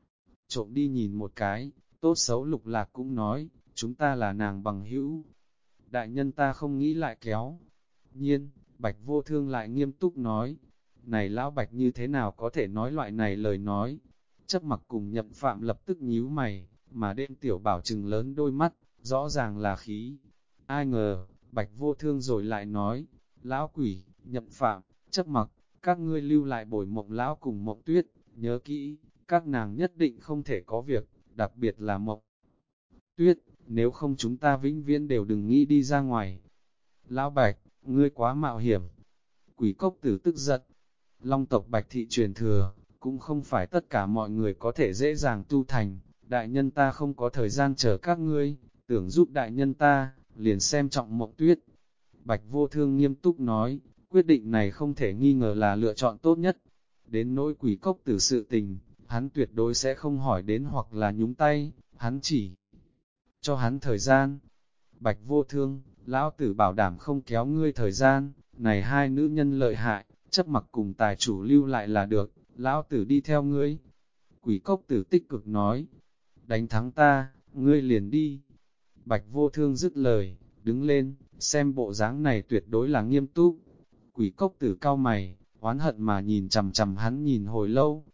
trộm đi nhìn một cái, tốt xấu Lục Lạc cũng nói, chúng ta là nàng bằng hữu. Đại nhân ta không nghĩ lại kéo. Nhiên, Bạch Vô Thương lại nghiêm túc nói, này lão Bạch như thế nào có thể nói loại này lời nói. Chấp Mặc cùng Nhậm Phạm lập tức nhíu mày, mà đêm tiểu bảo trừng lớn đôi mắt, rõ ràng là khí. Ai ngờ, Bạch Vô Thương rồi lại nói, lão quỷ, Nhậm Phạm, Chấp Mặc, các ngươi lưu lại bồi Mộng lão cùng Mộng Tuyết, nhớ kỹ, các nàng nhất định không thể có việc, đặc biệt là Mộng Tuyết, nếu không chúng ta vĩnh viễn đều đừng nghĩ đi ra ngoài. Lão Bạch, ngươi quá mạo hiểm. Quỷ cốc tử tức giận. Long tộc Bạch thị truyền thừa, cũng không phải tất cả mọi người có thể dễ dàng tu thành. Đại nhân ta không có thời gian chờ các ngươi, tưởng giúp đại nhân ta, liền xem trọng Mộng Tuyết. Bạch Vô Thương nghiêm túc nói, quyết định này không thể nghi ngờ là lựa chọn tốt nhất. Đến nỗi quỷ cốc tử sự tình, hắn tuyệt đối sẽ không hỏi đến hoặc là nhúng tay, hắn chỉ cho hắn thời gian. Bạch Vô Thương, lão tử bảo đảm không kéo ngươi thời gian, này hai nữ nhân lợi hại, Chấp Mặc cùng tài chủ lưu lại là được, lão tử đi theo ngươi. Quỷ cốc tử tích cực nói, đánh thắng ta, ngươi liền đi. Bạch Vô Thương dứt lời, đứng lên, xem bộ dáng này tuyệt đối là nghiêm túc. Quỷ cốc tử cao mày, oán hận mà nhìn chằm chằm hắn nhìn hồi lâu,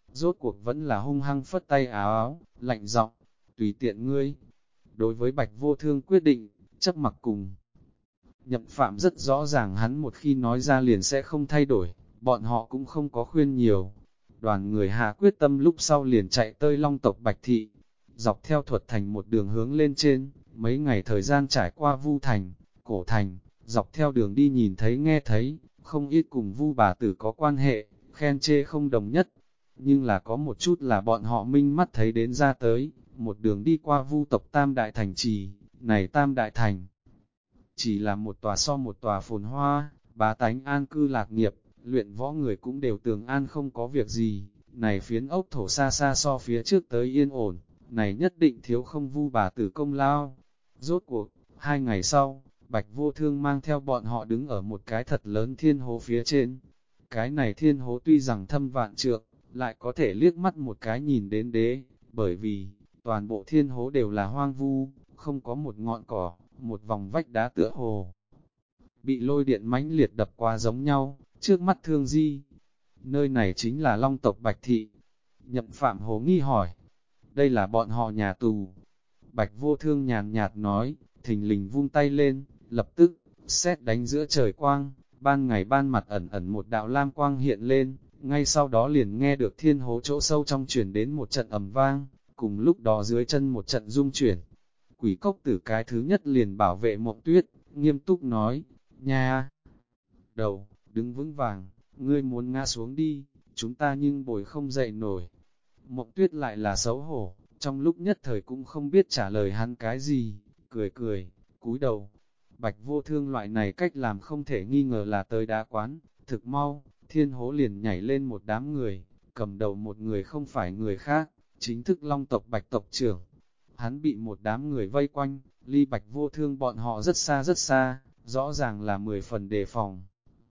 rốt cuộc vẫn là hung hăng phất tay áo áo, lạnh giọng, tùy tiện ngươi. Đối với Bạch Vô Thương quyết định, chấp mặc cùng. Nhậm Phạm rất rõ ràng hắn một khi nói ra liền sẽ không thay đổi, bọn họ cũng không có khuyên nhiều. Đoàn người hạ quyết tâm lúc sau liền chạy tới Long tộc Bạch Thị, dọc theo Thuật Thành một đường hướng lên trên, mấy ngày thời gian trải qua Vu Thành, Cổ Thành, dọc theo đường đi nhìn thấy nghe thấy, không ít cùng Vu bà tử có quan hệ, khen chê không đồng nhất. Nhưng là có một chút là bọn họ minh mắt thấy đến ra tới, một đường đi qua Vu tộc Tam Đại Thành Trì, này Tam Đại Thành chỉ là một tòa so một tòa phồn hoa, bá tánh an cư lạc nghiệp, luyện võ người cũng đều tường an không có việc gì, này phiến ốc thổ xa xa so phía trước tới yên ổn, này nhất định thiếu không Vu bà tử công lao. Rốt cuộc, 2 ngày sau, Bạch Vô Thương mang theo bọn họ đứng ở một cái thật lớn thiên hố phía trên. Cái này thiên hố tuy rằng thâm vạn trượng, lại có thể liếc mắt một cái nhìn đến đế, bởi vì, toàn bộ thiên hố đều là hoang vu, không có một ngọn cỏ, một vòng vách đá tựa hồ. Bị lôi điện mãnh liệt đập qua giống nhau, trước mắt Thương Di. Nơi này chính là Long tộc Bạch Thị. Nhậm Phạm hồ nghi hỏi, đây là bọn họ nhà tù. Bạch Vô Thương nhàn nhạt nói, thình lình vung tay lên, lập tức, sét đánh giữa trời quang, ban ngày ban mặt ẩn ẩn một đạo lam quang hiện lên, ngay sau đó liền nghe được thiên hố chỗ sâu trong chuyển đến một trận ầm vang, cùng lúc đó dưới chân một trận rung chuyển. Quỷ cốc tử cái thứ nhất liền bảo vệ Mộng Tuyết, nghiêm túc nói, nha đầu, đứng vững vàng, ngươi muốn ngã xuống đi, chúng ta nhưng bồi không dậy nổi. Mộng Tuyết lại là xấu hổ, trong lúc nhất thời cũng không biết trả lời hắn cái gì, cười cười, cúi đầu. Bạch Vô Thương loại này cách làm không thể nghi ngờ là tới đá quán, thực mau, thiên hố liền nhảy lên một đám người, cầm đầu một người không phải người khác, chính thức Long tộc Bạch tộc trưởng. Hắn bị một đám người vây quanh, ly Bạch Vô Thương bọn họ rất xa, rõ ràng là 10 phần đề phòng.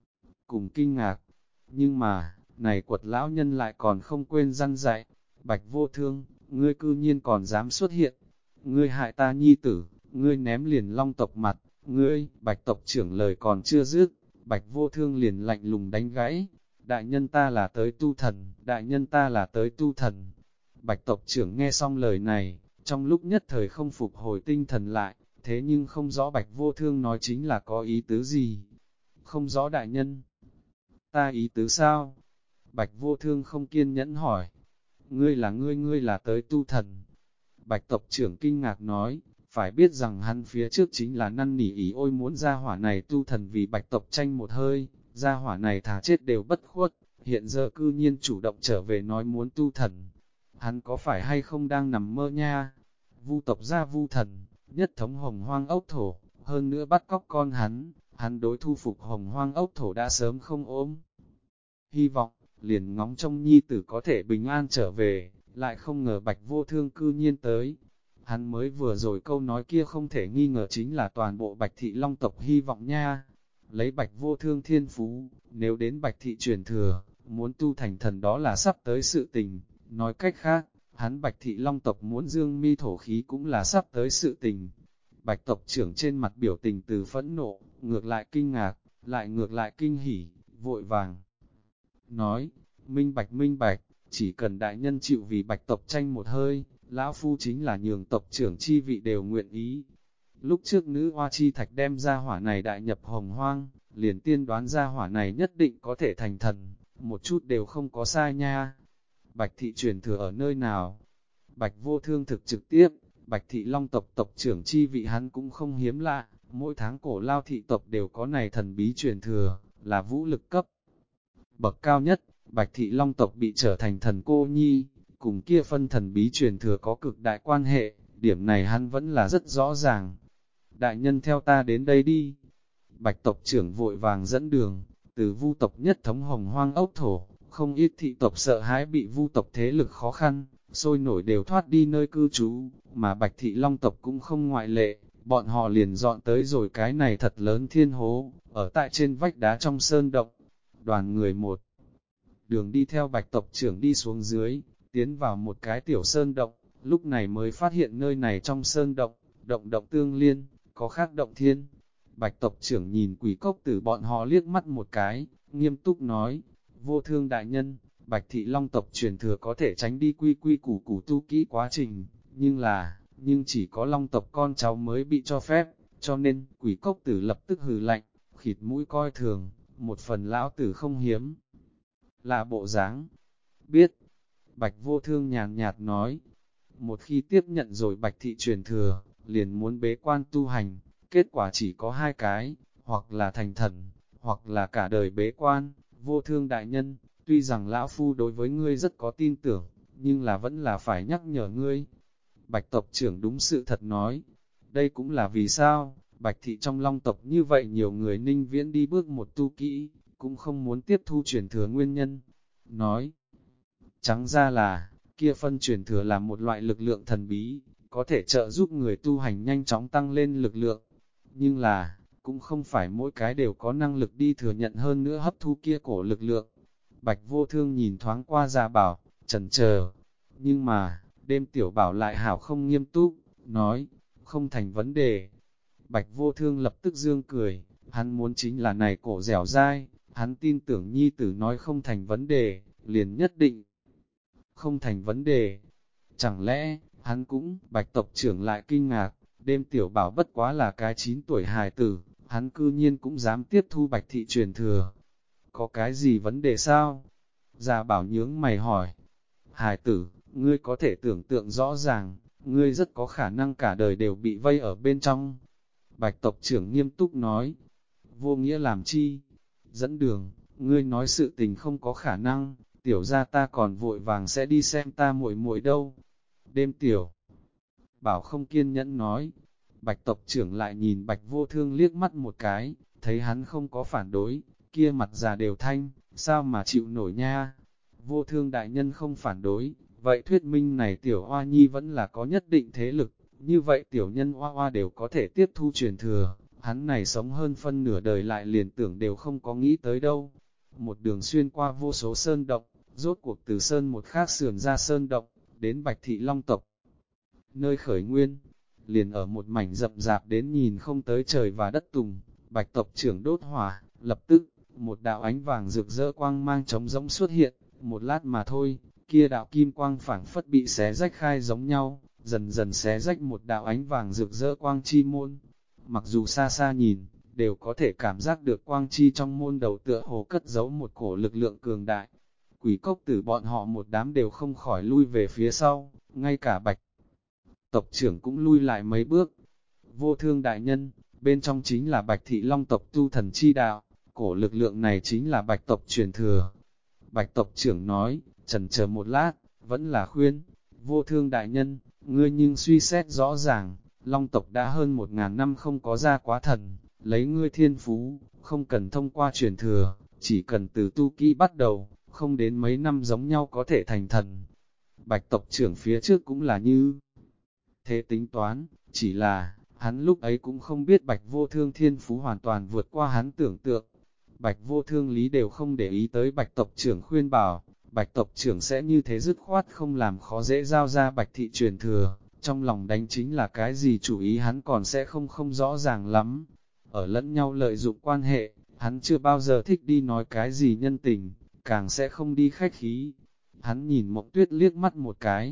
Cùng kinh ngạc, nhưng mà, này quật lão nhân lại còn không quên răn dạy, Bạch Vô Thương, ngươi cư nhiên còn dám xuất hiện, ngươi hại ta nhi tử, ngươi ném liền Long tộc mặt, ngươi, Bạch tộc trưởng lời còn chưa dứt, Bạch Vô Thương liền lạnh lùng đánh gãy, đại nhân ta là tới tu thần, đại nhân ta là tới tu thần. Bạch tộc trưởng nghe xong lời này, trong lúc nhất thời không phục hồi tinh thần lại, thế nhưng không rõ Bạch Vô Thương nói chính là có ý tứ gì. Không rõ đại nhân. Ta ý tứ sao? Bạch Vô Thương không kiên nhẫn hỏi. Ngươi là tới tu thần. Bạch tộc trưởng kinh ngạc nói, phải biết rằng hắn phía trước chính là năn nỉ ý ôi muốn ra hỏa này tu thần vì Bạch tộc tranh một hơi, ra hỏa này thà chết đều bất khuất, hiện giờ cư nhiên chủ động trở về nói muốn tu thần. Hắn có phải hay không đang nằm mơ nha? Vu tộc ra Vu thần, nhất thống hồng hoang ốc thổ, hơn nữa bắt cóc con hắn đối thu phục hồng hoang ốc thổ đã sớm không ốm. Hy vọng, liền ngóng trông nhi tử có thể bình an trở về, lại không ngờ Bạch Vô Thương cư nhiên tới. Hắn mới vừa rồi câu nói kia không thể nghi ngờ chính là toàn bộ Bạch Thị Long tộc hy vọng nha. Lấy Bạch Vô Thương thiên phú, nếu đến Bạch Thị truyền thừa, muốn tu thành thần đó là sắp tới sự tình. Nói cách khác, hắn Bạch Thị Long tộc muốn dương mi thổ khí cũng là sắp tới sự tình. Bạch tộc trưởng trên mặt biểu tình từ phẫn nộ, ngược lại kinh ngạc, lại ngược lại kinh hỉ, vội vàng. Nói, minh bạch, chỉ cần đại nhân chịu vì Bạch tộc tranh một hơi, lão phu chính là nhường tộc trưởng chi vị đều nguyện ý. Lúc trước nữ hoa chi thạch đem ra hỏa này đại nhập hồng hoang, liền tiên đoán ra hỏa này nhất định có thể thành thần, một chút đều không có sai nha. Bạch thị truyền thừa ở nơi nào? Bạch Vô Thương thực trực tiếp, Bạch thị Long tộc tộc trưởng chi vị hắn cũng không hiếm lạ, mỗi tháng cổ lao thị tộc đều có này thần bí truyền thừa, là vũ lực cấp. Bậc cao nhất, Bạch thị Long tộc bị trở thành thần cô nhi, cùng kia phân thần bí truyền thừa có cực đại quan hệ, điểm này hắn vẫn là rất rõ ràng. Đại nhân theo ta đến đây đi. Bạch tộc trưởng vội vàng dẫn đường, từ Vu tộc nhất thống hồng hoang ốc thổ, không ít thị tộc sợ hãi bị Vu tộc thế lực khó khăn, sôi nổi đều thoát đi nơi cư trú, mà Bạch thị Long tộc cũng không ngoại lệ, bọn họ liền dọn tới rồi cái này thật lớn thiên hố, ở tại trên vách đá trong sơn động. Đoàn người một đường đi theo Bạch tộc trưởng đi xuống dưới, tiến vào một cái tiểu sơn động, lúc này mới phát hiện nơi này trong sơn động, động tương liên, có khác động thiên. Bạch tộc trưởng nhìn Quỷ cốc tử bọn họ liếc mắt một cái, nghiêm túc nói, Vô Thương đại nhân, Bạch thị long tộc truyền thừa có thể tránh đi quy quy củ củ tu kỹ quá trình, nhưng chỉ có long tộc con cháu mới bị cho phép, cho nên Quỷ Cốc Tử lập tức hừ lạnh, khịt mũi coi thường, một phần lão tử không hiếm. Là bộ dáng, biết, Bạch Vô Thương nhàn nhạt nói, một khi tiếp nhận rồi Bạch thị truyền thừa, liền muốn bế quan tu hành, kết quả chỉ có hai cái, hoặc là thành thần, hoặc là cả đời bế quan. Vô Thương đại nhân, tuy rằng lão phu đối với ngươi rất có tin tưởng, nhưng là vẫn là phải nhắc nhở ngươi. Bạch tộc trưởng đúng sự thật nói, đây cũng là vì sao, Bạch thị trong long tộc như vậy nhiều người Ninh Viễn đi bước một tu kỹ, cũng không muốn tiếp thu truyền thừa nguyên nhân. Nói, trắng ra là, kia phân truyền thừa là một loại lực lượng thần bí, có thể trợ giúp người tu hành nhanh chóng tăng lên lực lượng. Nhưng là, cũng không phải mỗi cái đều có năng lực đi thừa nhận hơn nữa hấp thu kia cổ lực lượng. Bạch Vô Thương nhìn thoáng qua Gia Bảo, chần chờ, nhưng mà, đêm tiểu bảo lại hảo không nghiêm túc, nói, không thành vấn đề. Bạch Vô Thương lập tức dương cười, hắn muốn chính là này cổ dẻo dai, hắn tin tưởng nhi tử nói không thành vấn đề, liền nhất định không thành vấn đề. Chẳng lẽ, hắn cũng, Bạch tộc trưởng lại kinh ngạc, đêm tiểu bảo bất quá là cái 9 tuổi hài tử, hắn cư nhiên cũng dám tiếp thu Bạch thị truyền thừa. Có cái gì vấn đề sao? Gia Bảo nhướng mày hỏi. Hài tử, ngươi có thể tưởng tượng rõ ràng, ngươi rất có khả năng cả đời đều bị vây ở bên trong. Bạch tộc trưởng nghiêm túc nói, vô nghĩa làm chi? Dẫn đường, ngươi nói sự tình không có khả năng, tiểu ra ta còn vội vàng sẽ đi xem ta muội muội đâu. Đêm tiểu, bảo không kiên nhẫn nói, Bạch tộc trưởng lại nhìn Bạch Vô Thương liếc mắt một cái, thấy hắn không có phản đối, kia mặt già đều thanh, sao mà chịu nổi nha. Vô Thương đại nhân không phản đối, vậy thuyết minh này tiểu hoa nhi vẫn là có nhất định thế lực, như vậy tiểu nhân hoa hoa đều có thể tiếp thu truyền thừa, hắn này sống hơn phân nửa đời lại liền tưởng đều không có nghĩ tới đâu. Một đường xuyên qua vô số sơn động, rốt cuộc từ sơn một khác sườn ra sơn động, đến Bạch thị long tộc. Nơi khởi nguyên, liền ở một mảnh rậm rạp đến nhìn không tới trời và đất tùng, Bạch tộc trưởng đốt hỏa, lập tức, một đạo ánh vàng rực rỡ quang mang trống rỗng xuất hiện, một lát mà thôi, kia đạo kim quang phảng phất bị xé rách khai giống nhau, dần dần xé rách một đạo ánh vàng rực rỡ quang chi môn. Mặc dù xa xa nhìn, đều có thể cảm giác được quang chi trong môn đầu tựa hồ cất giấu một cổ lực lượng cường đại. Quỷ Cốc Tử bọn họ một đám đều không khỏi lui về phía sau, ngay cả Bạch tộc trưởng cũng lui lại mấy bước. Vô Thương đại nhân, bên trong chính là Bạch thị long tộc tu thần chi đạo, cổ lực lượng này chính là Bạch tộc truyền thừa. Bạch tộc trưởng nói, chần chờ một lát, vẫn là khuyên, Vô Thương đại nhân, ngươi nhưng suy xét rõ ràng, long tộc đã hơn 1000 năm không có ra quá thần, lấy ngươi thiên phú, không cần thông qua truyền thừa, chỉ cần từ tu kỹ bắt đầu, không đến mấy năm giống nhau có thể thành thần. Bạch tộc trưởng phía trước cũng là như thế tính toán, chỉ là, hắn lúc ấy cũng không biết Bạch Vô Thương thiên phú hoàn toàn vượt qua hắn tưởng tượng. Bạch Vô Thương lý đều không để ý tới Bạch tộc trưởng khuyên bảo, Bạch tộc trưởng sẽ như thế dứt khoát không làm khó dễ giao ra Bạch thị truyền thừa, trong lòng đánh chính là cái gì chủ ý hắn còn sẽ không rõ ràng lắm. Ở lẫn nhau lợi dụng quan hệ, hắn chưa bao giờ thích đi nói cái gì nhân tình, càng sẽ không đi khách khí. Hắn nhìn Mộng Tuyết liếc mắt một cái,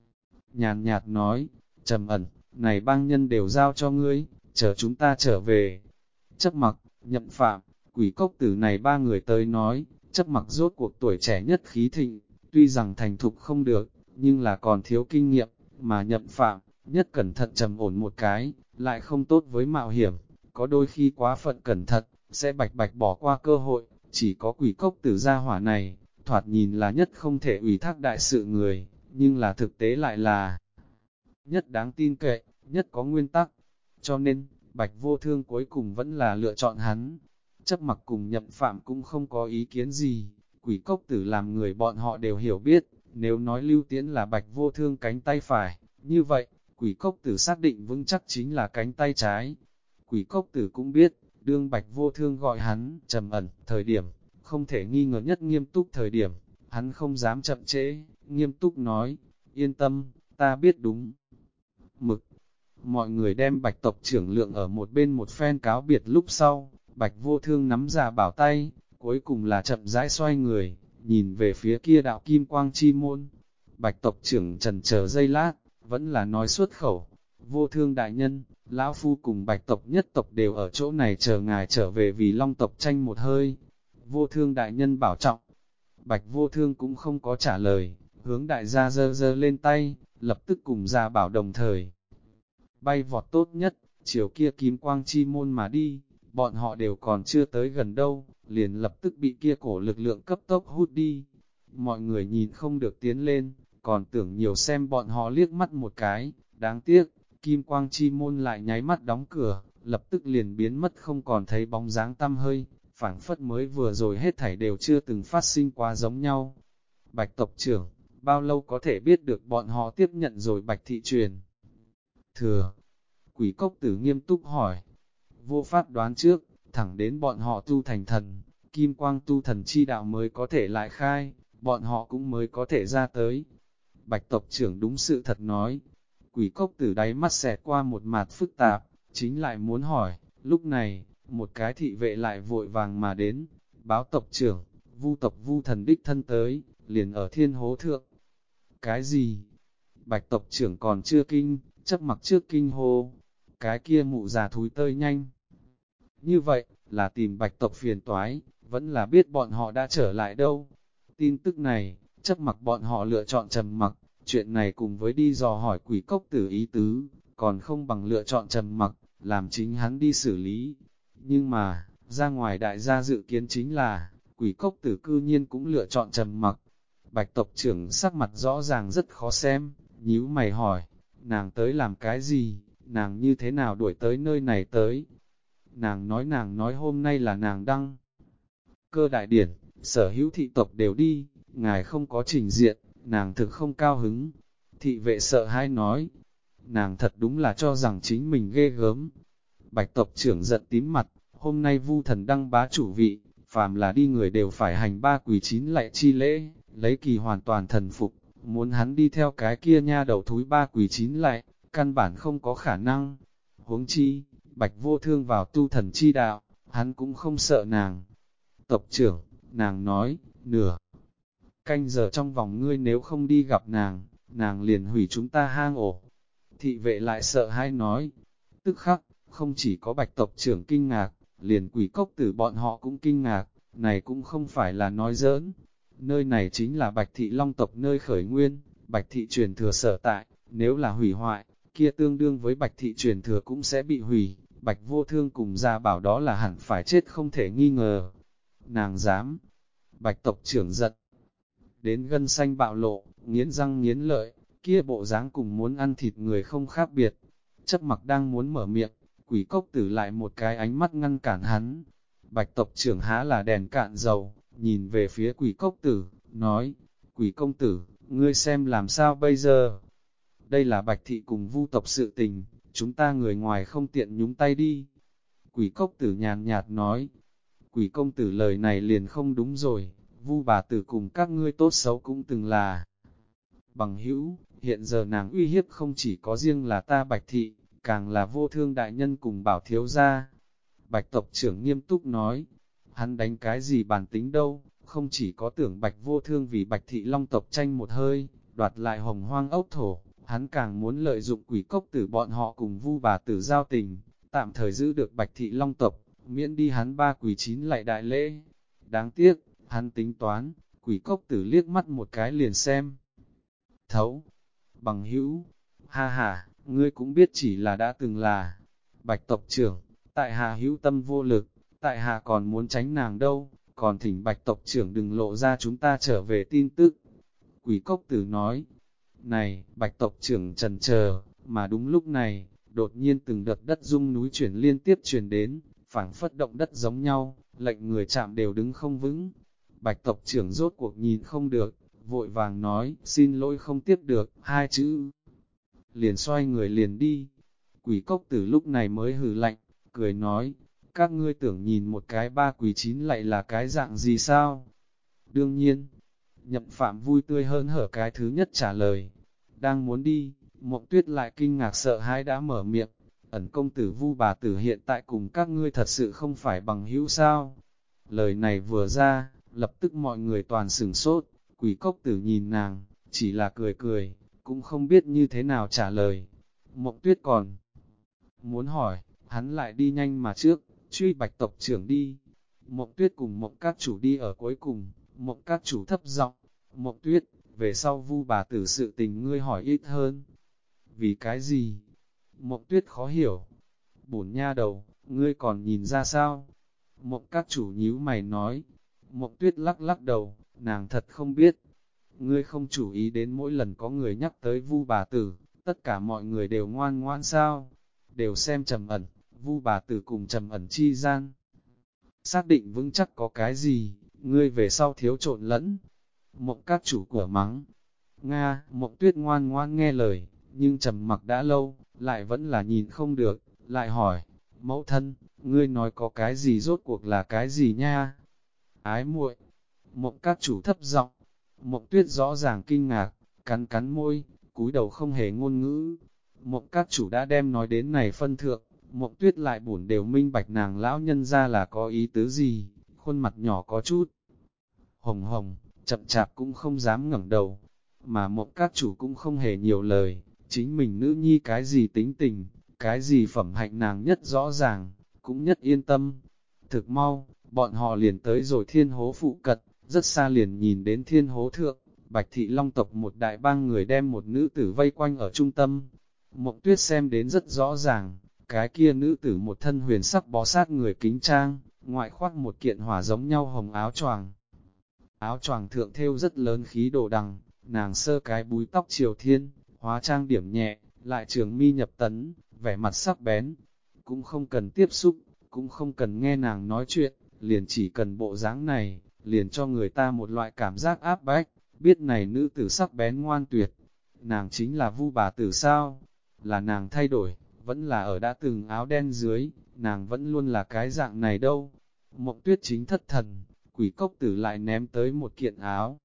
nhàn nhạt nói, Trầm Ẩn, này bang nhân đều giao cho ngươi, chờ chúng ta trở về. Chấp Mặc, Nhậm Phạm, Quỷ Cốc Tử này ba người tới nói, Chấp Mặc rốt cuộc tuổi trẻ nhất khí thịnh, tuy rằng thành thục không được, nhưng là còn thiếu kinh nghiệm, mà Nhậm Phạm, nhất cẩn thận trầm ổn một cái, lại không tốt với mạo hiểm, có đôi khi quá phận cẩn thận, sẽ bạch bạch bỏ qua cơ hội, chỉ có Quỷ Cốc Tử gia hỏa này, thoạt nhìn là nhất không thể ủy thác đại sự người, nhưng là thực tế lại là nhất đáng tin cậy, nhất có nguyên tắc. Cho nên, Bạch Vô Thương cuối cùng vẫn là lựa chọn hắn. Chấp Mặc cùng Nhậm Phạm cũng không có ý kiến gì. Quỷ Cốc Tử làm người bọn họ đều hiểu biết, nếu nói Lưu Tiễn là Bạch Vô Thương cánh tay phải, như vậy, Quỷ Cốc Tử xác định vững chắc chính là cánh tay trái. Quỷ Cốc Tử cũng biết, đương Bạch Vô Thương gọi hắn Trầm Ẩn thời điểm, không thể nghi ngờ nhất nghiêm túc thời điểm, hắn không dám chậm trễ, nghiêm túc nói, yên tâm, ta biết đúng mực. Mọi người đem Bạch tộc trưởng Lượng ở một bên một phen cáo biệt lúc sau, Bạch Vô Thương nắm Gia Bảo tay, cuối cùng là chậm rãi xoay người, nhìn về phía kia đạo kim quang chi môn. Bạch tộc trưởng trần chờ giây lát, vẫn là nói xuất khẩu, vô thương đại nhân, lão phu cùng bạch tộc nhất tộc đều ở chỗ này chờ ngài trở về vì long tộc tranh một hơi. Vô thương đại nhân bảo trọng. Bạch vô thương cũng không có trả lời, hướng đại gia giơ giơ lên tay, lập tức cùng gia bảo đồng thời. Bay vọt tốt nhất, chiều kia kim quang chi môn mà đi, bọn họ đều còn chưa tới gần đâu, liền lập tức bị kia cổ lực lượng cấp tốc hút đi. Mọi người nhìn không được tiến lên, còn tưởng nhiều xem bọn họ liếc mắt một cái, đáng tiếc, kim quang chi môn lại nháy mắt đóng cửa, lập tức liền biến mất không còn thấy bóng dáng tăm hơi, phảng phất mới vừa rồi hết thảy đều chưa từng phát sinh qua giống nhau. Bạch tộc trưởng, bao lâu có thể biết được bọn họ tiếp nhận rồi bạch thị truyền? Thừa, quỷ cốc tử nghiêm túc hỏi, vô pháp đoán trước, thẳng đến bọn họ tu thành thần, kim quang tu thần chi đạo mới có thể lại khai, bọn họ cũng mới có thể ra tới. Bạch tộc trưởng đúng sự thật nói, quỷ cốc tử đáy mắt xẹt qua một mặt phức tạp, chính lại muốn hỏi, lúc này, một cái thị vệ lại vội vàng mà đến, báo tộc trưởng, vu tộc vu thần đích thân tới, liền ở thiên hố thượng. Cái gì? Bạch tộc trưởng còn chưa kinh, chấp mặc trước kinh hô, cái kia mụ già thúi tơi nhanh. Như vậy, là tìm bạch tộc phiền toái, vẫn là biết bọn họ đã trở lại đâu. Tin tức này, chấp mặc bọn họ lựa chọn trầm mặc, chuyện này cùng với đi dò hỏi quỷ cốc tử ý tứ, còn không bằng lựa chọn trầm mặc, làm chính hắn đi xử lý. Nhưng mà, ra ngoài đại gia dự kiến chính là, quỷ cốc tử cư nhiên cũng lựa chọn trầm mặc. Bạch tộc trưởng sắc mặt rõ ràng rất khó xem, nhíu mày hỏi, nàng tới làm cái gì, nàng như thế nào đuổi tới nơi này tới. Nàng nói hôm nay là nàng đăng cơ đại điển, sở hữu thị tộc đều đi, ngài không có trình diện, nàng thực không cao hứng. Thị vệ sợ hãi nói, nàng thật đúng là cho rằng chính mình ghê gớm. Bạch tộc trưởng giận tím mặt, hôm nay vu thần đăng bá chủ vị, phàm là đi người đều phải hành 3 quỳ 9 lạy chi lễ, lấy kỳ hoàn toàn thần phục, muốn hắn đi theo cái kia nha đầu thúi 3 quỳ 9 lạy, căn bản không có khả năng. Huống chi, Bạch vô thương vào tu thần chi đạo, hắn cũng không sợ nàng. Tộc trưởng, nàng nói, nửa canh giờ trong vòng ngươi nếu không đi gặp nàng, nàng liền hủy chúng ta hang ổ. Thị vệ lại sợ hãi nói, tức khắc, không chỉ có bạch tộc trưởng kinh ngạc, liền quỷ cốc tử bọn họ cũng kinh ngạc, này cũng không phải là nói giỡn. Nơi này chính là bạch thị long tộc nơi khởi nguyên, bạch thị truyền thừa sở tại, nếu là hủy hoại, kia tương đương với bạch thị truyền thừa cũng sẽ bị hủy, bạch vô thương cùng gia bảo đó là hẳn phải chết không thể nghi ngờ. Nàng dám, bạch tộc trưởng giận, đến gân xanh bạo lộ, nghiến răng nghiến lợi, kia bộ dáng cùng muốn ăn thịt người không khác biệt. Chấp mặc đang muốn mở miệng, quỷ cốc tử lại một cái ánh mắt ngăn cản hắn. Bạch tộc trưởng há là đèn cạn dầu, nhìn về phía quỷ cốc tử, nói, quỷ công tử, ngươi xem làm sao bây giờ? Đây là bạch thị cùng vu tộc sự tình, chúng ta người ngoài không tiện nhúng tay đi. Quỷ cốc tử nhàn nhạt nói, quỷ công tử lời này liền không đúng rồi, vu bà tử cùng các ngươi tốt xấu cũng từng là bằng hữu, hiện giờ nàng uy hiếp không chỉ có riêng là ta bạch thị, càng là vô thương đại nhân cùng bảo thiếu gia. Bạch tộc trưởng nghiêm túc nói, hắn đánh cái gì bản tính đâu, không chỉ có tưởng bạch vô thương vì bạch thị long tộc tranh một hơi, đoạt lại hồng hoang ốc thổ, hắn càng muốn lợi dụng quỷ cốc tử bọn họ cùng vu bà tử giao tình, tạm thời giữ được bạch thị long tộc, miễn đi hắn 3 quỳ 9 lại đại lễ. Đáng tiếc, hắn tính toán, quỷ cốc tử liếc mắt một cái liền xem. Thấu, bằng hữu, ha ha, ngươi cũng biết chỉ là đã từng là bạch tộc trưởng, tại hạ hữu tâm vô lực, tại hạ còn muốn tránh nàng đâu, còn thỉnh bạch tộc trưởng đừng lộ ra chúng ta trở về tin tức. Quỷ cốc tử nói, này, bạch tộc trưởng trần chờ, mà đúng lúc này, đột nhiên từng đợt đất rung núi chuyển liên tiếp truyền đến, phảng phất động đất giống nhau, lệnh người chạm đều đứng không vững. Bạch tộc trưởng rốt cuộc nhìn không được, vội vàng nói, xin lỗi không tiếp được, 2 chữ. Liền xoay người liền đi. Quỷ cốc tử lúc này mới hừ lạnh, cười nói, các ngươi tưởng nhìn một cái 3 quỷ 9 lại là cái dạng gì sao? Đương nhiên, Nhậm Phạm vui tươi hơn hở cái thứ nhất trả lời. Đang muốn đi, Mộng Tuyết lại kinh ngạc sợ hãi đã mở miệng, ẩn công tử vu bà tử hiện tại cùng các ngươi thật sự không phải bằng hữu sao? Lời này vừa ra, Lập tức mọi người toàn sửng sốt, Quỷ Cốc Tử nhìn nàng, chỉ là cười cười, cũng không biết như thế nào trả lời. Mộng Tuyết còn muốn hỏi, hắn lại đi nhanh mà trước, truy Bạch tộc trưởng đi. Mộng Tuyết cùng Mộng Các Chủ đi ở cuối cùng, Mộng Các Chủ thấp giọng, Mộng Tuyết, về sau Vu bà tử sự tình ngươi hỏi ít hơn. Vì cái gì? Mộng Tuyết khó hiểu. Bổn nha đầu, ngươi còn nhìn ra sao? Mộng Các Chủ nhíu mày nói. Mộng Tuyết lắc lắc đầu, nàng thật không biết. Ngươi không chú ý đến mỗi lần có người nhắc tới Vu bà tử, tất cả mọi người đều ngoan ngoãn sao? Đều xem Trầm Ẩn, Vu bà tử cùng Trầm Ẩn chi gian. Xác định vững chắc có cái gì, ngươi về sau thiếu trộn lẫn. Mộng Các Chủ của mắng. Nga, Mộng Tuyết ngoan ngoan nghe lời, nhưng trầm mặc đã lâu, lại vẫn là nhìn không được, lại hỏi, mẫu thân, ngươi nói có cái gì rốt cuộc là cái gì nha? Ái muội. Mộng Các Chủ thấp giọng. Mộng Tuyết rõ ràng kinh ngạc, cắn cắn môi, cúi đầu không hề ngôn ngữ. Mộng Các Chủ đã đem nói đến này phân thượng, Mộng Tuyết lại bổn đều minh bạch nàng lão nhân ra là có ý tứ gì, khuôn mặt nhỏ có chút hồng hồng, chậm chạp cũng không dám ngẩng đầu, mà Mộng Các Chủ cũng không hề nhiều lời, chính mình nữ nhi cái gì tính tình, cái gì phẩm hạnh nàng nhất rõ ràng, cũng nhất yên tâm. Thực mau, bọn họ liền tới rồi Thiên Hố phụ cận, rất xa liền nhìn đến Thiên Hố thượng, Bạch Thị Long tộc một đại bang người đem một nữ tử vây quanh ở trung tâm. Mộng Tuyết xem đến rất rõ ràng, cái kia nữ tử một thân huyền sắc bó sát người kính trang, ngoại khoác một kiện hỏa giống nhau hồng áo choàng. Áo choàng thượng thêu rất lớn khí đồ đằng, nàng sơ cái búi tóc triều thiên, hóa trang điểm nhẹ, lại trường mi nhập tấn, vẻ mặt sắc bén. Cũng không cần tiếp xúc, cũng không cần nghe nàng nói chuyện, liền chỉ cần bộ dáng này, liền cho người ta một loại cảm giác áp bách, biết này nữ tử sắc bén ngoan tuyệt. Nàng chính là Vu bà tử sao? Là nàng thay đổi, vẫn là ở đã từng áo đen dưới, nàng vẫn luôn là cái dạng này đâu. Mộng Tuyết chính thất thần, Quỷ Cốc Tử lại ném tới một kiện áo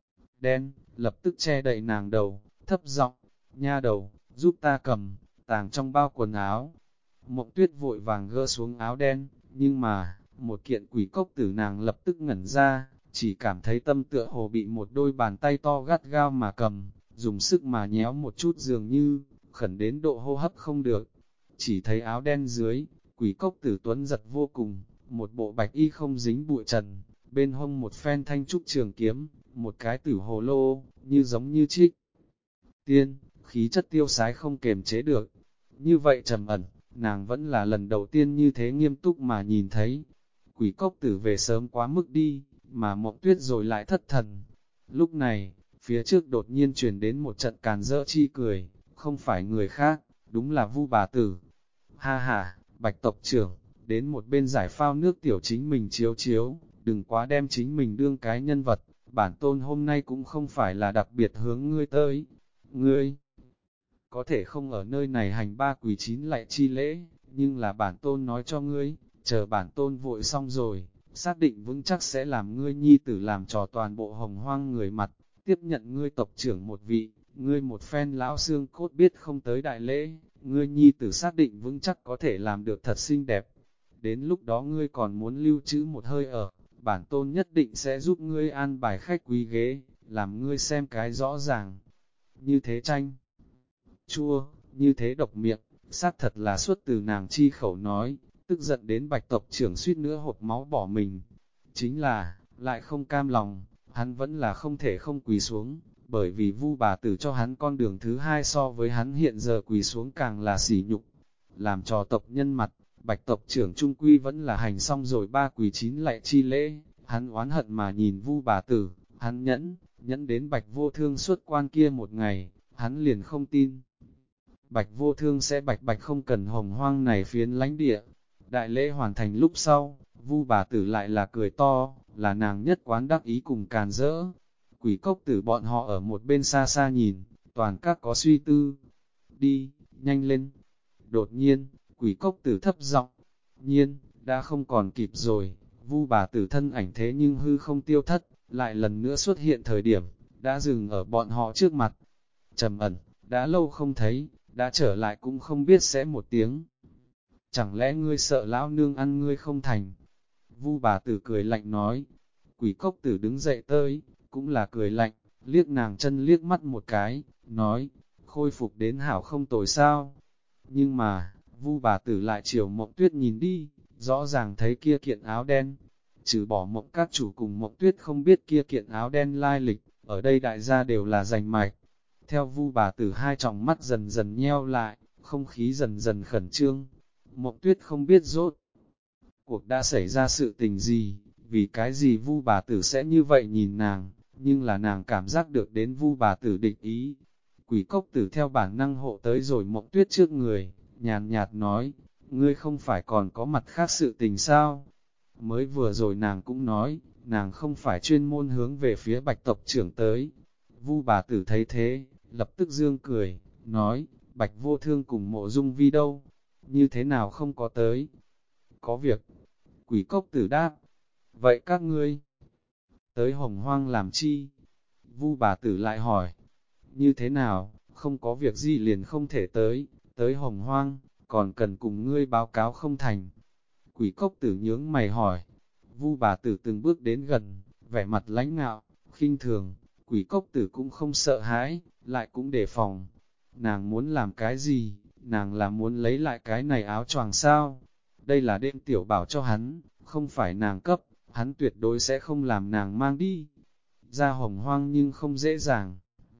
đen, lập tức che đậy nàng đầu, thấp giọng, nha đầu, giúp ta cầm, tàng trong bao quần áo. Mộng Tuyết vội vàng gỡ xuống áo đen, nhưng mà, một kiện Quỷ Cốc Tử nàng lập tức ngẩn ra, chỉ cảm thấy tâm tựa hồ bị một đôi bàn tay to gắt gao mà cầm, dùng sức mà nhéo một chút dường như, khẩn đến độ hô hấp không được. Chỉ thấy áo đen dưới, Quỷ Cốc Tử tuấn giật vô cùng, một bộ bạch y không dính bụi trần, bên hông một phen thanh trúc trường kiếm, một cái tử hồ lô, như giống như trích. Tiên, khí chất tiêu sái không kềm chế được. Như vậy Trầm Ẩn, nàng vẫn là lần đầu tiên như thế nghiêm túc mà nhìn thấy. Quỷ Cốc Tử về sớm quá mức đi, mà Mộng Tuyết rồi lại thất thần. Lúc này, phía trước đột nhiên truyền đến một trận càn rỡ chi cười, không phải người khác, đúng là Vu bà tử. Ha ha, Bạch tộc trưởng, đến một bên giải phao nước tiểu chính mình chiếu chiếu, đừng quá đem chính mình đương cái nhân vật, bản tôn hôm nay cũng không phải là đặc biệt hướng ngươi tới. Ngươi có thể không ở nơi này hành ba quỳ chín lại chi lễ, nhưng là bản tôn nói cho ngươi, chờ bản tôn vội xong rồi, xác định vững chắc sẽ làm ngươi nhi tử làm trò toàn bộ hồng hoang người mặt, tiếp nhận ngươi tộc trưởng một vị, ngươi một phen lão xương cốt biết không tới đại lễ, ngươi nhi tử xác định vững chắc có thể làm được thật xinh đẹp. Đến lúc đó ngươi còn muốn lưu trữ một hơi ở, bản tôn nhất định sẽ giúp ngươi an bài khách quý ghế, làm ngươi xem cái rõ ràng. Như thế tranh chua, như thế độc miệng, xác thật là xuất từ nàng chi khẩu nói, tức giận đến Bạch tộc trưởng suýt nữa hộp máu bỏ mình. Chính là, lại không cam lòng, hắn vẫn là không thể không quỳ xuống, bởi vì Vu bà tử cho hắn con đường thứ hai so với hắn hiện giờ quỳ xuống càng là sỉ nhục. Làm trò tộc nhân mặt, Bạch tộc trưởng trung quy vẫn là hành xong rồi ba quỳ chín lại chi lễ, hắn oán hận mà nhìn Vu bà tử, hắn nhẫn đến Bạch vô thương xuất quan kia một ngày, hắn liền không tin. Bạch vô thương sẽ bạch không cần hồng hoang này phiến lãnh địa. Đại lễ hoàn thành lúc sau, Vu bà tử lại là cười to, là nàng nhất quán đắc ý cùng càn rỡ. Quỷ Cốc Tử bọn họ ở một bên xa xa nhìn, toàn các có suy tư. Đi, nhanh lên. Đột nhiên, Quỷ Cốc Tử thấp giọng, nhiên, đã không còn kịp rồi. Vu bà tử thân ảnh thế nhưng hư không tiêu thất, lại lần nữa xuất hiện thời điểm, đã dừng ở bọn họ trước mặt. Trầm Ẩn, đã lâu không thấy, đã trở lại cũng không biết sẽ một tiếng. Chẳng lẽ ngươi sợ lão nương ăn ngươi không thành? Vu bà tử cười lạnh nói, Quỷ cốc tử đứng dậy tới, cũng là cười lạnh, liếc nàng chân liếc mắt một cái, nói, khôi phục đến hảo không tồi sao. Nhưng mà, Vu bà tử lại chiều Mộng Tuyết nhìn đi, rõ ràng thấy kia kiện áo đen. Trừ bỏ Mộng các chủ cùng Mộng Tuyết không biết kia kiện áo đen lai lịch, ở đây đại gia đều là rành mạch. Theo Vu bà tử hai tròng mắt dần dần nheo lại, không khí dần dần khẩn trương. Mộng Tuyết không biết rốt cuộc đã xảy ra sự tình gì, vì cái gì Vu bà tử sẽ như vậy nhìn nàng, nhưng là nàng cảm giác được đến Vu bà tử định ý. Quỷ cốc tử theo bản năng hộ tới rồi Mộng Tuyết trước người, nhàn nhạt nói, ngươi không phải còn có mặt khác sự tình sao? Mới vừa rồi nàng cũng nói, nàng không phải chuyên môn hướng về phía Bạch tộc trưởng tới. Vu bà tử thấy thế, lập tức dương cười, nói, Bạch Vô Thương cùng Mộ Dung Vi đâu? Như thế nào không có tới? Có việc. Quỷ cốc tử đáp. Vậy các ngươi tới Hồng Hoang làm chi? Vu bà tử lại hỏi. Như thế nào, không có việc gì liền không thể tới Hồng Hoang, còn cần cùng ngươi báo cáo không thành. Quỷ cốc tử nhướng mày hỏi. Vu bà tử từng bước đến gần, vẻ mặt lãnh ngạo, khinh thường. Quỷ cốc tử cũng không sợ hãi, lại cũng đề phòng. Nàng muốn làm cái gì? Nàng là muốn lấy lại cái này áo choàng sao? Đây là đêm tiểu bảo cho hắn, không phải nàng cấp, hắn tuyệt đối sẽ không làm nàng mang đi. Ra Hồng Hoang nhưng không dễ dàng.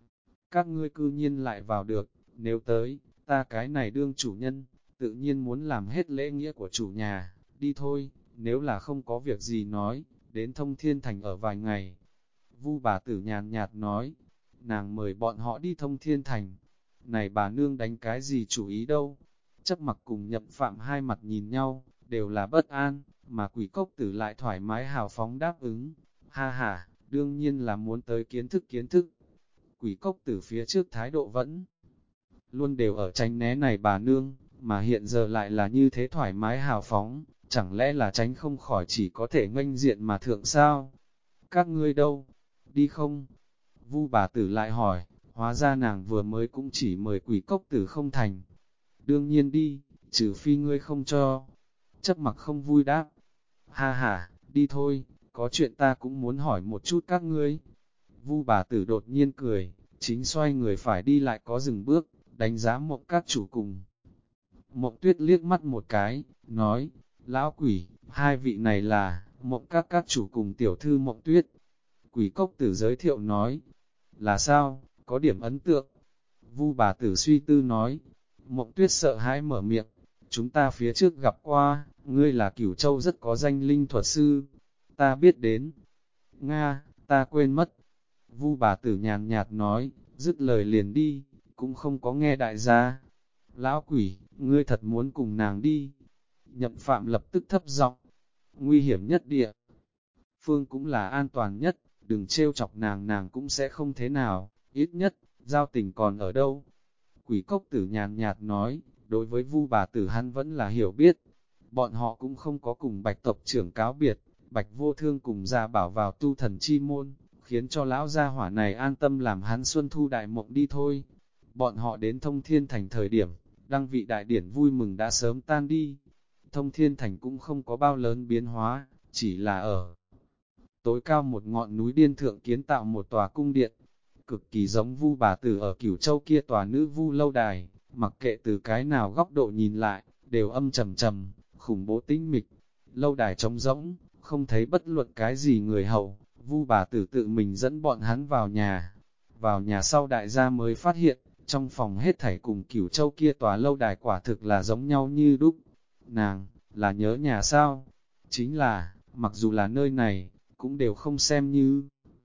Các ngươi cư nhiên lại vào được, nếu tới, ta cái này đương chủ nhân, tự nhiên muốn làm hết lễ nghĩa của chủ nhà, đi thôi, nếu là không có việc gì nói, đến Thông Thiên Thành ở vài ngày. Vu bà tử nhàn nhạt nói, nàng mời bọn họ đi Thông Thiên Thành. Này bà nương đánh cái gì chủ ý đâu? Chấp mặc cùng Nhậm Phạm hai mặt nhìn nhau, đều là bất an, mà quỷ cốc tử lại thoải mái hào phóng đáp ứng. Ha ha, đương nhiên là muốn tới kiến thức. Quỷ cốc tử phía trước thái độ vẫn luôn đều ở tránh né này bà nương, mà hiện giờ lại là như thế thoải mái hào phóng, chẳng lẽ là tránh không khỏi chỉ có thể nghênh diện mà thượng sao? Các ngươi đâu? Đi không? Vu bà tử lại hỏi, hóa ra nàng vừa mới cũng chỉ mời quỷ cốc tử không thành. Đương nhiên đi, trừ phi ngươi không cho. Chấp mặc không vui đáp. Ha ha, đi thôi, có chuyện ta cũng muốn hỏi một chút các ngươi. Vu bà tử đột nhiên cười, chính xoay người phải đi lại có dừng bước, đánh giá Mộng các chủ cùng. Mộng Tuyết liếc mắt một cái, nói, lão quỷ, hai vị này là Mộng các chủ cùng tiểu thư Mộng Tuyết. Quỷ cốc tử giới thiệu nói, là sao, có điểm ấn tượng. Vu bà tử suy tư nói, Mộng Tuyết sợ hãi mở miệng, chúng ta phía trước gặp qua, ngươi là Cửu Châu rất có danh linh thuật sư, ta biết đến. Nga, ta quên mất. Vu bà tử nhàn nhạt nói, dứt lời liền đi, cũng không có nghe đại gia. Lão quỷ, ngươi thật muốn cùng nàng đi. Nhậm Phạm lập tức thấp giọng, nguy hiểm nhất địa. Phương cũng là an toàn nhất, đừng trêu chọc nàng, nàng cũng sẽ không thế nào, ít nhất, giao tình còn ở đâu. Quỷ cốc tử nhàn nhạt nói, đối với Vu bà tử hắn vẫn là hiểu biết. Bọn họ cũng không có cùng Bạch tộc trưởng cáo biệt, Bạch Vô Thương cùng Gia Bảo vào tu thần chi môn, khiến cho lão gia hỏa này an tâm làm hắn xuân thu đại mộng đi thôi. Bọn họ đến Thông Thiên Thành thời điểm, đăng vị đại điển vui mừng đã sớm tan đi. Thông Thiên Thành cũng không có bao lớn biến hóa, chỉ là ở tối cao một ngọn núi điên thượng kiến tạo một tòa cung điện, cực kỳ giống Vu bà tử ở Cửu Châu kia tòa nữ vu lâu đài, mặc kệ từ cái nào góc độ nhìn lại, đều âm trầm trầm, khủng bố tĩnh mịch. Lâu đài trống rỗng, không thấy bất luận cái gì người hầu, Vu bà tử tự mình dẫn bọn hắn vào nhà. Vào nhà sau đại gia mới phát hiện, trong phòng hết thảy cùng Cửu Châu kia tòa lâu đài quả thực là giống nhau như đúc. Nàng, là nhớ nhà sao? Chính là, mặc dù là nơi này, cũng đều không xem như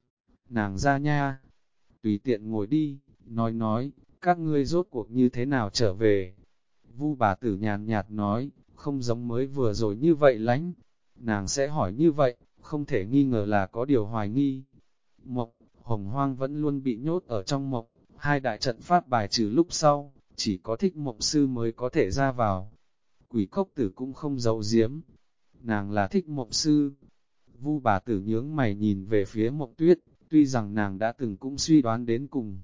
nàng ra nha. Tùy tiện ngồi đi, nói, các ngươi rốt cuộc như thế nào trở về? Vu bà tử nhàn nhạt nói, không giống mới vừa rồi như vậy lánh. Nàng sẽ hỏi như vậy, không thể nghi ngờ là có điều hoài nghi. Mộng, Hồng Hoang vẫn luôn bị nhốt ở trong mộng, hai đại trận pháp bài trừ lúc sau, chỉ có Thích Mộng sư mới có thể ra vào. Quỷ cốc tử cũng không giấu giếm. Nàng là Thích Mộng sư. Vu bà tử nhướng mày nhìn về phía Mộng Tuyết, tuy rằng nàng đã từng cũng suy đoán đến cùng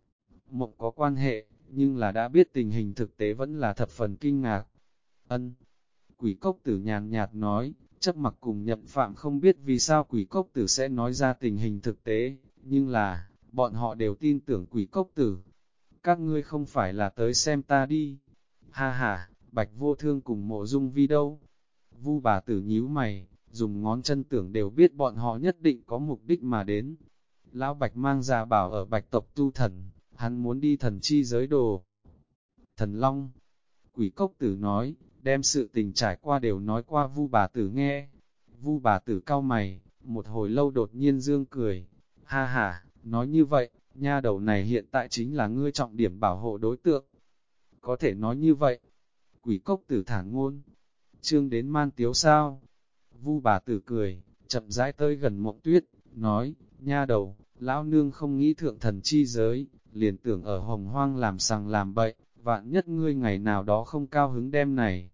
Mộng có quan hệ, nhưng là đã biết tình hình thực tế vẫn là thập phần kinh ngạc. Ân, quỷ cốc tử nhàn nhạt nói, Chấp mặc cùng Nhậm Phạm không biết vì sao quỷ cốc tử sẽ nói ra tình hình thực tế, nhưng là, bọn họ đều tin tưởng quỷ cốc tử. Các ngươi không phải là tới xem ta đi. Ha ha, Bạch Vô Thương cùng Mộ Dung Vi đâu? Vu bà tử nhíu mày, dùng ngón chân tưởng đều biết bọn họ nhất định có mục đích mà đến. Lão Bạch mang ra bảo ở Bạch tộc tu thần, hắn muốn đi thần chi giới đồ. Thần Long, quỷ cốc tử nói, đem sự tình trải qua đều nói qua Vu bà tử nghe. Vu bà tử cau mày, một hồi lâu đột nhiên dương cười. Ha ha, nói như vậy, nha đầu này hiện tại chính là ngươi trọng điểm bảo hộ đối tượng. Có thể nói như vậy. Quỷ cốc tử thản ngôn. Trương đến man tiếu sao? Vu bà tử cười, chậm rãi tới gần Mộng Tuyết, nói, nha đầu, lão nương không nghĩ thượng thần chi giới, liền tưởng ở hồng hoang làm sằng làm bậy, vạn nhất ngươi ngày nào đó không cao hứng đem này.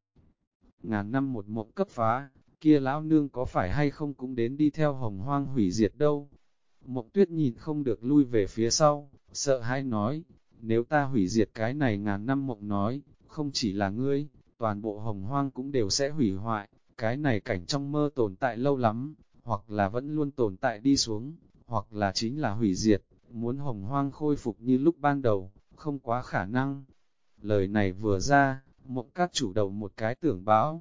Ngàn năm một mộng cấp phá, kia lão nương có phải hay không cũng đến đi theo hồng hoang hủy diệt đâu. Mộng Tuyết nhìn không được lui về phía sau, sợ hãi nói, nếu ta hủy diệt cái này ngàn năm mộng nói, không chỉ là ngươi, toàn bộ hồng hoang cũng đều sẽ hủy hoại, cái này cảnh trong mơ tồn tại lâu lắm, hoặc là vẫn luôn tồn tại đi xuống, hoặc là chính là hủy diệt, muốn hồng hoang khôi phục như lúc ban đầu, không quá khả năng. Lời này vừa ra, Mộng Các chủ đầu một cái tưởng bão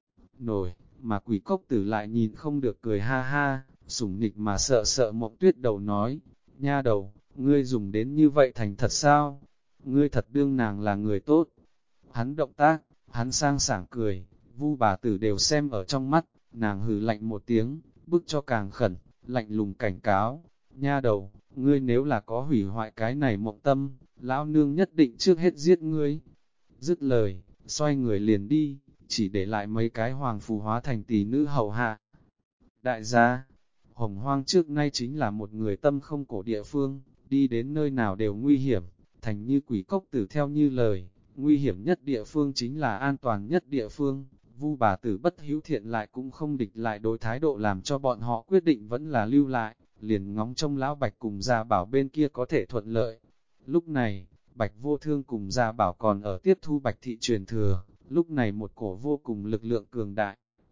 nổi, mà quỷ cốc tử lại nhìn không được cười ha ha, sủng nịch mà sợ sợ Mộng Tuyết đầu nói, nha đầu, ngươi dùng đến như vậy thành thật sao? Ngươi thật đương nàng là người tốt. Hắn động tác, hắn sang sảng cười, Vu bà tử đều xem ở trong mắt, nàng hừ lạnh một tiếng, bức cho càng khẩn, lạnh lùng cảnh cáo, nha đầu, ngươi nếu là có hủy hoại cái này mộng tâm, lão nương nhất định trước hết giết ngươi. Dứt lời, xoay người liền đi, chỉ để lại mấy cái hoàng phù hóa thành tỷ nữ hầu hạ. Đại gia, hồng hoang trước nay chính là một người tâm không cổ địa phương, đi đến nơi nào đều nguy hiểm, thành như quỷ cốc tử theo như lời, nguy hiểm nhất địa phương chính là an toàn nhất địa phương. Vu bà tử bất hữu thiện lại cũng không địch lại đối thái độ làm cho bọn họ quyết định vẫn là lưu lại, liền ngóng trông lão Bạch cùng Gia Bảo bên kia có thể thuận lợi. Lúc này, Bạch Vô Thương cùng Gia Bảo còn ở tiếp thu Bạch thị truyền thừa, lúc này một cổ vô cùng lực lượng cường đại.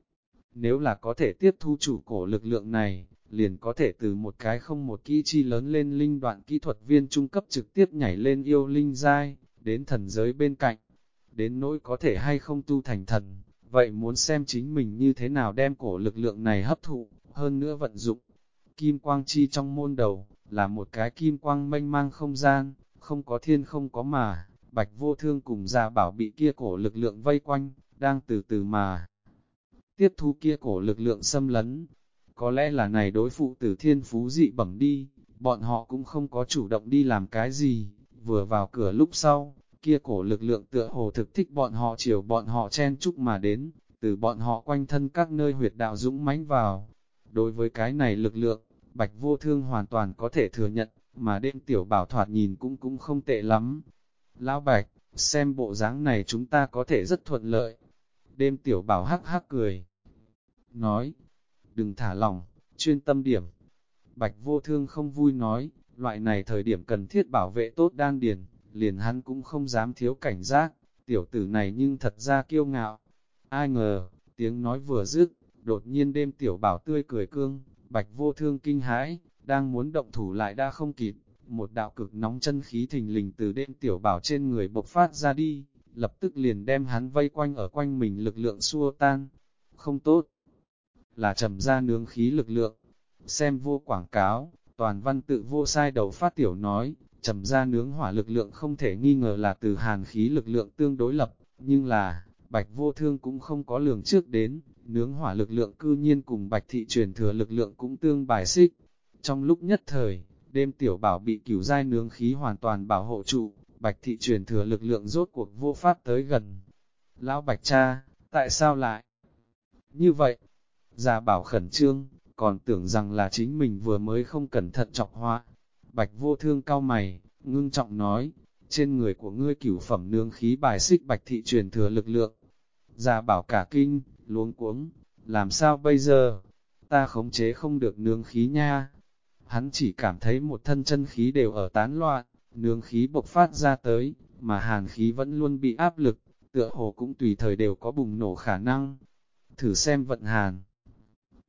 Nếu là có thể tiếp thu chủ cổ lực lượng này, liền có thể từ một cái không một kỹ chi lớn lên linh đoạn kỹ thuật viên trung cấp trực tiếp nhảy lên yêu linh giai, đến thần giới bên cạnh. Đến nỗi có thể hay không tu thành thần, vậy muốn xem chính mình như thế nào đem cổ lực lượng này hấp thụ, hơn nữa vận dụng. Kim quang chi trong môn đầu, là một cái kim quang mênh mang không gian, không có thiên không có mà, Bạch Vô Thương cùng Gia Bảo bị kia cổ lực lượng vây quanh, đang từ từ mà tiếp thu kia cổ lực lượng xâm lấn. Có lẽ là này đối phụ tử thiên phú dị bẩm đi, bọn họ cũng không có chủ động đi làm cái gì, vừa vào cửa lúc sau, kia cổ lực lượng tựa hồ thực thích bọn họ chiều bọn họ chen chúc mà đến, từ bọn họ quanh thân các nơi huyệt đạo dũng mãnh vào. Đối với cái này lực lượng, Bạch Vô Thương hoàn toàn có thể thừa nhận, mà đêm tiểu bảo thoạt nhìn cũng không tệ lắm. Lão Bạch, xem bộ dáng này chúng ta có thể rất thuận lợi. Đêm tiểu bảo hắc hắc cười, nói, đừng thả lỏng, chuyên tâm điểm. Bạch Vô Thương không vui nói, loại này thời điểm cần thiết bảo vệ tốt đan điền, liền hắn cũng không dám thiếu cảnh giác, tiểu tử này nhưng thật ra kiêu ngạo. Ai ngờ, tiếng nói vừa dứt, đột nhiên đêm tiểu bảo tươi cười cương, Bạch Vô Thương kinh hãi, đang muốn động thủ lại đã không kịp, một đạo cực nóng chân khí thình lình từ đêm tiểu bảo trên người bộc phát ra đi, lập tức liền đem hắn vây quanh ở quanh mình lực lượng xua tan. Không tốt, là trầm ra nướng khí lực lượng. Xem vô quảng cáo, toàn văn tự vô sai đầu phát tiểu nói, trầm ra nướng hỏa lực lượng không thể nghi ngờ là từ hàn khí lực lượng tương đối lập, nhưng là, Bạch Vô Thương cũng không có lường trước đến, nướng hỏa lực lượng cư nhiên cùng Bạch thị truyền thừa lực lượng cũng tương bài xích. Trong lúc nhất thời, đêm tiểu bảo bị cửu giai nướng khí hoàn toàn bảo hộ trụ, Bạch thị truyền thừa lực lượng rốt cuộc vô pháp tới gần. Lão Bạch cha, tại sao lại như vậy? Gia Bảo khẩn trương, còn tưởng rằng là chính mình vừa mới không cẩn thận chọc hoa. Bạch Vô Thương cau mày, ngưng trọng nói, trên người của ngươi cửu phẩm nướng khí bài xích Bạch thị truyền thừa lực lượng. Gia Bảo cả kinh, luống cuống, làm sao bây giờ? Ta khống chế không được nướng khí nha. Hắn chỉ cảm thấy một thân chân khí đều ở tán loạn, nướng khí bộc phát ra tới, mà hàn khí vẫn luôn bị áp lực, tựa hồ cũng tùy thời đều có bùng nổ khả năng. Thử xem vận hàn.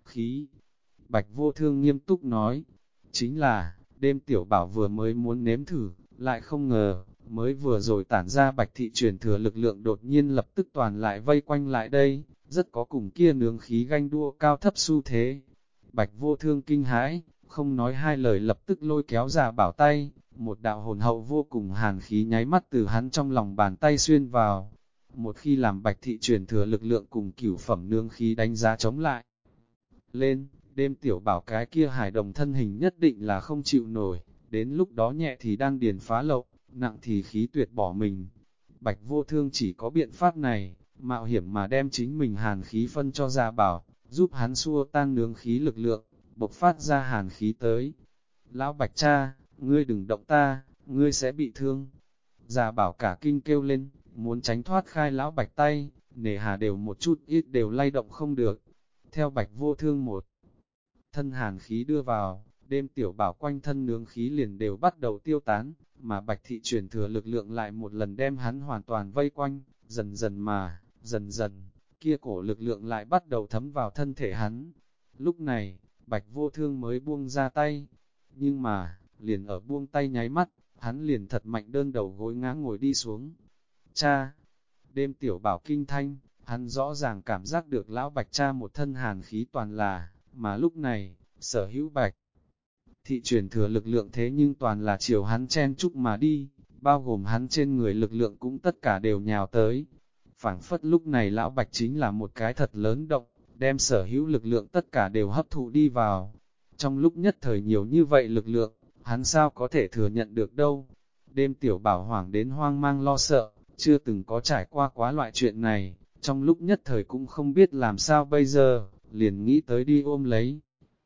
khí. Bạch Vô Thương nghiêm túc nói, chính là, đêm tiểu bảo vừa mới muốn nếm thử, lại không ngờ, mới vừa rồi tản ra Bạch thị truyền thừa lực lượng đột nhiên lập tức toàn lại vây quanh lại đây, rất có cùng kia nướng khí ganh đua cao thấp xu thế. Bạch Vô Thương kinh hãi, không nói hai lời lập tức lôi kéo Gia Bảo tay, một đạo hồn hậu vô cùng hàn khí nháy mắt từ hắn trong lòng bàn tay xuyên vào. Một khi làm Bạch thị truyền thừa lực lượng cùng cửu phẩm nương khí đánh giá chống lại lên, đêm tiểu bảo cái kia hải đồng thân hình nhất định là không chịu nổi, đến lúc đó nhẹ thì đan điền phá lậu, nặng thì khí tuyệt bỏ mình. Bạch Vô Thương chỉ có biện pháp này, mạo hiểm mà đem chính mình hàn khí phân cho Gia Bảo, giúp hắn xua tan nướng khí lực lượng, bộc phát ra hàn khí tới. Lão Bạch cha, ngươi đừng động ta, ngươi sẽ bị thương. Gia Bảo cả kinh kêu lên, muốn tránh thoát khai Lão Bạch tay, nề hà đều một chút ít đều lay động không được. Theo Bạch Vô Thương một thân hàn khí đưa vào, đêm tiểu bảo quanh thân nướng khí liền đều bắt đầu tiêu tán, mà Bạch thị truyền thừa lực lượng lại một lần đem hắn hoàn toàn vây quanh, dần dần, kia cổ lực lượng lại bắt đầu thấm vào thân thể hắn. Lúc này, Bạch Vô Thương mới buông ra tay, nhưng mà, liền ở buông tay nháy mắt, hắn liền thật mạnh đơn đầu gối ngã ngồi đi xuống. Cha! Đêm tiểu bảo kinh thanh, hắn rõ ràng cảm giác được lão Bạch cha một thân hàn khí toàn là, mà lúc này, sở hữu Bạch thị truyền thừa lực lượng thế nhưng toàn là chiều hắn chen chúc mà đi, bao gồm hắn trên người lực lượng cũng tất cả đều nhào tới. Phảng phất lúc này lão Bạch chính là một cái thật lớn động, đem sở hữu lực lượng tất cả đều hấp thụ đi vào. Trong lúc nhất thời nhiều như vậy lực lượng, hắn sao có thể thừa nhận được đâu. Đêm tiểu bảo hoảng đến hoang mang lo sợ, chưa từng có trải qua quá loại chuyện này, trong lúc nhất thời cũng không biết làm sao bây giờ, liền nghĩ tới đi ôm lấy.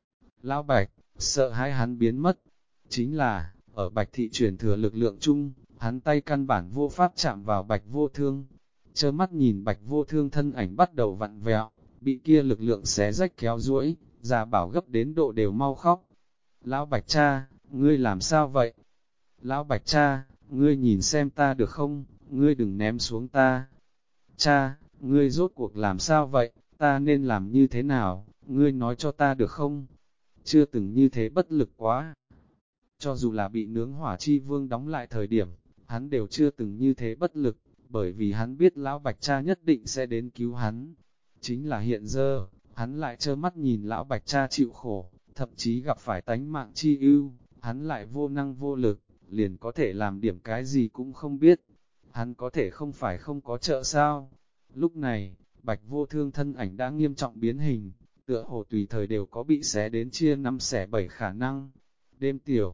Lão Bạch, sợ hãi hắn biến mất, chính là, ở Bạch thị truyền thừa lực lượng chung, hắn tay căn bản vô pháp chạm vào Bạch Vô Thương. Chơ mắt nhìn Bạch Vô Thương thân ảnh bắt đầu vặn vẹo, bị kia lực lượng xé rách kéo duỗi, Gia Bảo gấp đến độ đều mau khóc. Lão Bạch cha, ngươi làm sao vậy? Lão Bạch cha, ngươi nhìn xem ta được không, ngươi đừng ném xuống ta. Cha, ngươi rốt cuộc làm sao vậy, ta nên làm như thế nào, ngươi nói cho ta được không? Chưa từng như thế bất lực quá. Cho dù là bị nướng hỏa chi vương đóng lại thời điểm, hắn đều chưa từng như thế bất lực, bởi vì hắn biết lão Bạch cha nhất định sẽ đến cứu hắn. Chính là hiện giờ, hắn lại trơ mắt nhìn lão Bạch cha chịu khổ, thậm chí gặp phải tánh mạng chi ưu, hắn lại vô năng vô lực, liền có thể làm điểm cái gì cũng không biết. Hắn có thể không phải không có trợ sao? Lúc này, Bạch Vô Thương thân ảnh đã nghiêm trọng biến hình, tựa hồ tùy thời đều có bị xé đến chia năm xẻ bảy khả năng. Đêm tiểu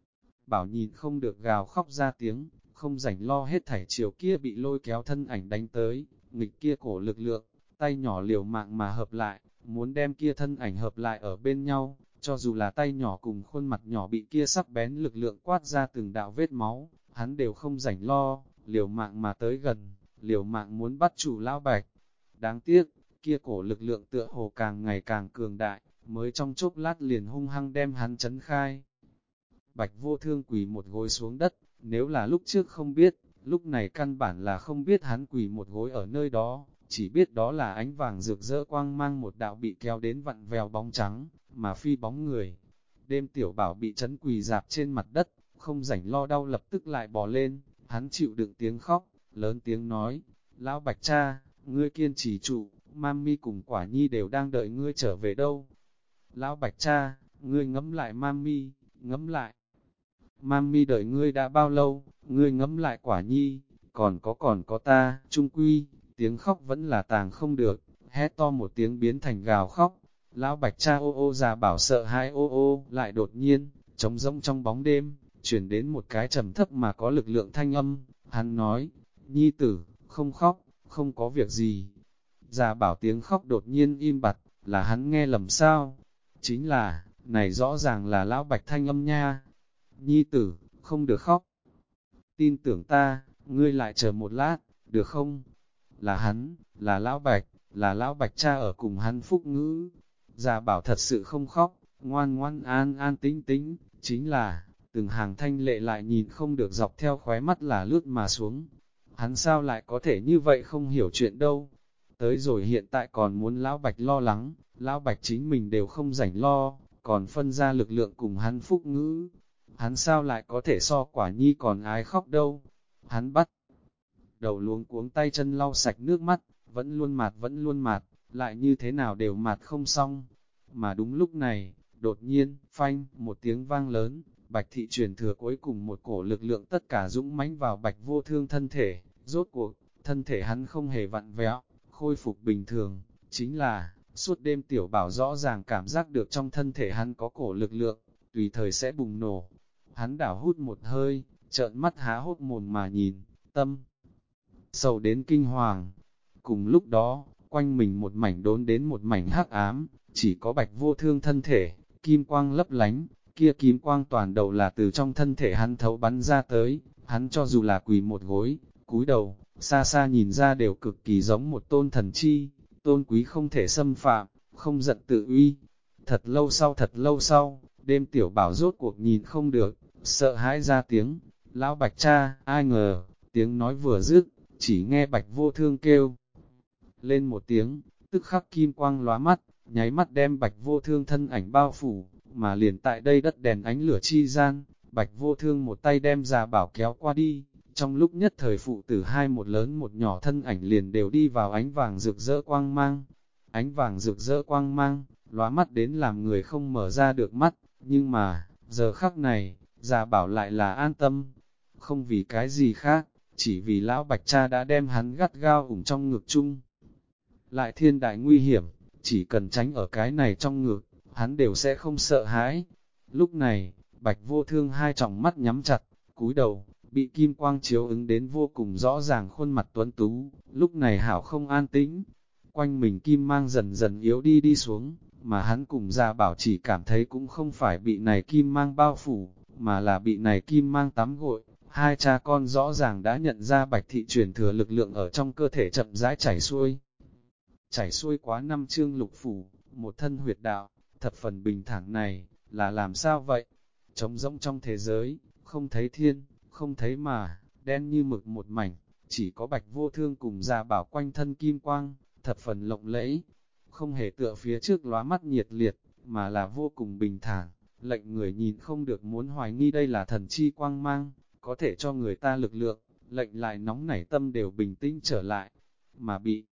bảo nhìn không được gào khóc ra tiếng, không rảnh lo hết thảy chiều kia bị lôi kéo thân ảnh đánh tới, nghịch kia cổ lực lượng, tay nhỏ liều mạng mà hợp lại, muốn đem kia thân ảnh hợp lại ở bên nhau, cho dù là tay nhỏ cùng khuôn mặt nhỏ bị kia sắc bén lực lượng quát ra từng đạo vết máu, hắn đều không rảnh lo, liều mạng mà tới gần, liều mạng muốn bắt chủ lão Bạch. Đáng tiếc, kia cổ lực lượng tựa hồ càng ngày càng cường đại, mới trong chốc lát liền hung hăng đem hắn chấn khai. Bạch Vô Thương quỳ một gối xuống đất, nếu là lúc trước không biết, lúc này căn bản là không biết hắn quỳ một gối ở nơi đó, chỉ biết đó là ánh vàng rực rỡ quang mang một đạo bị kéo đến vặn vèo bóng trắng, mà phi bóng người. Đêm tiểu bảo bị chấn quỳ dạp trên mặt đất, không rảnh lo đau lập tức lại bò lên, hắn chịu đựng tiếng khóc, lớn tiếng nói, lão Bạch cha, ngươi kiên trì trụ, Mami cùng Quả Nhi đều đang đợi ngươi trở về đâu. Lão Bạch cha, ngươi ngẫm lại Mami, ngẫm lại. Mami đợi ngươi đã bao lâu, ngươi ngẫm lại Quả Nhi, còn có ta, trung quy, tiếng khóc vẫn là tàng không được, hét to một tiếng biến thành gào khóc. Lão Bạch cha ô ô già bảo sợ hãi ô ô, lại đột nhiên, trống rỗng trong bóng đêm, chuyển đến một cái trầm thấp mà có lực lượng thanh âm, hắn nói, Nhi tử, không khóc, không có việc gì. Già bảo tiếng khóc đột nhiên im bặt, là hắn nghe lầm sao? Chính là, này rõ ràng là lão Bạch thanh âm nha. Nhi tử, không được khóc. Tin tưởng ta, ngươi lại chờ một lát, được không? Là hắn, là lão Bạch cha ở cùng hắn phúc ngữ. Già bảo thật sự không khóc, ngoan ngoan an an tính tính, chính là, từng hàng thanh lệ lại nhìn không được dọc theo khóe mắt là lướt mà xuống. Hắn sao lại có thể như vậy không hiểu chuyện đâu. tới rồi hiện tại còn muốn Lão Bạch lo lắng, Lão Bạch chính mình đều không rảnh lo, còn phân ra lực lượng cùng hắn phúc ngữ. Hắn sao lại có thể so Quả Nhi còn ái khóc đâu? Hắn bắt đầu luống cuống tay chân lau sạch nước mắt, vẫn luôn mạt, lại như thế nào đều mạt không xong. Mà đúng lúc này, đột nhiên, phanh, một tiếng vang lớn, Bạch thị truyền thừa cuối cùng một cổ lực lượng tất cả dũng mãnh vào Bạch Vô Thương thân thể, rốt cuộc, thân thể hắn không hề vặn vẹo, khôi phục bình thường, chính là, suốt đêm Tiểu Bảo rõ ràng cảm giác được trong thân thể hắn có cổ lực lượng, tùy thời sẽ bùng nổ. Hắn đảo hút một hơi, trợn mắt há hốt mồm mà nhìn, tâm sầu đến kinh hoàng. Cùng lúc đó, quanh mình một mảnh đốn đến một mảnh hắc ám, chỉ có Bạch Vô Thương thân thể, kim quang lấp lánh, kia kim quang toàn đầu là từ trong thân thể hắn thấu bắn ra tới, hắn cho dù là quỳ một gối, cúi đầu, xa xa nhìn ra đều cực kỳ giống một tôn thần chi, tôn quý không thể xâm phạm, không giận tự uy. Thật lâu sau, đêm Tiểu Bảo rốt cuộc nhìn không được, sợ hãi ra tiếng, Lão Bạch cha, ai ngờ, tiếng nói vừa dứt, chỉ nghe Bạch Vô Thương kêu lên một tiếng, tức khắc kim quang lóa mắt, nháy mắt đem Bạch Vô Thương thân ảnh bao phủ, mà liền tại đây đất đèn ánh lửa chi gian, Bạch Vô Thương một tay đem Già Bảo kéo qua đi, trong lúc nhất thời phụ tử hai một lớn một nhỏ thân ảnh liền đều đi vào ánh vàng rực rỡ quang mang. Ánh vàng rực rỡ quang mang, lóa mắt đến làm người không mở ra được mắt, nhưng mà, giờ khắc này, Già Bảo lại là an tâm, không vì cái gì khác, chỉ vì Lão Bạch cha đã đem hắn gắt gao ủng trong ngực chung. Lại thiên đại nguy hiểm, chỉ cần tránh ở cái này trong ngực, hắn đều sẽ không sợ hãi. Lúc này, Bạch Vô Thương hai tròng mắt nhắm chặt, cúi đầu, bị kim quang chiếu ứng đến vô cùng rõ ràng khuôn mặt tuấn tú, lúc này hảo không an tĩnh. Quanh mình kim mang dần dần yếu đi xuống, mà hắn cùng Gia Bảo chỉ cảm thấy cũng không phải bị này kim mang bao phủ, mà là bị này kim mang tắm gội. Hai cha con rõ ràng đã nhận ra Bạch thị truyền thừa lực lượng ở trong cơ thể chậm rãi chảy xuôi. Chảy xuôi quá năm chương lục phủ, một thân huyệt đạo, thập phần bình thản này, là làm sao vậy? Trống rỗng trong thế giới, không thấy thiên, không thấy mà, đen như mực một mảnh, chỉ có Bạch Vô Thương cùng Gia Bảo quanh thân kim quang, thập phần lộng lẫy, không hề tựa phía trước lóa mắt nhiệt liệt, mà là vô cùng bình thản, lệnh người nhìn không được muốn hoài nghi đây là thần chi quang mang, có thể cho người ta lực lượng, lệnh lại nóng nảy tâm đều bình tĩnh trở lại, mà bị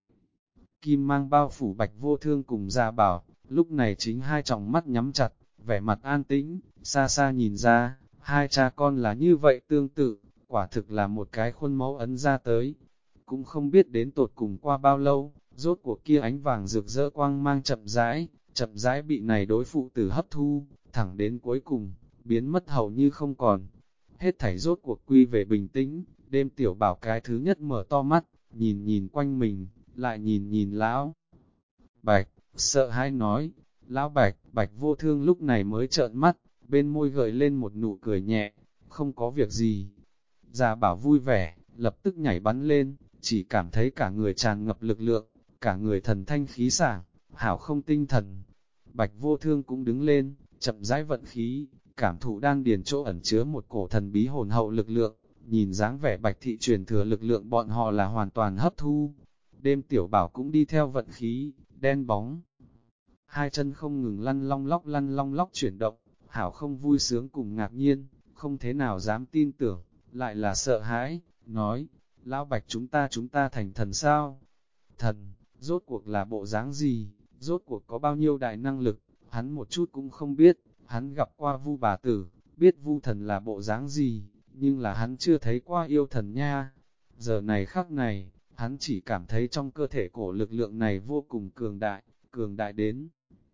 kim mang bao phủ Bạch Vô Thương cùng Gia Bảo, lúc này chính hai tròng mắt nhắm chặt, vẻ mặt an tĩnh, xa xa nhìn ra, hai cha con là như vậy tương tự, quả thực là một cái khuôn mẫu ấn ra tới. Cũng không biết đến tột cùng qua bao lâu, rốt cuộc kia ánh vàng rực rỡ quang mang chậm rãi bị này đối phụ tử hấp thu, thẳng đến cuối cùng, biến mất hầu như không còn. Hết thảy rốt cuộc quy về bình tĩnh, đêm Tiểu Bảo cái thứ nhất mở to mắt, nhìn quanh mình, lại nhìn Lão Bạch, sợ hãi nói, Lão Bạch, Bạch Vô Thương lúc này mới trợn mắt, bên môi gợi lên một nụ cười nhẹ, không có việc gì. Già Bảo vui vẻ, lập tức nhảy bắn lên, chỉ cảm thấy cả người tràn ngập lực lượng, cả người thần thanh khí sảng, hảo không tinh thần. Bạch Vô Thương cũng đứng lên, chậm rãi vận khí, cảm thụ đan điền chỗ ẩn chứa một cổ thần bí hồn hậu lực lượng, nhìn dáng vẻ Bạch thị truyền thừa lực lượng bọn họ là hoàn toàn hấp thu. Đêm Tiểu Bảo cũng đi theo vận khí, đen bóng. Hai chân không ngừng lăn long lóc chuyển động, hảo không vui sướng cùng ngạc nhiên, không thế nào dám tin tưởng, lại là sợ hãi, nói, Lão Bạch chúng ta thành thần sao? Thần, rốt cuộc là bộ dáng gì, rốt cuộc có bao nhiêu đại năng lực, hắn một chút cũng không biết, hắn gặp qua Vu bà tử, biết Vu thần là bộ dáng gì, nhưng là hắn chưa thấy qua yêu thần nha. Giờ này khắc này, hắn chỉ cảm thấy trong cơ thể cổ lực lượng này vô cùng cường đại đến.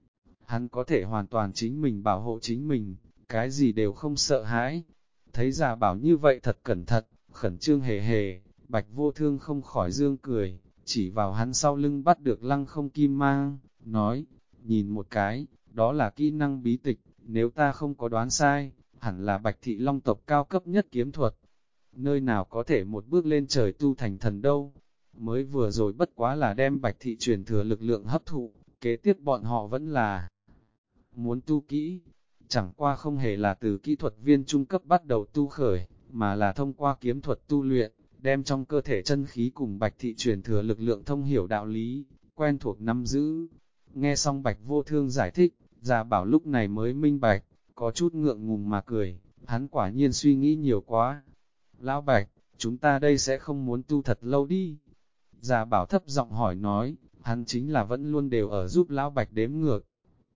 Hắn có thể hoàn toàn chính mình bảo hộ chính mình, cái gì đều không sợ hãi. Thấy Già Bảo như vậy thật cẩn thận, khẩn trương hề hề, Bạch Vô Thương không khỏi dương cười, chỉ vào hắn sau lưng bắt được lăng không kim mang, nói, nhìn một cái, đó là kỹ năng bí tịch, nếu ta không có đoán sai, hẳn là Bạch Thị Long tộc cao cấp nhất kiếm thuật. Nơi nào có thể một bước lên trời tu thành thần đâu, mới vừa rồi bất quá là đem Bạch Thị truyền thừa lực lượng hấp thụ, kế tiếp bọn họ vẫn là muốn tu kỹ, chẳng qua không hề là từ kỹ thuật viên trung cấp bắt đầu tu khởi, mà là thông qua kiếm thuật tu luyện, đem trong cơ thể chân khí cùng Bạch thị truyền thừa lực lượng thông hiểu đạo lý, quen thuộc nắm giữ. Nghe xong Bạch Vô Thương giải thích, Gia Bảo lúc này mới minh bạch, có chút ngượng ngùng mà cười, hắn quả nhiên suy nghĩ nhiều quá. Lão Bạch, chúng ta đây sẽ không muốn tu thật lâu đi. Gia Bảo thấp giọng hỏi nói, hắn chính là vẫn luôn đều ở giúp Lão Bạch đếm ngược.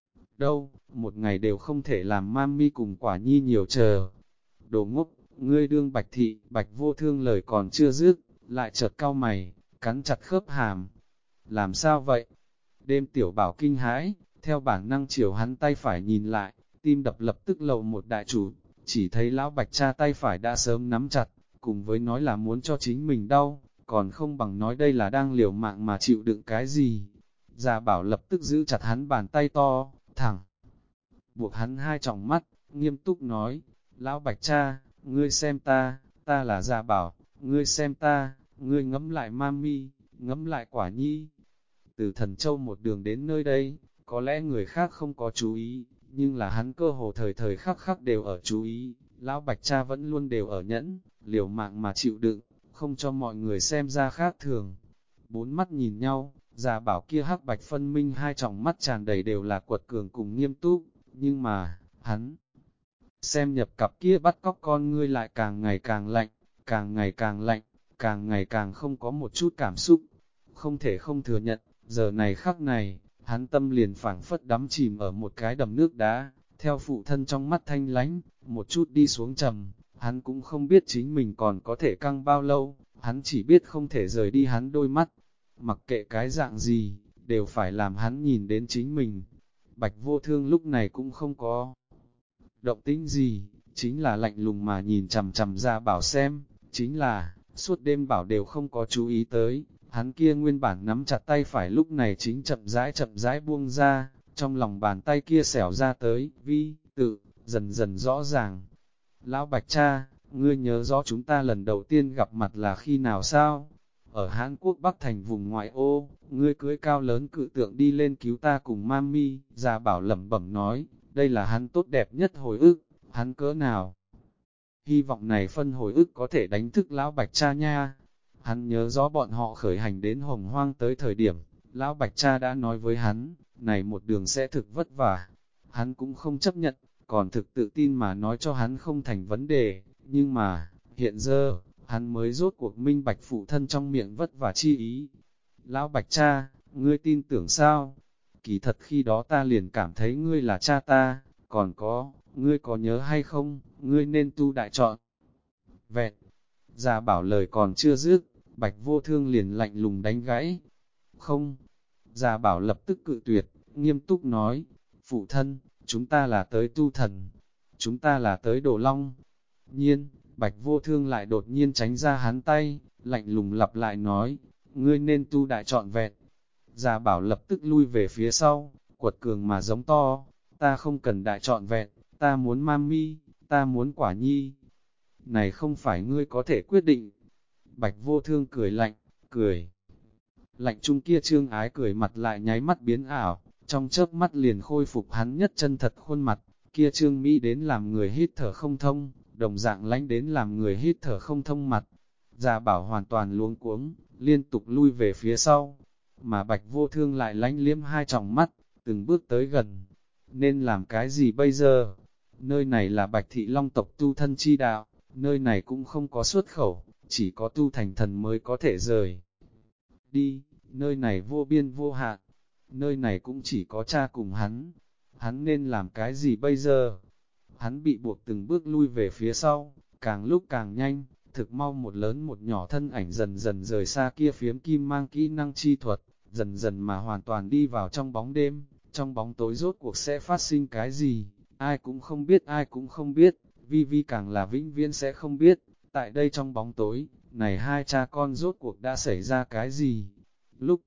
Đâu, một ngày đều không thể làm mami cùng Quả Nhi nhiều chờ. Đồ ngốc, ngươi đương Bạch thị, Bạch Vô Thương lời còn chưa dứt, lại chợt cau mày, cắn chặt khớp hàm. Làm sao vậy? Đêm Tiểu Bảo kinh hãi, theo bản năng chiều hắn tay phải nhìn lại, tim đập lập tức lầu một đại chủ, chỉ thấy Lão Bạch cha tay phải đã sớm nắm chặt, cùng với nói là muốn cho chính mình đau, còn không bằng nói đây là đang liều mạng mà chịu đựng cái gì. Gia Bảo lập tức giữ chặt hắn bàn tay to, thẳng, buộc hắn hai tròng mắt, nghiêm túc nói, Lão Bạch cha, ngươi xem ta là Gia Bảo, ngươi xem ta, ngươi ngẫm lại mami, ngẫm lại Quả Nhi. Từ Thần Châu một đường đến nơi đây, có lẽ người khác không có chú ý, nhưng là hắn cơ hồ thời thời khắc khắc đều ở chú ý, Lão Bạch cha vẫn luôn đều ở nhẫn, liều mạng mà chịu đựng, không cho mọi người xem ra khác thường. Bốn mắt nhìn nhau, Gia Bảo kia hắc bạch phân minh hai tròng mắt tràn đầy đều là quật cường cùng nghiêm túc, nhưng mà, hắn xem nhập cặp kia bắt cóc con ngươi lại càng ngày càng lạnh, càng ngày càng lạnh, càng ngày càng không có một chút cảm xúc. Không thể không thừa nhận, giờ này khắc này, hắn tâm liền phảng phất đắm chìm ở một cái đầm nước đá, theo phụ thân trong mắt thanh lánh, một chút đi xuống trầm, hắn cũng không biết chính mình còn có thể căng bao lâu, hắn chỉ biết không thể rời đi hắn đôi mắt, mặc kệ cái dạng gì, đều phải làm hắn nhìn đến chính mình. Bạch Vô Thương lúc này cũng không có động tĩnh gì, chính là lạnh lùng mà nhìn chằm chằm Gia Bảo xem, chính là, suốt đêm Bảo đều không có chú ý tới, hắn kia nguyên bản nắm chặt tay phải lúc này chính chậm rãi buông ra, trong lòng bàn tay kia xẻo ra tới, vi, tự, dần dần rõ ràng. Lão Bạch cha, ngươi nhớ rõ chúng ta lần đầu tiên gặp mặt là khi nào sao? Ở Hàn Quốc Bắc thành vùng ngoại ô, ngươi cưới cao lớn cự tượng đi lên cứu ta cùng mami, Gia Bảo lẩm bẩm nói, đây là hắn tốt đẹp nhất hồi ức, hắn cỡ nào? Hy vọng này phân hồi ức có thể đánh thức Lão Bạch cha nha. Hắn nhớ rõ bọn họ khởi hành đến Hồng Hoang tới thời điểm, Lão Bạch cha đã nói với hắn, này một đường sẽ thực vất vả. Hắn cũng không chấp nhận, còn thực tự tin mà nói cho hắn không thành vấn đề, nhưng mà, hiện giờ, hắn mới rốt cuộc minh bạch phụ thân trong miệng vất vả chi ý. Lão Bạch cha, ngươi tin tưởng sao? Kỳ thật khi đó ta liền cảm thấy ngươi là cha ta, còn có, ngươi có nhớ hay không, ngươi nên tu đại trọn. Vẹn, Gia Bảo lời còn chưa dứt, Bạch Vô Thương liền lạnh lùng đánh gãy. Không, Gia Bảo lập tức cự tuyệt, nghiêm túc nói, phụ thân, chúng ta là tới tu thần, chúng ta là tới Đồ Long. Nhiên, Bạch Vô Thương lại đột nhiên tránh ra hắn tay, lạnh lùng lặp lại nói, ngươi nên tu đại trọn vẹn. Gia Bảo lập tức lui về phía sau, quật cường mà giống to, ta không cần đại trọn vẹn, ta muốn mami, ta muốn Quả Nhi. Này không phải ngươi có thể quyết định. Bạch Vô Thương cười lạnh, cười. Lạnh chung kia trương ái cười mặt lại nháy mắt biến ảo, trong chớp mắt liền khôi phục hắn nhất chân thật khuôn mặt, kia trương Mỹ đến làm người hít thở không thông, đồng dạng lánh đến làm người hít thở không thông mặt. Gia Bảo hoàn toàn luống cuống, liên tục lui về phía sau, mà Bạch Vô Thương lại lánh liếm hai tròng mắt, từng bước tới gần. Nên làm cái gì bây giờ? Nơi này là Bạch Thị Long tộc tu thân chi đạo, nơi này cũng không có xuất khẩu, chỉ có tu thành thần mới có thể rời đi, nơi này vô biên vô hạn, nơi này cũng chỉ có cha cùng hắn nên làm cái gì bây giờ? Hắn bị buộc từng bước lui về phía sau, càng lúc càng nhanh, thực mau một lớn một nhỏ thân ảnh dần dần rời xa kia phiếm kim mang kỹ năng chi thuật, dần dần mà hoàn toàn đi vào trong bóng đêm, trong bóng tối rốt cuộc sẽ phát sinh cái gì, ai cũng không biết, Vi Vi càng là vĩnh viễn sẽ không biết, tại đây trong bóng tối, này hai cha con rốt cuộc đã xảy ra cái gì. Lúc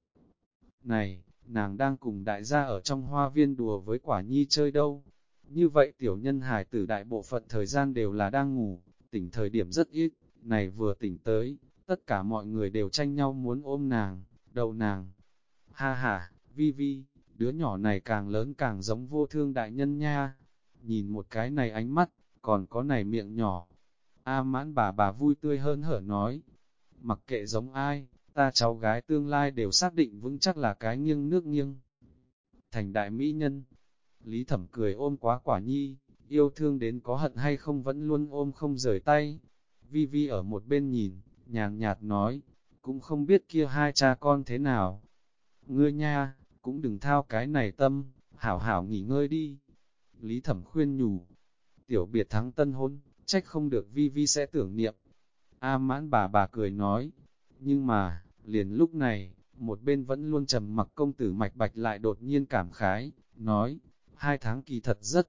này, nàng đang cùng đại gia ở trong hoa viên đùa với Quả Nhi chơi đâu. Như vậy tiểu nhân hài tử đại bộ phận thời gian đều là đang ngủ, tỉnh thời điểm rất ít, này vừa tỉnh tới, tất cả mọi người đều tranh nhau muốn ôm nàng, đầu nàng. Ha ha, Vi Vi, đứa nhỏ này càng lớn càng giống Vô Thương đại nhân nha. Nhìn một cái này ánh mắt, còn có này miệng nhỏ. A Mãn bà vui tươi hơn hở nói. mặc kệ giống ai, ta cháu gái tương lai đều xác định vững chắc là cái nghiêng nước nghiêng thành đại mỹ nhân. Lý Thẩm cười ôm quá Quả Nhi, yêu thương đến có hận hay không vẫn luôn ôm không rời tay. Vi Vi ở một bên nhìn, nhàn nhạt nói, cũng không biết kia hai cha con thế nào. Ngươi nha, cũng đừng thao cái này tâm, hảo hảo nghỉ ngơi đi. Lý Thẩm khuyên nhủ, tiểu biệt thắng tân hôn, trách không được Vi Vi sẽ tưởng niệm. A Mãn bà cười nói, nhưng mà, liền lúc này, một bên vẫn luôn trầm mặc công tử Mạch Bạch lại đột nhiên cảm khái, nói, 2 tháng kỳ thật rất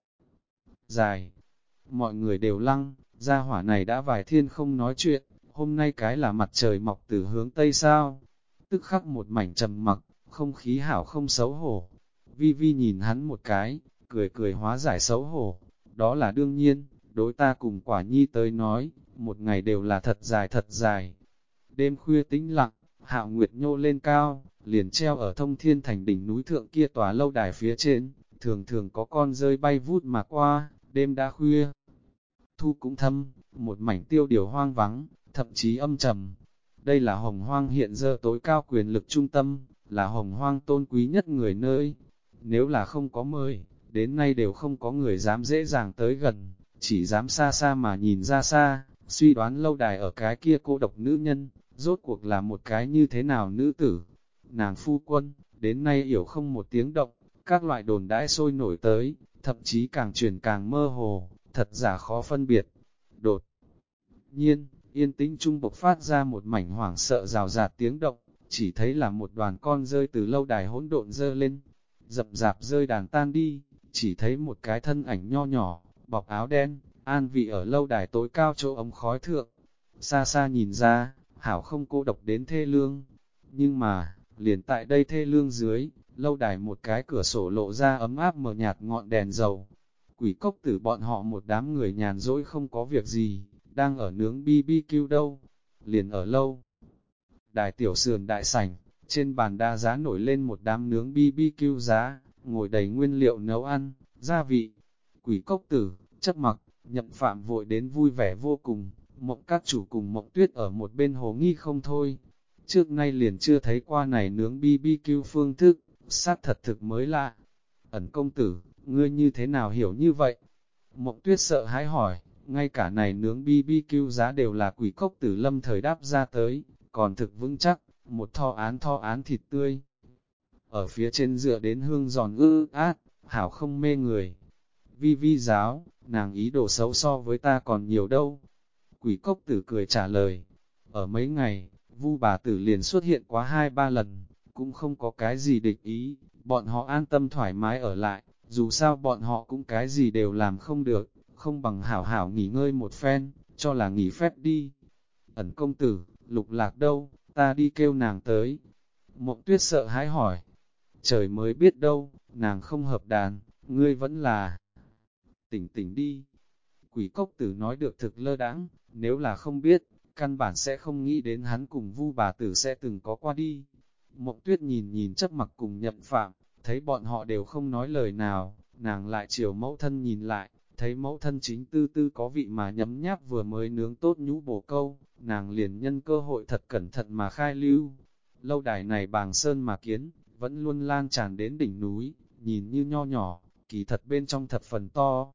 dài. Mọi người đều lăng, gia hỏa này đã vài thiên không nói chuyện, hôm nay cái là mặt trời mọc từ hướng Tây sao. Tức khắc một mảnh trầm mặc, không khí hảo không xấu hổ. Vi Vi nhìn hắn một cái, cười cười hóa giải xấu hổ. Đó là đương nhiên, đối ta cùng Quả Nhi tới nói, một ngày đều là thật dài thật dài. Đêm khuya tĩnh lặng, Hạo Nguyệt nhô lên cao, liền treo ở Thông Thiên Thành đỉnh núi thượng kia tòa lâu đài phía trên, thường thường có con rơi bay vút mà qua, đêm đã khuya. Thu cũng thâm, một mảnh tiêu điều hoang vắng, thậm chí âm trầm. Đây là Hồng Hoang hiện giờ tối cao quyền lực trung tâm, là Hồng Hoang tôn quý nhất người nơi. Nếu là không có mời, đến nay đều không có người dám dễ dàng tới gần, chỉ dám xa xa mà nhìn ra xa, suy đoán lâu đài ở cái kia cô độc nữ nhân, rốt cuộc là một cái như thế nào nữ tử. Nàng phu quân, đến nay hiểu không một tiếng động, các loại đồn đãi sôi nổi tới, thậm chí càng truyền càng mơ hồ, thật giả khó phân biệt. Đột nhiên, yên tĩnh trung bộc phát ra một mảnh hoảng sợ rào rạt tiếng động, chỉ thấy là một đoàn con rơi từ lâu đài hỗn độn dơ lên, dập dạp rơi đàn tan đi, chỉ thấy một cái thân ảnh nho nhỏ, bọc áo đen, an vị ở lâu đài tối cao chỗ ống khói thượng. Xa xa nhìn ra, hảo không cô độc đến thê lương. Nhưng mà, liền tại đây thê lương dưới, lâu đài một cái cửa sổ lộ ra ấm áp mờ nhạt ngọn đèn dầu. Quỷ cốc tử bọn họ một đám người nhàn rỗi không có việc gì, đang ở nướng BBQ đâu. Liền ở lâu đài tiểu sườn đại sảnh, trên bàn đa giá nổi lên một đám nướng BBQ giá, ngồi đầy nguyên liệu nấu ăn, gia vị. Quỷ cốc tử, chấp mặc, Nhậm Phạm vội đến vui vẻ vô cùng, Mộng các chủ cùng Mộng Tuyết ở một bên hồ nghi không thôi. Trước nay liền chưa thấy qua này nướng BBQ phương thức, xác thật thực mới lạ. Ẩn công tử, ngươi như thế nào hiểu như vậy? Mộng Tuyết sợ hãi hỏi, ngay cả này nướng BBQ giá đều là quỷ cốc tử lâm thời đáp ra tới, còn thực vững chắc, một thọ án thịt tươi. Ở phía trên dựa đến hương giòn át, hảo không mê người. Vi Vi giáo, nàng ý đồ xấu so với ta còn nhiều đâu. Quỷ cốc tử cười trả lời. Ở mấy ngày, Vu bà tử liền xuất hiện quá 2-3 lần, cũng không có cái gì địch ý, bọn họ an tâm thoải mái ở lại, dù sao bọn họ cũng cái gì đều làm không được, không bằng hảo hảo nghỉ ngơi một phen, cho là nghỉ phép đi. Ẩn công tử, Lục Lạc đâu, ta đi kêu nàng tới. Mộng Tuyết sợ hãi hỏi. Trời mới biết đâu, nàng không hợp đàn, ngươi vẫn là tỉnh tỉnh đi. Quỷ cốc tử nói được thực lơ đãng, nếu là không biết, căn bản sẽ không nghĩ đến hắn cùng Vu bà tử sẽ từng có qua đi. Mộng Tuyết nhìn nhìn chấp mặc cùng Nhậm Phạm, thấy bọn họ đều không nói lời nào, nàng lại chiều mẫu thân nhìn lại, thấy mẫu thân chính tư tư có vị mà nhấm nháp vừa mới nướng tốt nhũ bổ câu, nàng liền nhân cơ hội thật cẩn thận mà khai lưu. Lâu đài này bàng sơn mà kiến, vẫn luôn lan tràn đến đỉnh núi, nhìn như nho nhỏ, kỳ thật bên trong thật phần to.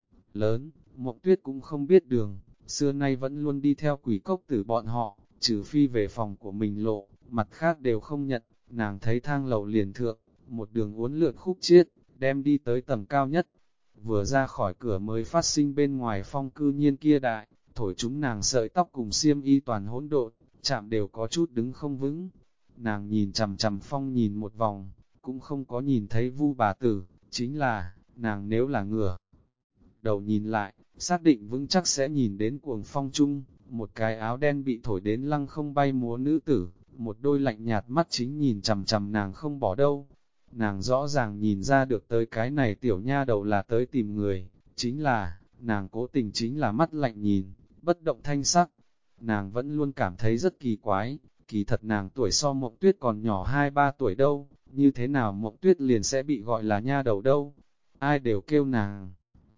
Lớn, Mộng Tuyết cũng không biết đường, xưa nay vẫn luôn đi theo quỷ cốc tử bọn họ, trừ phi về phòng của mình lộ, mặt khác đều không nhận, nàng thấy thang lầu liền thượng, một đường uốn lượn khúc chiết, đem đi tới tầng cao nhất. Vừa ra khỏi cửa mới phát sinh bên ngoài phong cư nhiên kia đại, thổi chúng nàng sợi tóc cùng xiêm y toàn hỗn độn, chạm đều có chút đứng không vững. Nàng nhìn chằm chằm phong nhìn một vòng, cũng không có nhìn thấy Vu bà tử, chính là, nàng nếu là ngửa đầu nhìn lại, xác định vững chắc sẽ nhìn đến cuồng phong chung, một cái áo đen bị thổi đến lăng không bay múa nữ tử, một đôi lạnh nhạt mắt chính nhìn chằm chằm nàng không bỏ đâu. Nàng rõ ràng nhìn ra được tới cái này tiểu nha đầu là tới tìm người, chính là, nàng cố tình chính là mắt lạnh nhìn, bất động thanh sắc. Nàng vẫn luôn cảm thấy rất kỳ quái, kỳ thật nàng tuổi so Mộng Tuyết còn nhỏ 2-3 tuổi đâu, như thế nào Mộng Tuyết liền sẽ bị gọi là nha đầu đâu. Ai đều kêu nàng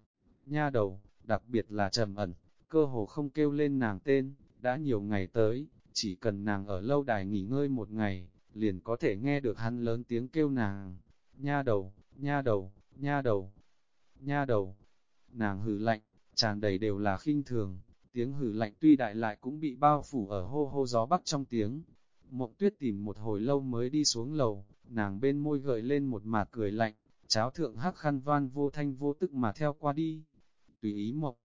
nha đầu, đặc biệt là Trầm Ẩn, cơ hồ không kêu lên nàng tên, đã nhiều ngày tới, Chỉ cần nàng ở lâu đài nghỉ ngơi một ngày, liền có thể nghe được hắn lớn tiếng kêu nàng, nha đầu, nha đầu, nha đầu, nha đầu. Nàng hừ lạnh, tràn đầy đều là khinh thường, tiếng hừ lạnh tuy đại lại cũng bị bao phủ ở hô hô gió bắc trong tiếng. Mộng Tuyết tìm một hồi lâu mới đi xuống lầu, nàng bên môi gợi lên một mạt cười lạnh, cháo thượng hắc khăn voan vô thanh vô tức mà theo qua đi. Tùy ý Mộng